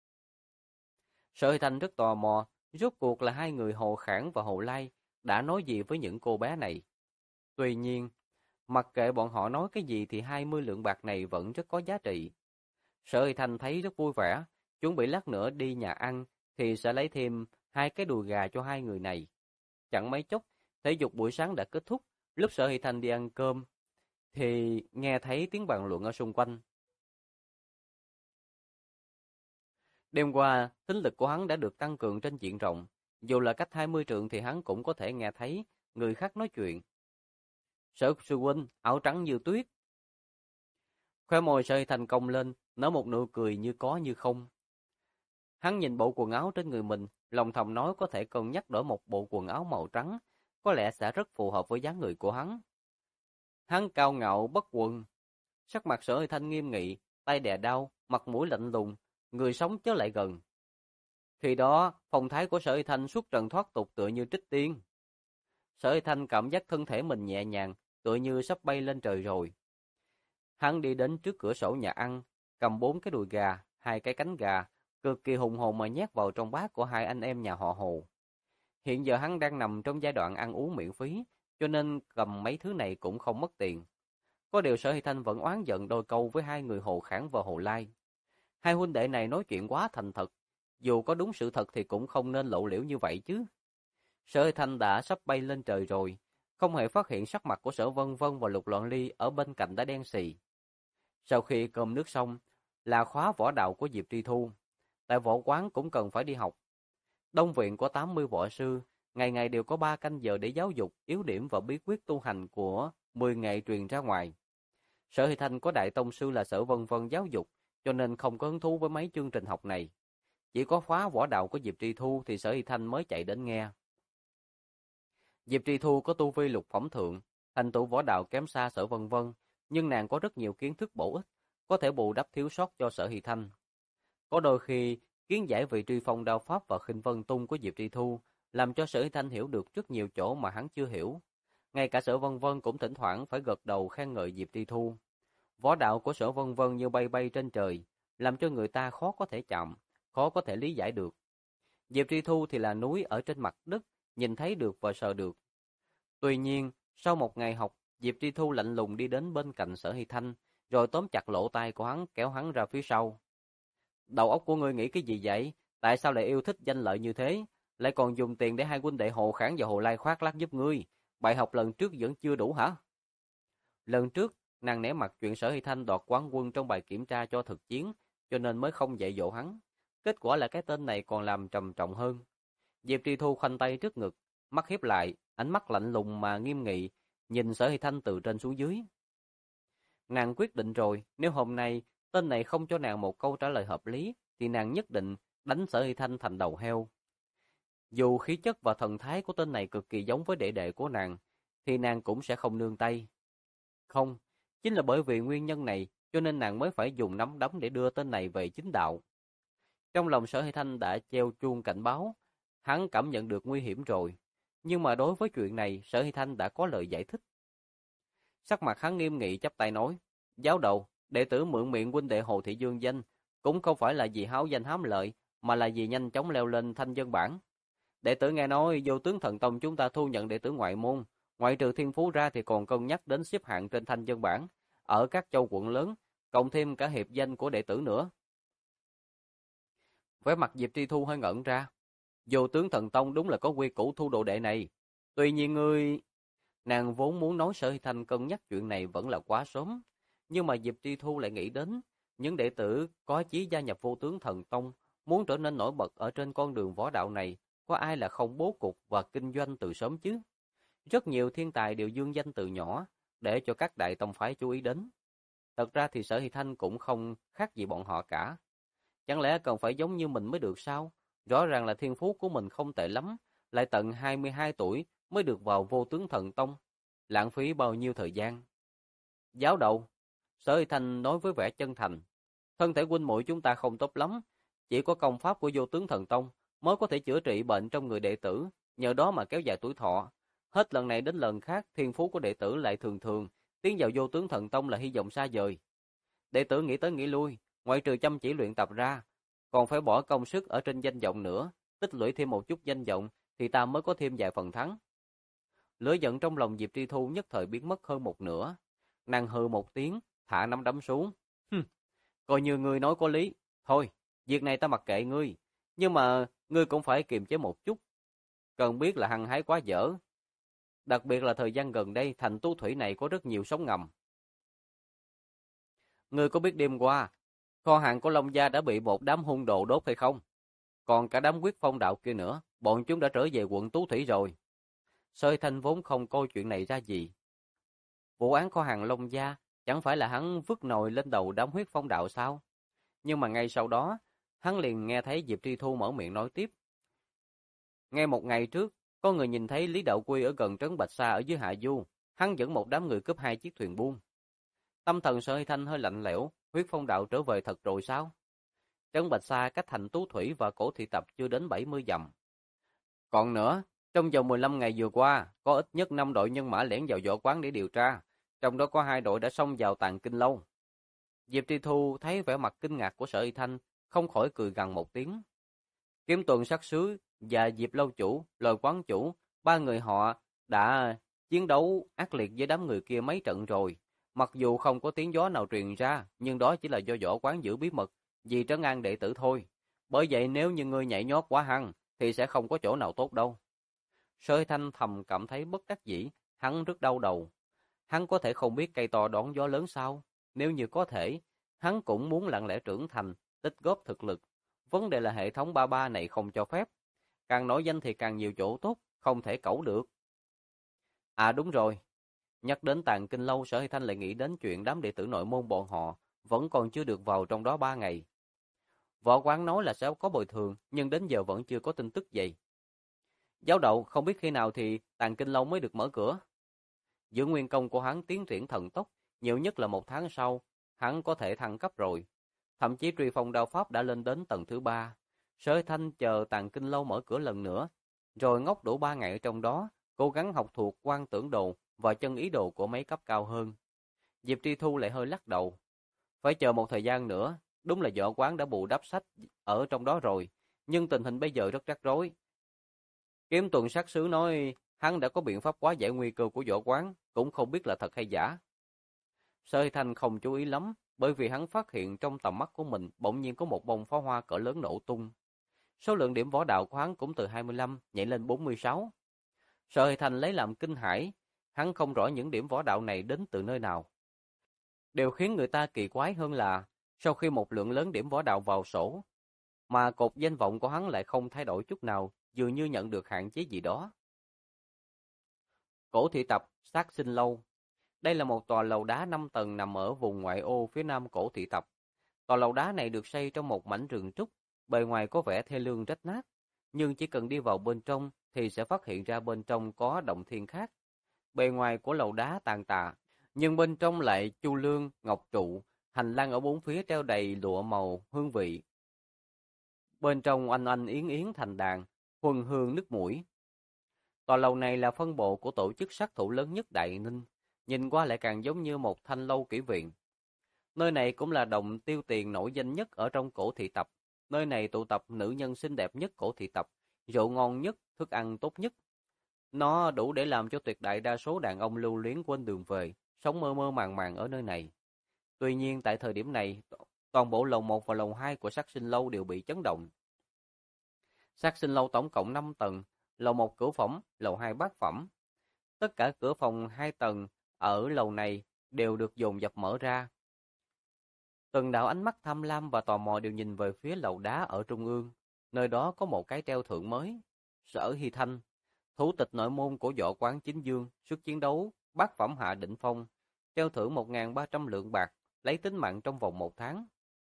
Sở Hy Thanh rất tò mò, rốt cuộc là hai người Hồ Khảng và Hồ Lai đã nói gì với những cô bé này. Tuy nhiên, mặc kệ bọn họ nói cái gì thì 20 lượng bạc này vẫn rất có giá trị. Sở Hy Thanh thấy rất vui vẻ, chuẩn bị lát nữa đi nhà ăn thì sẽ lấy thêm 2 cái đùi gà cho hai người này. Chẳng mấy chốc, thể dục buổi sáng đã kết thúc, lúc Sở Hy Thanh đi ăn cơm thì nghe thấy tiếng bàn luận ở xung quanh. Đêm qua, thính lực của hắn đã được tăng cường trên diện rộng, dù là cách 20 trượng thì hắn cũng có thể nghe thấy người khác nói chuyện. Sở sư huynh, áo trắng như tuyết. Khóe môi Sở Hy Thanh cong lên, nở một nụ cười như có như không. Hắn nhìn bộ quần áo trên người mình, lòng thầm nói có thể cân nhắc đổi một bộ quần áo màu trắng, có lẽ sẽ rất phù hợp với dáng người của hắn. Hắn cao ngạo bất quần, sắc mặt Sở Hy Thanh nghiêm nghị, tay đè đau, mặt mũi lạnh lùng, người sống chớ lại gần. Khi đó, phong thái của Sở Hy Thanh xuất trần thoát tục tựa như trích tiên. Sở Hy Thanh cảm giác thân thể mình nhẹ nhàng, tựa như sắp bay lên trời rồi. Hắn đi đến trước cửa sổ nhà ăn, cầm 4 cái đùi gà, 2 cái cánh gà, cực kỳ hùng hồn mà nhét vào trong bát của hai anh em nhà họ Hồ. Hiện giờ hắn đang nằm trong giai đoạn ăn uống miễn phí, cho nên cầm mấy thứ này cũng không mất tiền. Có điều Sở Hy Thanh vẫn oán giận đôi câu với hai người Hồ Khảng và Hồ Lai. Hai huynh đệ này nói chuyện quá thành thật, dù có đúng sự thật thì cũng không nên lộ liễu như vậy chứ. Sở Hy Thanh đã sắp bay lên trời rồi, không hề phát hiện sắc mặt của Sở Vân Vân và Lục Loan Ly ở bên cạnh đã đen xì. Sau khi cơm nước xong, là khóa võ đạo của Diệp Tri Thu. Tại võ quán cũng cần phải đi học. Đông viện có 80 võ sư, ngày ngày đều có 3 canh giờ để giáo dục, yếu điểm và bí quyết tu hành của 10 nghệ truyền ra ngoài. Sở Hy Thanh có đại tông sư là Sở Vân Vân giáo dục, cho nên không có hứng thú với mấy chương trình học này. Chỉ có khóa võ đạo của Diệp Tri Thu thì Sở Hy Thanh mới chạy đến nghe. Diệp Tri Thu có tu vi lục phẩm thượng, thành tựu võ đạo kém xa Sở Vân Vân, nhưng nàng có rất nhiều kiến thức bổ ích, có thể bù đắp thiếu sót cho Sở Hy Thanh. Có đôi khi, kiến giải về truy phong đao pháp và khinh vân tung của Diệp Tri Thu làm cho Sở Hy Thanh hiểu được rất nhiều chỗ mà hắn chưa hiểu. Ngay cả Sở Vân Vân cũng thỉnh thoảng phải gật đầu khen ngợi Diệp Tri Thu. Võ đạo của Sở Vân Vân như bay bay trên trời, làm cho người ta khó có thể chạm, khó có thể lý giải được. Diệp Tri Thu thì là núi ở trên mặt đất, nhìn thấy được và sờ được. Tuy nhiên, sau một ngày học, Diệp Tri Thu lạnh lùng đi đến bên cạnh Sở Hy Thanh, rồi tóm chặt lỗ tai của hắn kéo hắn ra phía sau. Đầu óc của ngươi nghĩ cái gì vậy? Tại sao lại yêu thích danh lợi như thế? Lại còn dùng tiền để hai huynh đệ Hồ Khản và Hồ Lai khoác lác giúp ngươi? Bài học lần trước vẫn chưa đủ hả? Lần trước, nàng né mặt chuyện Sở Hy Thanh đoạt quán quân trong bài kiểm tra cho thực chiến, cho nên mới không dạy dỗ hắn. Kết quả là cái tên này còn làm trầm trọng hơn. Diệp Tri Thu khoanh tay trước ngực, mắt hiếp lại, ánh mắt lạnh lùng mà nghiêm nghị, nhìn Sở Hy Thanh từ trên xuống dưới. Nàng quyết định rồi, nếu hôm nay tên này không cho nàng một câu trả lời hợp lý, thì nàng nhất định đánh Sở Hy Thanh thành đầu heo. Dù khí chất và thần thái của tên này cực kỳ giống với đệ đệ của nàng, thì nàng cũng sẽ không nương tay. Không, chính là bởi vì nguyên nhân này, cho nên nàng mới phải dùng nắm đấm để đưa tên này về chính đạo. Trong lòng Sở Hy Thanh đã treo chuông cảnh báo, hắn cảm nhận được nguy hiểm rồi. Nhưng mà đối với chuyện này, Sở Hy Thanh đã có lời giải thích. Sắc mặt hắn nghiêm nghị chắp tay nói, giáo đầu, đệ tử mượn miệng huynh đệ Hồ Thị Dương danh, cũng không phải là vì háo danh hám lợi, mà là vì nhanh chóng leo lên thanh dân bảng. Đệ tử nghe nói Vô Tướng Thần Tông chúng ta thu nhận đệ tử ngoại môn, ngoại trừ Thiên Phú ra thì còn cân nhắc đến xếp hạng trên thanh dân bảng, ở các châu quận lớn, cộng thêm cả hiệp danh của đệ tử nữa. Vẻ mặt Diệp Tri Thu hơi ngẩn ra. Vô Tướng Thần Tông đúng là có quy củ thu đồ đệ này. Tuy nhiên ngươi... Nàng vốn muốn nói Sở Hy Thanh cân nhắc chuyện này vẫn là quá sớm. Nhưng mà Diệp Tri Thu lại nghĩ đến những đệ tử có chí gia nhập Vô Tướng Thần Tông, muốn trở nên nổi bật ở trên con đường võ đạo này, có ai là không bố cục và kinh doanh từ sớm chứ? Rất nhiều thiên tài đều dương danh từ nhỏ, để cho các đại tông phái chú ý đến. Thật ra thì Sở Hy Thanh cũng không khác gì bọn họ cả. Chẳng lẽ cần phải giống như mình mới được sao? Rõ ràng là thiên phú của mình không tệ lắm, lại tận 22 tuổi mới được vào Vô Tướng Thần Tông. Lãng phí bao nhiêu thời gian? Giáo đầu, Sở Hy Thanh nói với vẻ chân thành. Thân thể huynh muội chúng ta không tốt lắm, chỉ có công pháp của Vô Tướng Thần Tông mới có thể chữa trị bệnh trong người đệ tử, nhờ đó mà kéo dài tuổi thọ. Hết lần này đến lần khác, thiên phú của đệ tử lại thường thường, tiến vào Vô Tướng Thần Tông là hy vọng xa vời. Đệ tử nghĩ tới nghĩ lui, ngoại trừ chăm chỉ luyện tập ra, còn phải bỏ công sức ở trên danh vọng nữa, tích lũy thêm một chút danh vọng thì ta mới có thêm vài phần thắng. Lửa giận trong lòng Diệp Tri Thu nhất thời biến mất hơn một nửa. Nàng hừ một tiếng, thả nắm đấm xuống. Coi như ngươi nói có lý. Thôi, việc này ta mặc kệ ngươi. Nhưng mà ngươi cũng phải kiềm chế một chút. Cần biết là hăng hái quá dở. Đặc biệt là thời gian gần đây, thành Tú Thủy này có rất nhiều sóng ngầm. Ngươi có biết đêm qua, kho hàng của Long Gia đã bị một đám hung đồ đốt hay không? Còn cả đám quyết phong đạo kia nữa, bọn chúng đã trở về quận Tú Thủy rồi. Sơi Thanh vốn không coi chuyện này ra gì. Vụ án kho hàng Long Gia chẳng phải là hắn vứt nồi lên đầu đám huyết phong đạo sao? Nhưng mà ngay sau đó, hắn liền nghe thấy Diệp Tri Thu mở miệng nói tiếp. Ngay một ngày trước, có người nhìn thấy Lý Đạo Quy ở gần trấn Bạch Sa ở dưới Hạ Du, hắn dẫn một đám người cướp 2 chiếc thuyền buôn. Tâm thần Sơi Thanh hơi lạnh lẽo, huyết phong đạo trở về thật rồi sao? Trấn Bạch Sa cách thành Tú Thủy và Cổ Thị Tập chưa đến 70 dặm. Còn nữa, trong vòng 15 ngày vừa qua, có ít nhất 5 đội nhân mã lẻn vào võ quán để điều tra, trong đó có 2 đội đã xông vào Tàng Kinh Lâu. Diệp Tri Thu thấy vẻ mặt kinh ngạc của Sở Y Thanh, không khỏi cười gằn một tiếng. Kiếm Tuần Sát Sứ và Diệp Lâu Chủ, Lôi Quán Chủ, 3 người họ đã chiến đấu ác liệt với đám người kia mấy trận rồi. Mặc dù không có tiếng gió nào truyền ra, nhưng đó chỉ là do võ quán giữ bí mật, vì trấn an đệ tử thôi. Bởi vậy nếu như ngươi nhảy nhót quá hăng, thì sẽ không có chỗ nào tốt đâu. Sở Thanh thầm cảm thấy bất đắc dĩ, hắn rất đau đầu. Hắn có thể không biết cây to đón gió lớn sao? Nếu như có thể, hắn cũng muốn lặng lẽ trưởng thành, tích góp thực lực. Vấn đề là hệ thống 33 này không cho phép. Càng nổi danh thì càng nhiều chỗ tốt, không thể cẩu được. À đúng rồi. Nhắc đến Tàng Kinh Lâu, Sở Thanh lại nghĩ đến chuyện đám đệ tử nội môn bọn họ vẫn còn chưa được vào trong đó 3 ngày. Võ Quán nói là sẽ có bồi thường, nhưng đến giờ vẫn chưa có tin tức gì. Giáo đầu không biết khi nào thì Tàng Kinh Lâu mới được mở cửa. Giữ nguyên công của hắn tiến triển thần tốc, nhiều nhất là 1 tháng sau, hắn có thể thăng cấp rồi. Thậm chí truy phong đao pháp đã lên đến tầng thứ 3. Sở Thanh chờ Tàng Kinh Lâu mở cửa lần nữa, rồi ngốc đủ 3 ngày ở trong đó, cố gắng học thuộc quan tưởng đồ và chân ý đồ của mấy cấp cao hơn. Diệp Tri Thu lại hơi lắc đầu. Phải chờ một thời gian nữa, đúng là Võ Quán đã bù đắp sách ở trong đó rồi, nhưng tình hình bây giờ rất rắc rối. Kiếm Tuần Sát Sứ nói hắn đã có biện pháp hóa giải nguy cơ của Võ Quán, cũng không biết là thật hay giả. Sở Thanh không chú ý lắm, bởi vì hắn phát hiện trong tầm mắt của mình bỗng nhiên có một bông pháo hoa cỡ lớn nổ tung. Số lượng điểm võ đạo của hắn cũng từ 25 nhảy lên 46. Sở Thanh lấy làm kinh hãi, hắn không rõ những điểm võ đạo này đến từ nơi nào. Điều khiến người ta kỳ quái hơn là, sau khi một lượng lớn điểm võ đạo vào sổ, mà cột danh vọng của hắn lại không thay đổi chút nào, dường như nhận được hạn chế gì đó. Cổ Thị Tập, Sát Sinh Lâu. Đây là một tòa lầu đá 5 tầng nằm ở vùng ngoại ô phía nam Cổ Thị Tập. Tòa lầu đá này được xây trong một mảnh rừng trúc, bề ngoài có vẻ thê lương rách nát, nhưng chỉ cần đi vào bên trong thì sẽ phát hiện ra bên trong có động thiên khác. Bề ngoài của lầu đá tàn tạ, nhưng bên trong lại chu lương, ngọc trụ, hành lang ở bốn phía treo đầy lụa màu, hương vị. Bên trong oanh oanh yến yến thành đàn, huân hương nước mũi. Tòa lầu này là phân bộ của tổ chức sát thủ lớn nhất Đại Ninh, nhìn qua lại càng giống như một thanh lâu kỷ viện. Nơi này cũng là động tiêu tiền nổi danh nhất ở trong Cổ Thị Tập. Nơi này tụ tập nữ nhân xinh đẹp nhất Cổ Thị Tập, rượu ngon nhất, thức ăn tốt nhất. Nó đủ để làm cho tuyệt đại đa số đàn ông lưu luyến quên đường về, sống mơ mơ màng màng ở nơi này. Tuy nhiên tại thời điểm này, toàn bộ lầu 1 và lầu 2 của Sát Sinh Lâu đều bị chấn động. Sát Sinh Lâu tổng cộng 5 tầng, lầu 1 cửa phẩm, lầu 2 bát phẩm. Tất cả cửa phòng 2 tầng ở lầu này đều được dồn dập mở ra. Từng đạo ánh mắt tham lam và tò mò đều nhìn về phía lầu đá ở trung ương. Nơi đó có một cái treo thưởng mới. Sở Hy Thanh, thủ tịch nội môn của Võ Quán Chính Dương, sức chiến đấu, bát phẩm hạ đỉnh phong, treo thưởng 1.300 lượng bạc, lấy tính mạng trong vòng 1 tháng.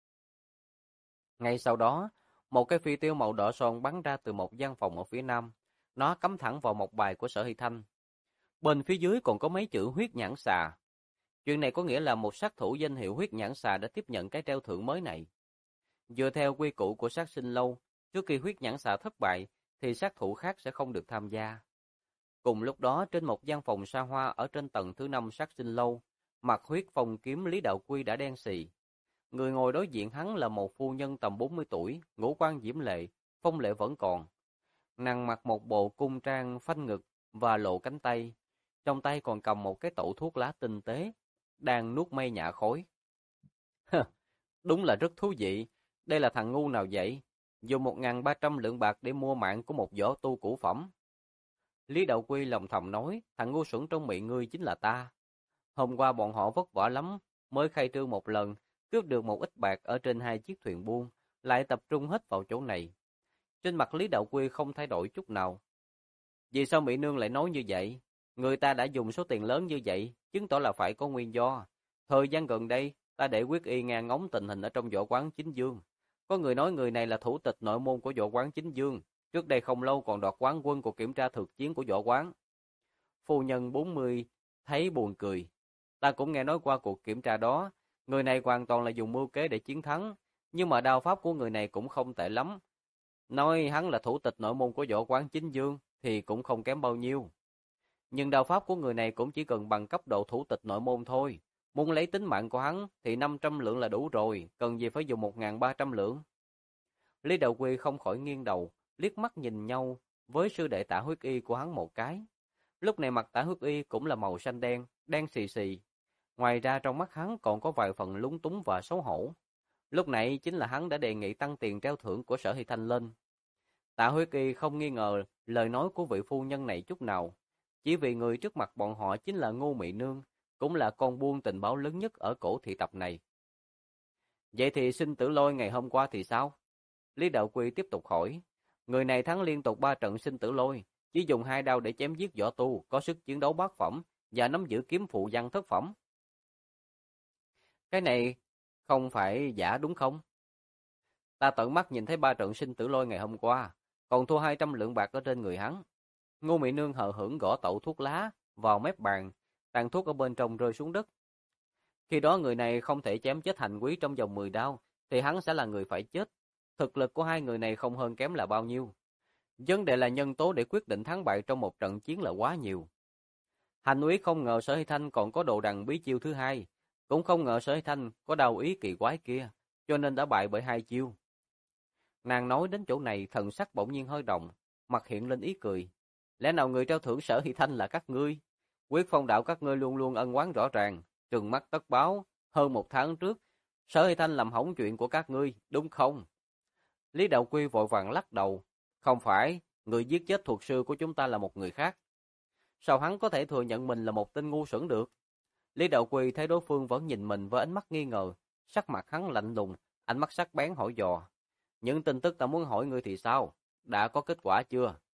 Ngay sau đó, một cái phi tiêu màu đỏ son bắn ra từ một gian phòng ở phía nam. Nó cắm thẳng vào một bài của Sở Hy Thanh. Bên phía dưới còn có mấy chữ huyết nhãn xà. Chuyện này có nghĩa là một sát thủ danh hiệu huyết nhãn xà đã tiếp nhận cái treo thưởng mới này. Dựa theo quy củ của Sát Sinh Lâu, trước khi huyết nhãn xà thất bại, thì sát thủ khác sẽ không được tham gia. Cùng lúc đó, trên một gian phòng xa hoa ở trên tầng thứ 5 Sát Sinh Lâu, mặt huyết phong kiếm Lý Đạo Quy đã đen xì. Người ngồi đối diện hắn là một phu nhân tầm 40 tuổi, ngũ quan diễm lệ, phong lệ vẫn còn. Nàng mặc một bộ cung trang phanh ngực và lộ cánh tay, trong tay còn cầm một cái tẩu thuốc lá tinh tế, đang nuốt mây nhả khói. Đúng là rất thú vị, đây là thằng ngu nào vậy? Dùng 1.300 lượng bạc để mua mạng của một võ tu cũ phẩm. Lý Đạo Quy lòng thầm nói, thằng ngu xuẩn trong miệng ngươi chính là ta. Hôm qua bọn họ vất vả lắm, mới khai trương một lần, cướp được một ít bạc ở trên 2 chiếc thuyền buôn, lại tập trung hết vào chỗ này. Trên mặt Lý Đạo Quy không thay đổi chút nào. Vì sao Mỹ Nương lại nói như vậy? Người ta đã dùng số tiền lớn như vậy, chứng tỏ là phải có nguyên do. Thời gian gần đây, ta để Quyết Y ngang ngóng tình hình ở trong Võ Quán Chính Dương. Có người nói người này là thủ tịch nội môn của Võ Quán Chính Dương, trước đây không lâu còn đoạt quán quân cuộc kiểm tra thực chiến của Võ Quán. Phu nhân 40 thấy buồn cười. Ta cũng nghe nói qua cuộc kiểm tra đó, người này hoàn toàn là dùng mưu kế để chiến thắng, nhưng mà đao pháp của người này cũng không tệ lắm. Nói hắn là thủ tịch nội môn của Võ Quán Chính Dương thì cũng không kém bao nhiêu. Nhưng đao pháp của người này cũng chỉ cần bằng cấp độ thủ tịch nội môn thôi. Muốn lấy tính mạng của hắn thì 500 lượng là đủ rồi, cần gì phải dùng 1.300 lượng. Lý Đạo Quy không khỏi nghiêng đầu, liếc mắt nhìn nhau với sư đệ Tả Huyết Y của hắn một cái. Lúc này mặt Tả Huyết Y cũng là màu xanh đen, đen xì xì. Ngoài ra trong mắt hắn còn có vài phần lúng túng và xấu hổ. Lúc này chính là hắn đã đề nghị tăng tiền treo thưởng của Sở Hy Thanh lên. Tạ Huy Kỳ không nghi ngờ lời nói của vị phu nhân này chút nào, chỉ vì người trước mặt bọn họ chính là Ngô Mị Nương, cũng là con buôn tình báo lớn nhất ở Cổ Thị Tập này. Vậy thì Sinh Tử Lôi ngày hôm qua thì sao? Lý Đạo Quy tiếp tục hỏi. Người này thắng liên tục 3 trận Sinh Tử Lôi, chỉ dùng 2 đao để chém giết võ tu, có sức chiến đấu bát phẩm và nắm giữ kiếm phụ văn thất phẩm. Cái này không phải giả đúng không? Ta tận mắt nhìn thấy 3 trận sinh tử lôi ngày hôm qua, còn thua 200 lượng bạc ở trên người hắn. Ngô Mỹ Nương hờ hững gõ tẩu thuốc lá vào mép bàn, tàn thuốc ở bên trong rơi xuống đất. Khi đó người này không thể chém chết Hành Quý trong vòng 10 đao, thì hắn sẽ là người phải chết. Thực lực của hai người này không hơn kém là bao nhiêu. Vấn đề là nhân tố để quyết định thắng bại trong một trận chiến là quá nhiều. Hành Úy không ngờ Sở Hy Thanh còn có đồ đằng bí chiêu thứ hai, cũng không ngờ Sở Hy Thanh có đao ý kỳ quái kia, cho nên đã bại bởi 2 chiêu. Nàng nói đến chỗ này, thần sắc bỗng nhiên hơi động, mặt hiện lên ý cười. Lẽ nào người trao thưởng Sở Hy Thanh là các ngươi? Quyết phong đạo các ngươi luôn luôn ân oán rõ ràng, trừng mắt tất báo. Hơn 1 tháng trước, Sở Hy Thanh làm hỏng chuyện của các ngươi, đúng không? Lý Đạo Quy vội vàng lắc đầu. Không phải, người giết chết thuật sư của chúng ta là một người khác. Sao hắn có thể thừa nhận mình là một tên ngu xuẩn được? Lý Đạo Quy thấy đối phương vẫn nhìn mình với ánh mắt nghi ngờ, sắc mặt hắn lạnh lùng, ánh mắt sắc bén hỏi dò. Những tin tức ta muốn hỏi ngươi thì sao? Đã có kết quả chưa?